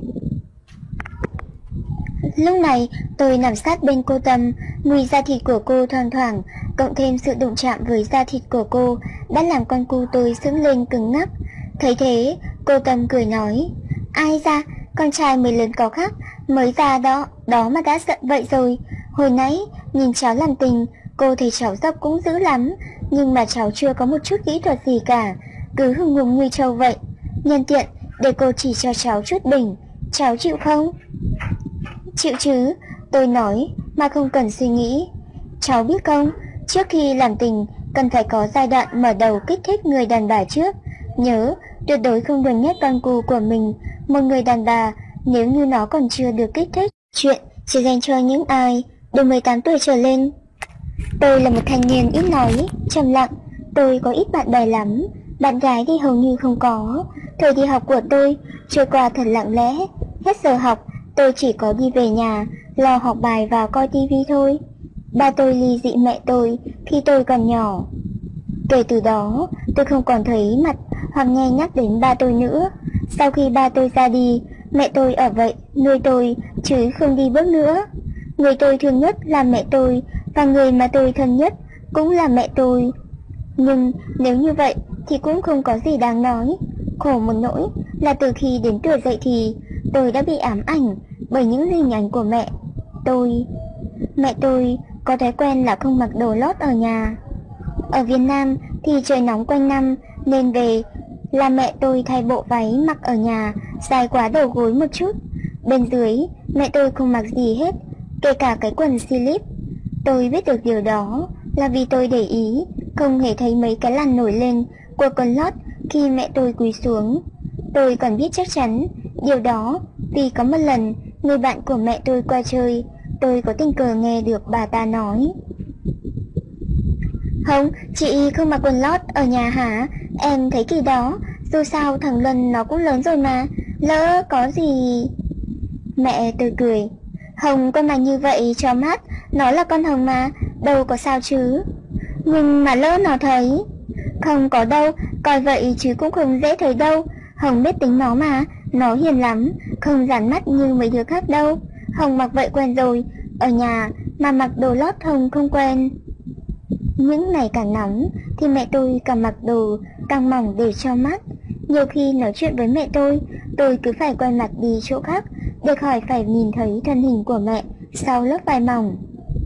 Lúc này tôi nằm sát bên cô Tâm, mùi da thịt của cô thoang thoảng, cộng thêm sự đụng chạm với da thịt của cô đã làm con cu tôi sững lên cứng ngắc. Thấy thế, cô Tâm cười nói: "Ai da, con trai mới lớn có khác, mới ra đó mà đã giận vậy rồi. Hồi nãy nhìn cháu làm tình, cô thấy cháu dập cũng dữ lắm, nhưng mà cháu chưa có một chút kỹ thuật gì cả, cứ hùng hùng như trâu vậy. Nhân tiện để cô chỉ cho cháu chút đỉnh, cháu chịu không?" "Chịu chứ," tôi nói mà không cần suy nghĩ. "Cháu biết không, trước khi làm tình cần phải có giai đoạn mở đầu kích thích người đàn bà trước. Nhớ, tuyệt đối không được nhét con cù của mình một người đàn bà nếu như nó còn chưa được kích thích. Chuyện chỉ dành cho những ai từ 18 tuổi trở lên." Tôi là một thanh niên ít nói, trầm lặng. Tôi có ít bạn bè lắm, bạn gái thì hầu như không có. Thời đi học của tôi trôi qua thật lặng lẽ. Hết giờ học, tôi chỉ có đi về nhà, lo học bài và coi tivi thôi. Ba tôi ly dị mẹ tôi khi tôi còn nhỏ. Kể từ đó, tôi không còn thấy mặt hoặc nghe nhắc đến ba tôi nữa. Sau khi ba tôi ra đi, mẹ tôi ở vậy nuôi tôi chứ không đi bước nữa. Người tôi thương nhất là mẹ tôi, và người mà tôi thân nhất cũng là mẹ tôi. Nhưng nếu như vậy thì cũng không có gì đáng nói. Khổ một nỗi là từ khi đến tuổi dậy thì tôi đã bị ám ảnh bởi những hình ảnh của mẹ tôi. Mẹ tôi có thói quen là không mặc đồ lót ở nhà. Ở Việt Nam thì trời nóng quanh năm, nên về là mẹ tôi thay bộ váy mặc ở nhà dài quá đầu gối một chút. Bên dưới mẹ tôi không mặc gì hết, kể cả cái quần slip. Tôi biết được điều đó là vì tôi để ý không hề thấy mấy cái lằn nổi lên của quần lót khi mẹ tôi cúi xuống. Tôi còn biết chắc chắn điều đó vì có một lần người bạn của mẹ tôi qua chơi, tôi có tình cờ nghe được bà ta nói: "Không, chị không mặc quần lót ở nhà hả? Em thấy kỳ đó, dù sao thằng Luân nó cũng lớn rồi mà, lỡ có gì..." Mẹ tôi cười: "Hồng con mặc như vậy cho mát, nó là con Hồng mà, đâu có sao chứ." "Nhưng mà lỡ nó thấy..." "Không có đâu, coi vậy chứ cũng không dễ thấy đâu. Hồng biết tính nó mà, nó hiền lắm, không dán mắt như mấy đứa khác đâu. Hồng mặc vậy quen rồi, ở nhà mà mặc đồ lót Hồng không quen." Những ngày càng nóng thì mẹ tôi càng mặc đồ càng mỏng để cho mát. Nhiều khi nói chuyện với mẹ tôi cứ phải quay mặt đi chỗ khác để khỏi phải nhìn thấy thân hình của mẹ sau lớp vải mỏng.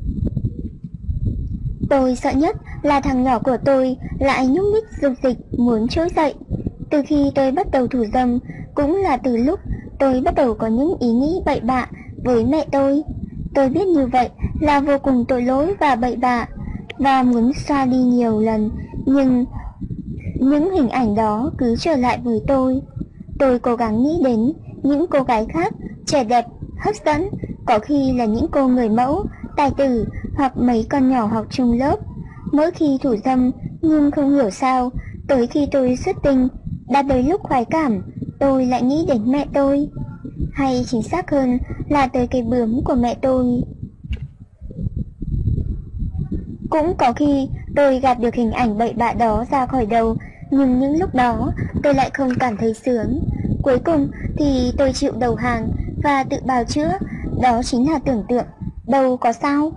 Tôi sợ nhất là thằng nhỏ của tôi lại nhúc nhích dục dịch muốn trỗi dậy. Từ khi tôi bắt đầu thủ dâm cũng là từ lúc tôi bắt đầu có những ý nghĩ bậy bạ với mẹ tôi. Tôi biết như vậy là vô cùng tội lỗi và bậy bạ, và muốn xoa đi nhiều lần, nhưng những hình ảnh đó cứ trở lại với tôi. Tôi cố gắng nghĩ đến những cô gái khác, trẻ đẹp, hấp dẫn, có khi là những cô người mẫu, tài tử hoặc mấy con nhỏ học chung lớp. Mỗi khi thủ dâm, nhưng không hiểu sao, tới khi tôi xuất tinh, đã tới lúc khoái cảm, tôi lại nghĩ đến mẹ tôi. Hay chính xác hơn là tới cái bướm của mẹ tôi. Cũng có khi tôi gạt được hình ảnh bậy bạ đó ra khỏi đầu, nhưng những lúc đó tôi lại không cảm thấy sướng. Cuối cùng thì tôi chịu đầu hàng và tự bào chữa, đó chính là tưởng tượng, đâu có sao.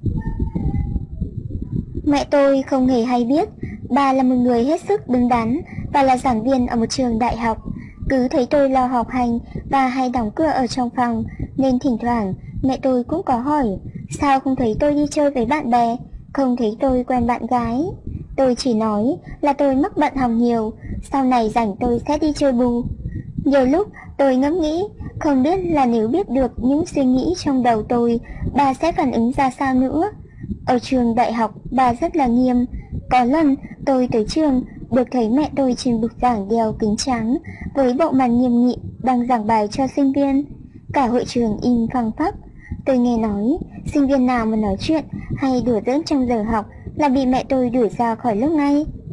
Mẹ tôi không hề hay biết, bà là một người hết sức đứng đắn và là giảng viên ở một trường đại học. Cứ thấy tôi lo học hành và hay đóng cửa ở trong phòng, nên thỉnh thoảng mẹ tôi cũng có hỏi sao không thấy tôi đi chơi với bạn bè, không thấy tôi quen bạn gái. Tôi chỉ nói là tôi mắc bận học nhiều, sau này rảnh tôi sẽ đi chơi bù. Nhiều lúc tôi ngẫm nghĩ, không biết là nếu biết được những suy nghĩ trong đầu tôi, bà sẽ phản ứng ra sao nữa. Ở trường đại học bà rất là nghiêm. Có lần tôi tới trường được thấy mẹ tôi trên bục giảng đeo kính trắng với bộ mặt nghiêm nghị đang giảng bài cho sinh viên. Cả hội trường im phăng phắc. Tôi nghe nói sinh viên nào mà nói chuyện hay đùa giỡn trong giờ học là bị mẹ tôi đuổi ra khỏi lớp ngay.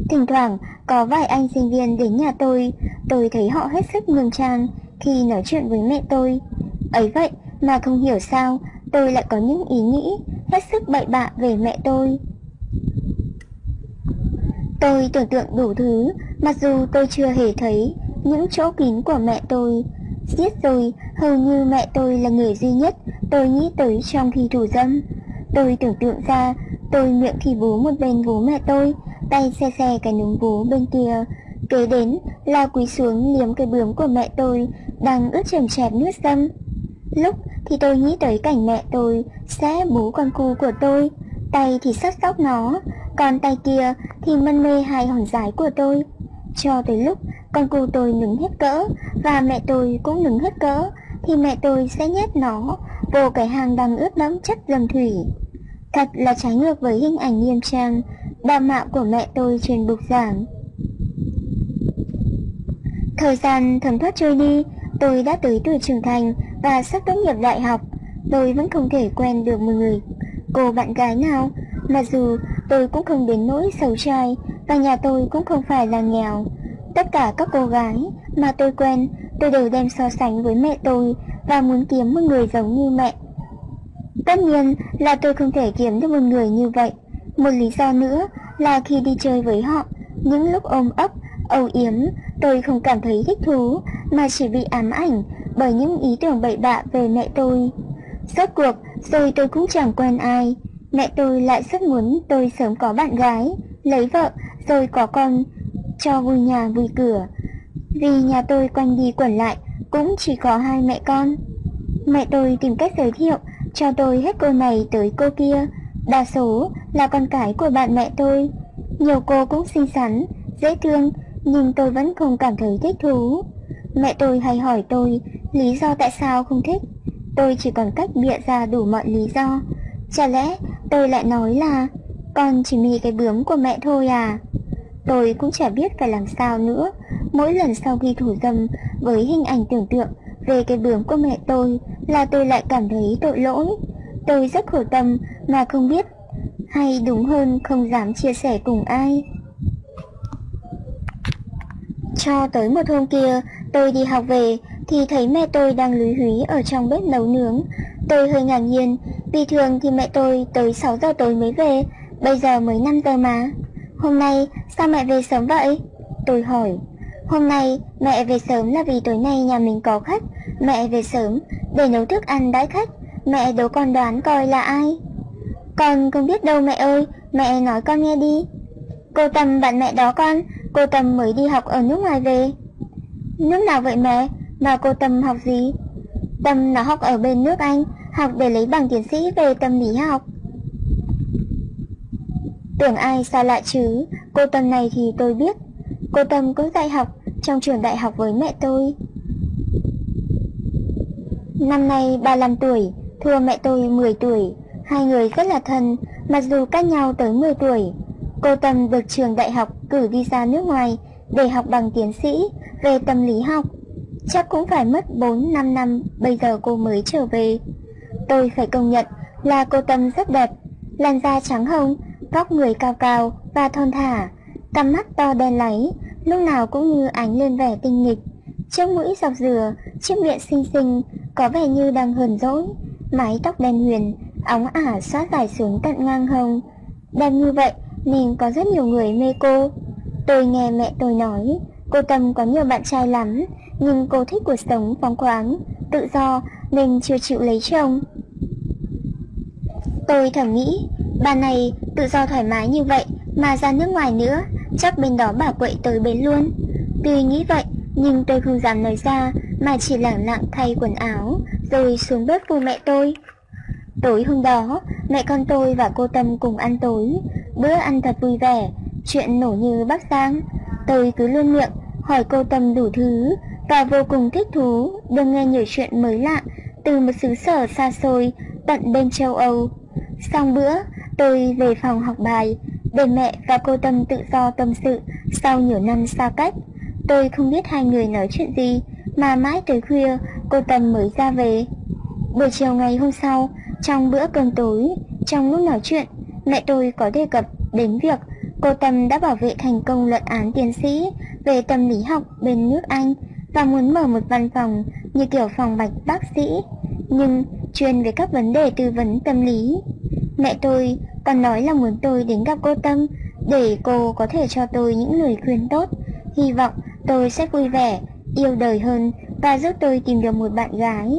Thỉnh thoảng có vài anh sinh viên đến nhà tôi thấy họ hết sức nghiêm trang khi nói chuyện với mẹ tôi. Ấy vậy mà không hiểu sao tôi lại có những ý nghĩ hết sức bậy bạ về mẹ tôi. Tôi tưởng tượng đủ thứ, mặc dù tôi chưa hề thấy những chỗ kín của mẹ tôi. Giết rồi, hầu như mẹ tôi là người duy nhất tôi nghĩ tới trong khi thủ dâm. Tôi tưởng tượng ra tôi miệng thì vú một bên vú mẹ tôi, tay xe xe cái núm vú bên kia. Kế đến là cúi xuống liếm cái bướm của mẹ tôi đang ướt chầm chạp nước dâm. Lúc thì tôi nghĩ tới cảnh mẹ tôi sẽ bú con cu của tôi, tay thì sắt sóc nó, còn tay kia thì mân mê hai hòn giái của tôi. Cho tới lúc con cu tôi nứng hết cỡ và mẹ tôi cũng nứng hết cỡ thì mẹ tôi sẽ nhét nó vô cái hang đang ướt đẫm chất dâm thủy. Thật là trái ngược với hình ảnh nghiêm trang, đạo mạo của mẹ tôi trên bục giảng. Thời gian thấm thoát trôi đi, tôi đã tới tuổi trưởng thành và sắp tốt nghiệp đại học. Tôi vẫn không thể quen được một người cô bạn gái nào, mặc dù tôi cũng không đến nỗi xấu trai và nhà tôi cũng không phải là nghèo. Tất cả các cô gái mà tôi quen, tôi đều đem so sánh với mẹ tôi và muốn kiếm một người giống như mẹ. Tất nhiên là tôi không thể kiếm được một người như vậy. Một lý do nữa là khi đi chơi với họ, những lúc ôm ấp, âu yếm, tôi không cảm thấy thích thú mà chỉ bị ám ảnh bởi những ý tưởng bậy bạ về mẹ tôi. Rốt cuộc rồi tôi cũng chẳng quen ai. Mẹ tôi lại rất muốn tôi sớm có bạn gái, lấy vợ rồi có con cho vui nhà vui cửa. Vì nhà tôi quanh đi quẩn lại cũng chỉ có hai mẹ con. Mẹ tôi tìm cách giới thiệu cho tôi hết cô này tới cô kia, đa số là con cái của bạn mẹ tôi. Nhiều cô cũng xinh xắn, dễ thương, nhưng tôi vẫn không cảm thấy thích thú. Mẹ tôi hay hỏi tôi lý do tại sao không thích. Tôi chỉ còn cách bịa ra đủ mọi lý do. Chả lẽ tôi lại nói là con chỉ mì cái bướm của mẹ thôi à? Tôi cũng chả biết phải làm sao nữa. Mỗi lần sau khi thủ dâm với hình ảnh tưởng tượng về cái bướm của mẹ tôi là tôi lại cảm thấy tội lỗi. Tôi rất khổ tâm mà không biết, hay đúng hơn không dám chia sẻ cùng ai. Cho tới một hôm kia, tôi đi học về thì thấy mẹ tôi đang lúi húi ở trong bếp nấu nướng. Tôi hơi ngạc nhiên, vì thường thì mẹ tôi tới 6 giờ tối mới về, bây giờ mới 5 giờ mà. Hôm nay sao mẹ về sớm vậy? Tôi hỏi. Hôm nay mẹ về sớm là vì tối nay nhà mình có khách. Mẹ về sớm để nấu thức ăn đãi khách. Mẹ đố con đoán coi là ai? Con không biết đâu mẹ ơi, mẹ nói con nghe đi. Cô Tâm bạn mẹ đó con, cô Tâm mới đi học ở nước ngoài về. Nước nào vậy mẹ? Mà cô Tâm học gì? Tâm nó học ở bên nước Anh, học để lấy bằng tiến sĩ về tâm lý học. Tưởng ai xa lạ chứ, cô Tâm này thì tôi biết. Cô Tâm cũng dạy học trong trường đại học với mẹ tôi. Năm nay 35 tuổi, thua mẹ tôi 10 tuổi. Hai người rất là thân, mặc dù cách nhau tới 10 tuổi. Cô Tâm được trường đại học cử đi ra nước ngoài để học bằng tiến sĩ về tâm lý học. Chắc cũng phải mất 4-5 năm bây giờ cô mới trở về. Tôi phải công nhận là cô Tâm rất đẹp, làn da trắng hồng, vóc người cao cao và thon thả, cặp mắt to đen láy, lúc nào cũng như ánh lên vẻ tinh nghịch. Chiếc mũi dọc dừa, chiếc miệng xinh xinh, có vẻ như đang hờn dỗi, mái tóc đen huyền, óng ả xõa dài xuống tận ngang hông. Đẹp như vậy nên có rất nhiều người mê cô. Tôi nghe mẹ tôi nói, cô Tâm có nhiều bạn trai lắm, nhưng cô thích cuộc sống phóng khoáng, tự do nên chưa chịu lấy chồng. Tôi thầm nghĩ, bà này tự do thoải mái như vậy mà ra nước ngoài nữa, chắc bên đó bà quậy tới bến luôn. Tuy nghĩ vậy, nhưng tôi không dám nói ra mà chỉ lẳng lặng thay quần áo rồi xuống bếp phụ mẹ tôi. Tối hôm đó, mẹ con tôi và cô Tâm cùng ăn tối. Bữa ăn thật vui vẻ, chuyện nổ như bắp rang. Tôi cứ luôn miệng hỏi cô Tâm đủ thứ và vô cùng thích thú được nghe nhiều chuyện mới lạ từ một xứ sở xa xôi tận bên châu Âu. Xong bữa, tôi về phòng học bài để mẹ và cô Tâm tự do tâm sự sau nhiều năm xa cách. Tôi không biết hai người nói chuyện gì mà mãi tới khuya cô Tâm mới ra về. Buổi chiều ngày hôm sau, trong bữa cơm tối, trong lúc nói chuyện, mẹ tôi có đề cập đến việc Cô Tâm đã bảo vệ thành công luận án tiến sĩ về tâm lý học bên nước Anh và muốn mở một văn phòng như kiểu phòng bạch bác sĩ, nhưng chuyên về các vấn đề tư vấn tâm lý. Mẹ tôi còn nói là muốn tôi đến gặp cô Tâm để cô có thể cho tôi những lời khuyên tốt, hy vọng tôi sẽ vui vẻ, yêu đời hơn và giúp tôi tìm được một bạn gái.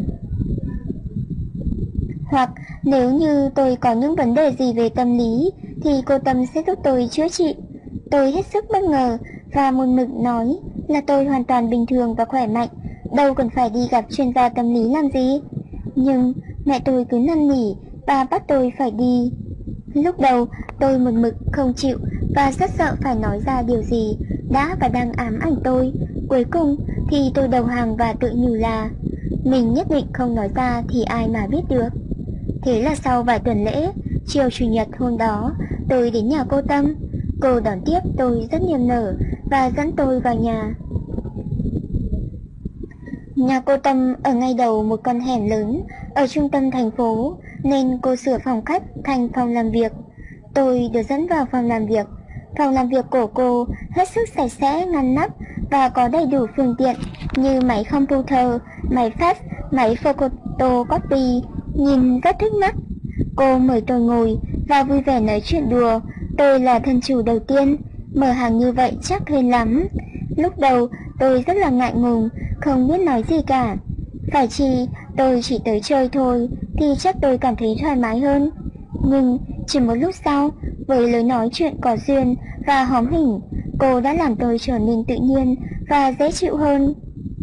Hoặc nếu như tôi có những vấn đề gì về tâm lý thì cô Tâm sẽ giúp tôi chữa trị. Tôi hết sức bất ngờ và một mực nói là tôi hoàn toàn bình thường và khỏe mạnh, đâu cần phải đi gặp chuyên gia tâm lý làm gì. Nhưng mẹ tôi cứ năn nỉ và bắt tôi phải đi. Lúc đầu tôi một mực không chịu và rất sợ phải nói ra điều gì đã và đang ám ảnh tôi. Cuối cùng thì tôi đầu hàng và tự nhủ là mình nhất định không nói ra thì ai mà biết được. Thế là sau vài tuần lễ, chiều chủ nhật hôm đó, tôi đến nhà cô Tâm. Cô đón tiếp tôi rất niềm nở và dẫn tôi vào nhà. Nhà cô Tâm ở ngay đầu một con hẻm lớn ở trung tâm thành phố, nên cô sửa phòng khách thành phòng làm việc. Tôi được dẫn vào phòng làm việc. Phòng làm việc của cô hết sức sạch sẽ, ngăn nắp và có đầy đủ phương tiện như máy computer, máy fax, máy photocopy, nhìn rất thích mắt. Cô mời tôi ngồi và vui vẻ nói chuyện đùa. Tôi là thân chủ đầu tiên, mở hàng như vậy chắc hên lắm. Lúc đầu tôi rất là ngại ngùng, không biết nói gì cả. Phải chi tôi chỉ tới chơi thôi thì chắc tôi cảm thấy thoải mái hơn. Nhưng chỉ một lúc sau, với lời nói chuyện có duyên và hóm hỉnh, cô đã làm tôi trở nên tự nhiên và dễ chịu hơn.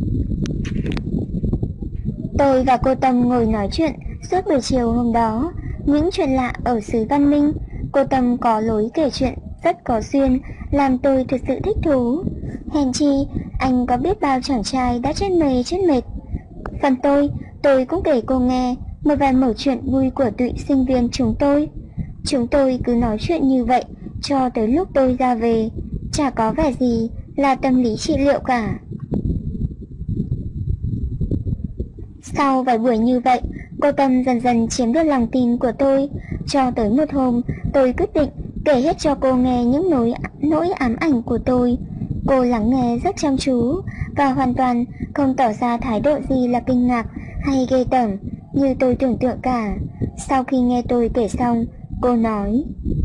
Tôi và cô Tâm ngồi nói chuyện suốt buổi chiều hôm đó, những chuyện lạ ở xứ văn minh. Cô Tâm có lối kể chuyện rất có duyên, làm tôi thực sự thích thú. Hèn chi, anh có biết bao chàng trai đã chết mệt. Phần tôi cũng kể cô nghe một vài mẩu chuyện vui của tụi sinh viên chúng tôi. Chúng tôi cứ nói chuyện như vậy cho tới lúc tôi ra về, chả có vẻ gì là tâm lý trị liệu cả. Sau vài buổi như vậy, cô Tâm dần dần chiếm được lòng tin của tôi, cho tới một hôm tôi quyết định kể hết cho cô nghe những nỗi ám ảnh của tôi. Cô lắng nghe rất chăm chú và hoàn toàn không tỏ ra thái độ gì là kinh ngạc hay ghê tởm như tôi tưởng tượng cả. Sau khi nghe tôi kể xong, cô nói: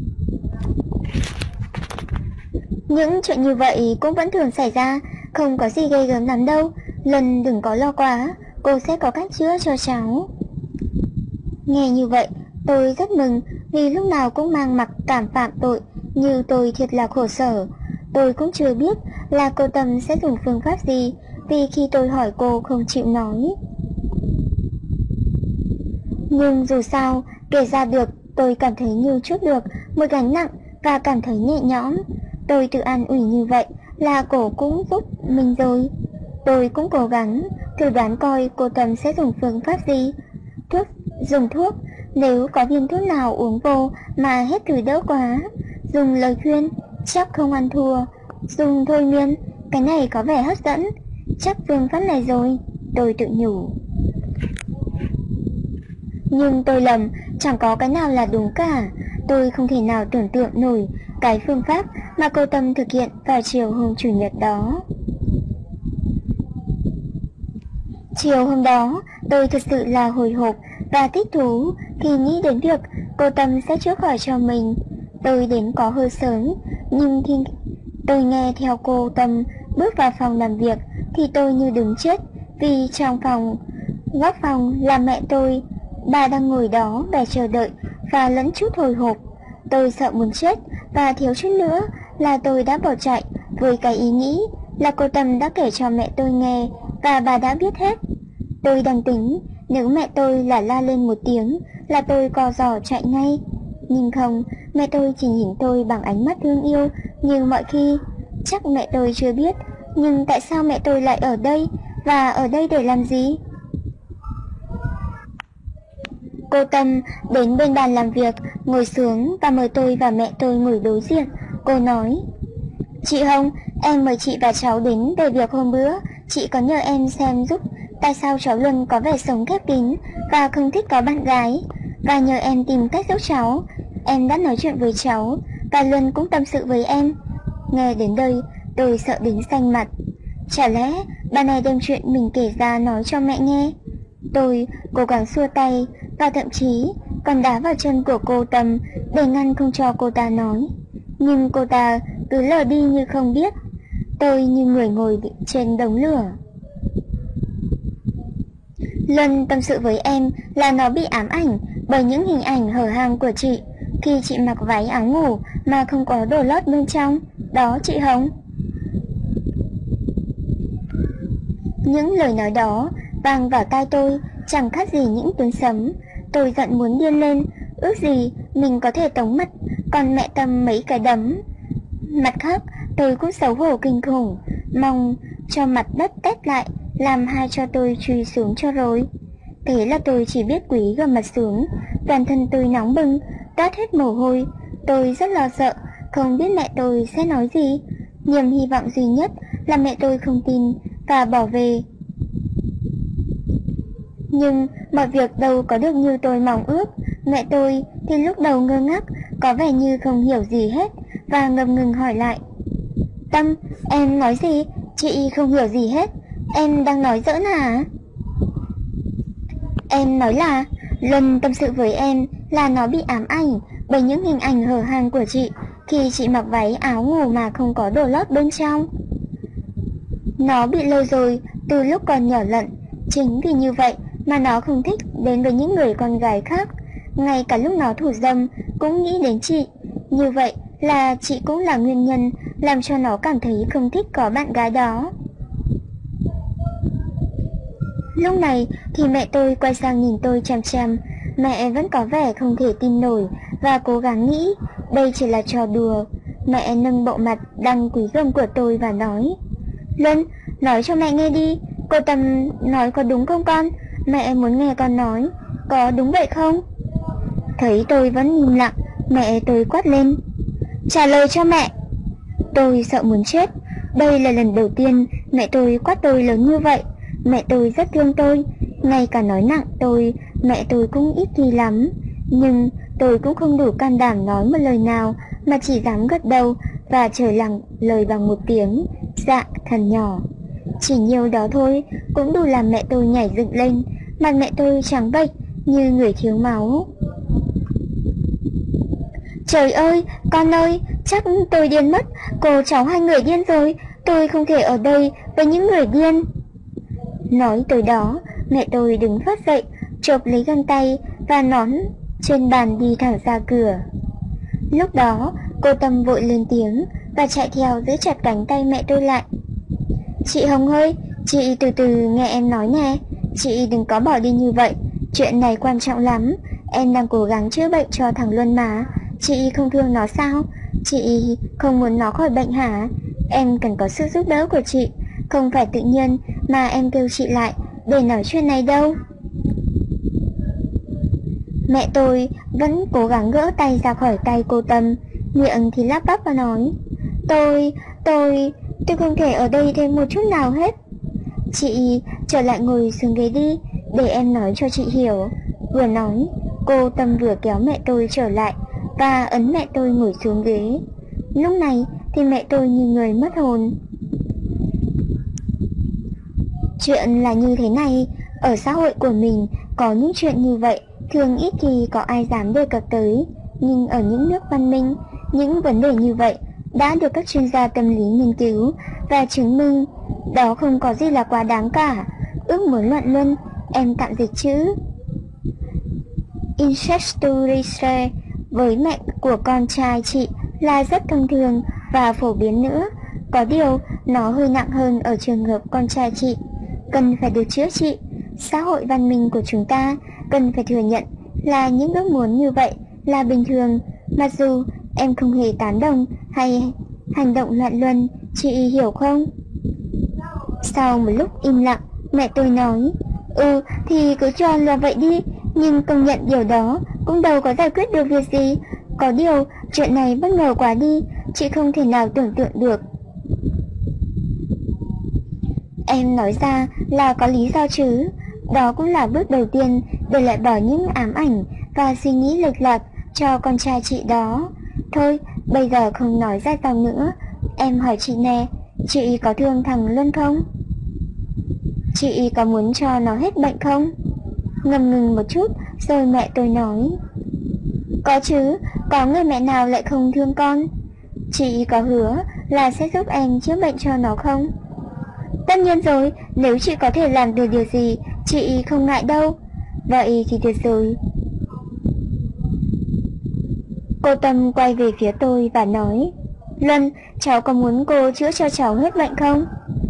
những chuyện như vậy cũng vẫn thường xảy ra, không có gì ghê gớm lắm đâu. Lần đừng có lo quá, cô sẽ có cách chữa cho cháu. Nghe như vậy, tôi rất mừng vì lúc nào cũng mang mặc cảm phạm tội như tôi thiệt là khổ sở. Tôi cũng chưa biết là cô Tâm sẽ dùng phương pháp gì, vì khi tôi hỏi cô không chịu nói. Nhưng dù sao, kể ra được, tôi cảm thấy như trút được một gánh nặng và cảm thấy nhẹ nhõm. Tôi tự an ủi như vậy là cô cũng giúp mình rồi. Tôi cũng cố gắng thử đoán coi cô Tâm sẽ dùng phương pháp gì. Dùng thuốc, nếu có viên thuốc nào uống vô mà hết thì đỡ quá. Dùng lời khuyên, chắc không ăn thua. Dùng thôi miên, cái này có vẻ hấp dẫn, chắc phương pháp này rồi, tôi tự nhủ. Nhưng tôi lầm, chẳng có cái nào là đúng cả. Tôi không thể nào tưởng tượng nổi cái phương pháp mà cô Tâm thực hiện vào chiều hôm chủ nhật đó. Chiều hôm đó, tôi thực sự là hồi hộp và thích thú khi nghĩ đến việc cô Tâm sẽ chữa khỏi cho mình. Tôi đến có hơi sớm, nhưng khi tôi nghe theo cô Tâm bước vào phòng làm việc thì tôi như đứng chết, vì trong góc phòng là mẹ tôi. Bà đang ngồi đó vẻ chờ đợi và lẫn chút hồi hộp. Tôi sợ muốn chết và thiếu chút nữa là tôi đã bỏ chạy với cái ý nghĩ là cô Tâm đã kể cho mẹ tôi nghe và bà đã biết hết. Tôi đang tính nếu mẹ tôi la lên một tiếng là tôi co giò chạy ngay. Nhưng không, mẹ tôi chỉ nhìn tôi bằng ánh mắt thương yêu như mọi khi. Chắc mẹ tôi chưa biết, nhưng tại sao mẹ tôi lại ở đây và ở đây để làm gì? Cô Tâm đến bên bàn làm việc, ngồi xuống và mời tôi và mẹ tôi ngồi đối diện. Cô nói: chị Hồng, em mời chị và cháu đến về việc hôm bữa chị có nhờ em xem giúp tại sao cháu Luân có vẻ sống khép kín và không thích có bạn gái, và nhờ em tìm cách giúp cháu. Em đã nói chuyện với cháu và Luân cũng tâm sự với em. Nghe đến đây, tôi sợ đến xanh mặt. Chả lẽ bà này đem chuyện mình kể ra nói cho mẹ nghe? Tôi cố gắng xua tay và thậm chí còn đá vào chân của cô Tâm để ngăn không cho cô ta nói. Nhưng cô ta cứ lờ đi như không biết. Tôi như người ngồi trên đống lửa. Luân tâm sự với em là nó bị ám ảnh bởi những hình ảnh hở hang của chị khi chị mặc váy áo ngủ mà không có đồ lót bên trong. Đó chị Hồng. Những lời nói đó vang vào tai tôi chẳng khác gì những tiếng sấm. Tôi giận muốn điên lên, ước gì mình có thể tống mặt còn mẹ Tâm mấy cái đấm. Mặt khác, tôi cũng xấu hổ kinh khủng, mong cho mặt đất tét lại, làm hai cho tôi chui xuống cho rồi. Thế là tôi chỉ biết cúi gằm mặt xuống, toàn thân tôi nóng bừng, toát hết mồ hôi. Tôi rất lo sợ, không biết mẹ tôi sẽ nói gì. Niềm hy vọng duy nhất là mẹ tôi không tin và bỏ về. Nhưng mọi việc đâu có được như tôi mong ước. Mẹ tôi thì lúc đầu ngơ ngác, có vẻ như không hiểu gì hết, và ngập ngừng hỏi lại: Tâm, em nói gì? Chị không hiểu gì hết. Em đang nói giỡn hả? Em nói là Luân tâm sự với em là nó bị ám ảnh bởi những hình ảnh hở hang của chị khi chị mặc váy áo ngủ mà không có đồ lót bên trong. Nó bị lôi rồi từ lúc còn nhỏ lận. Chính vì như vậy mà nó không thích đến với những người con gái khác. Ngay cả lúc nó thủ dâm cũng nghĩ đến chị. Như vậy là chị cũng là nguyên nhân làm cho nó cảm thấy không thích có bạn gái đó. Lúc này thì mẹ tôi quay sang nhìn tôi chằm chằm. Mẹ vẫn có vẻ không thể tin nổi và cố gắng nghĩ đây chỉ là trò đùa. Mẹ nâng bộ mặt đang cúi gằm của tôi và nói: Luân, nói cho mẹ nghe đi. Cô Tâm nói có đúng không con? Mẹ muốn nghe con nói. Có đúng vậy không? Thấy tôi vẫn im lặng, mẹ tôi quát lên: Trả lời cho mẹ! Tôi sợ muốn chết. Đây là lần đầu tiên mẹ tôi quát tôi lớn như vậy. Mẹ tôi rất thương tôi. Ngay cả nói nặng tôi, mẹ tôi cũng ít khi lắm. Nhưng tôi cũng không đủ can đảm nói một lời nào, mà chỉ dám gật đầu và trở lặng lời bằng một tiếng dạ thần nhỏ. Chỉ nhiều đó thôi cũng đủ làm mẹ tôi nhảy dựng lên. Mặt mẹ tôi trắng bệch như người thiếu máu. Trời ơi, con ơi, chắc tôi điên mất. Cô cháu hai người điên rồi. Tôi không thể ở đây với những người điên. Nói tới đó, mẹ tôi đứng phát dậy, chộp lấy găng tay và nón trên bàn đi thẳng ra cửa. Lúc đó, cô Tâm vội lên tiếng và chạy theo giữ chặt cánh tay mẹ tôi lại. Chị Hồng ơi, chị từ từ nghe em nói nè. Chị đừng có bỏ đi như vậy. Chuyện này quan trọng lắm. Em đang cố gắng chữa bệnh cho thằng Luân mà. Chị không thương nó sao? Chị không muốn nó khỏi bệnh hả? Em cần có sự giúp đỡ của chị. Không phải tự nhiên mà em kêu chị lại để nói chuyện này đâu. Mẹ tôi vẫn cố gắng gỡ tay ra khỏi tay cô Tâm, miệng thì lắp bắp và nói: Tôi không thể ở đây thêm một chút nào hết. Chị trở lại ngồi xuống ghế đi, để em nói cho chị hiểu. Vừa nói, cô Tâm vừa kéo mẹ tôi trở lại và ấn mẹ tôi ngồi xuống ghế. Lúc này thì mẹ tôi như người mất hồn. Chuyện là như thế này, ở xã hội của mình có những chuyện như vậy thường ít khi có ai dám đề cập tới. Nhưng ở những nước văn minh, những vấn đề như vậy đã được các chuyên gia tâm lý nghiên cứu và chứng minh đó không có gì là quá đáng cả. Ước muốn loạn luân, em tạm dịch chữ incestuously với mẹ của con trai chị là rất thông thường và phổ biến nữa. Có điều nó hơi nặng hơn ở trường hợp con trai chị, cần phải được chữa trị. Xã hội văn minh của chúng ta cần phải thừa nhận là những ước muốn như vậy là bình thường, mặc dù em không hề tán đồng hay hành động loạn luân, chị hiểu không? Sau một lúc im lặng, mẹ tôi nói: thì cứ cho là vậy đi, nhưng công nhận điều đó cũng đâu có giải quyết được việc gì. Có điều chuyện này bất ngờ quá đi, chị không thể nào tưởng tượng được. Em nói ra là có lý do chứ. Đó cũng là bước đầu tiên để loại bỏ những ám ảnh và suy nghĩ lệch lạc cho con trai chị đó. Thôi, Bây giờ không nói ra sao nữa. Em hỏi chị nè, chị có thương thằng Luân không? Chị có muốn cho nó hết bệnh không? Ngập ngừng một chút, rồi mẹ tôi nói, có chứ, có người mẹ nào lại không thương con. Chị có hứa là sẽ giúp em chữa bệnh cho nó không? Tất nhiên rồi, nếu chị có thể làm được điều gì, chị không ngại đâu. Vậy thì được rồi. Cô Tâm quay về phía tôi và nói, Luân, cháu có muốn cô chữa cho cháu hết bệnh không?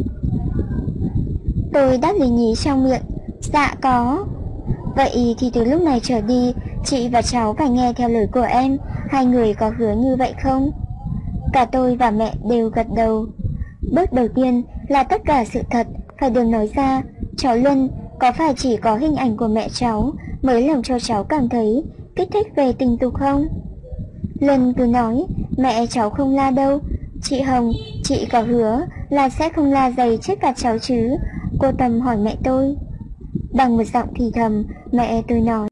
Tôi đáp lý nhí trong miệng, dạ có. Vậy thì từ lúc này trở đi, chị và cháu phải nghe theo lời của em. Hai người có hứa như vậy không? Cả tôi và mẹ đều gật đầu. Bước đầu tiên là tất cả sự thật phải được nói ra. Cháu Luân, có phải chỉ có hình ảnh của mẹ cháu mới làm cho cháu cảm thấy kích thích về tình dục không? Luân cứ nói, mẹ cháu không la đâu. Chị Hồng, chị có hứa là sẽ không la giày chết cả cháu chứ? Cô Tâm hỏi mẹ tôi. Bằng một giọng thì thầm, mẹ tôi nói,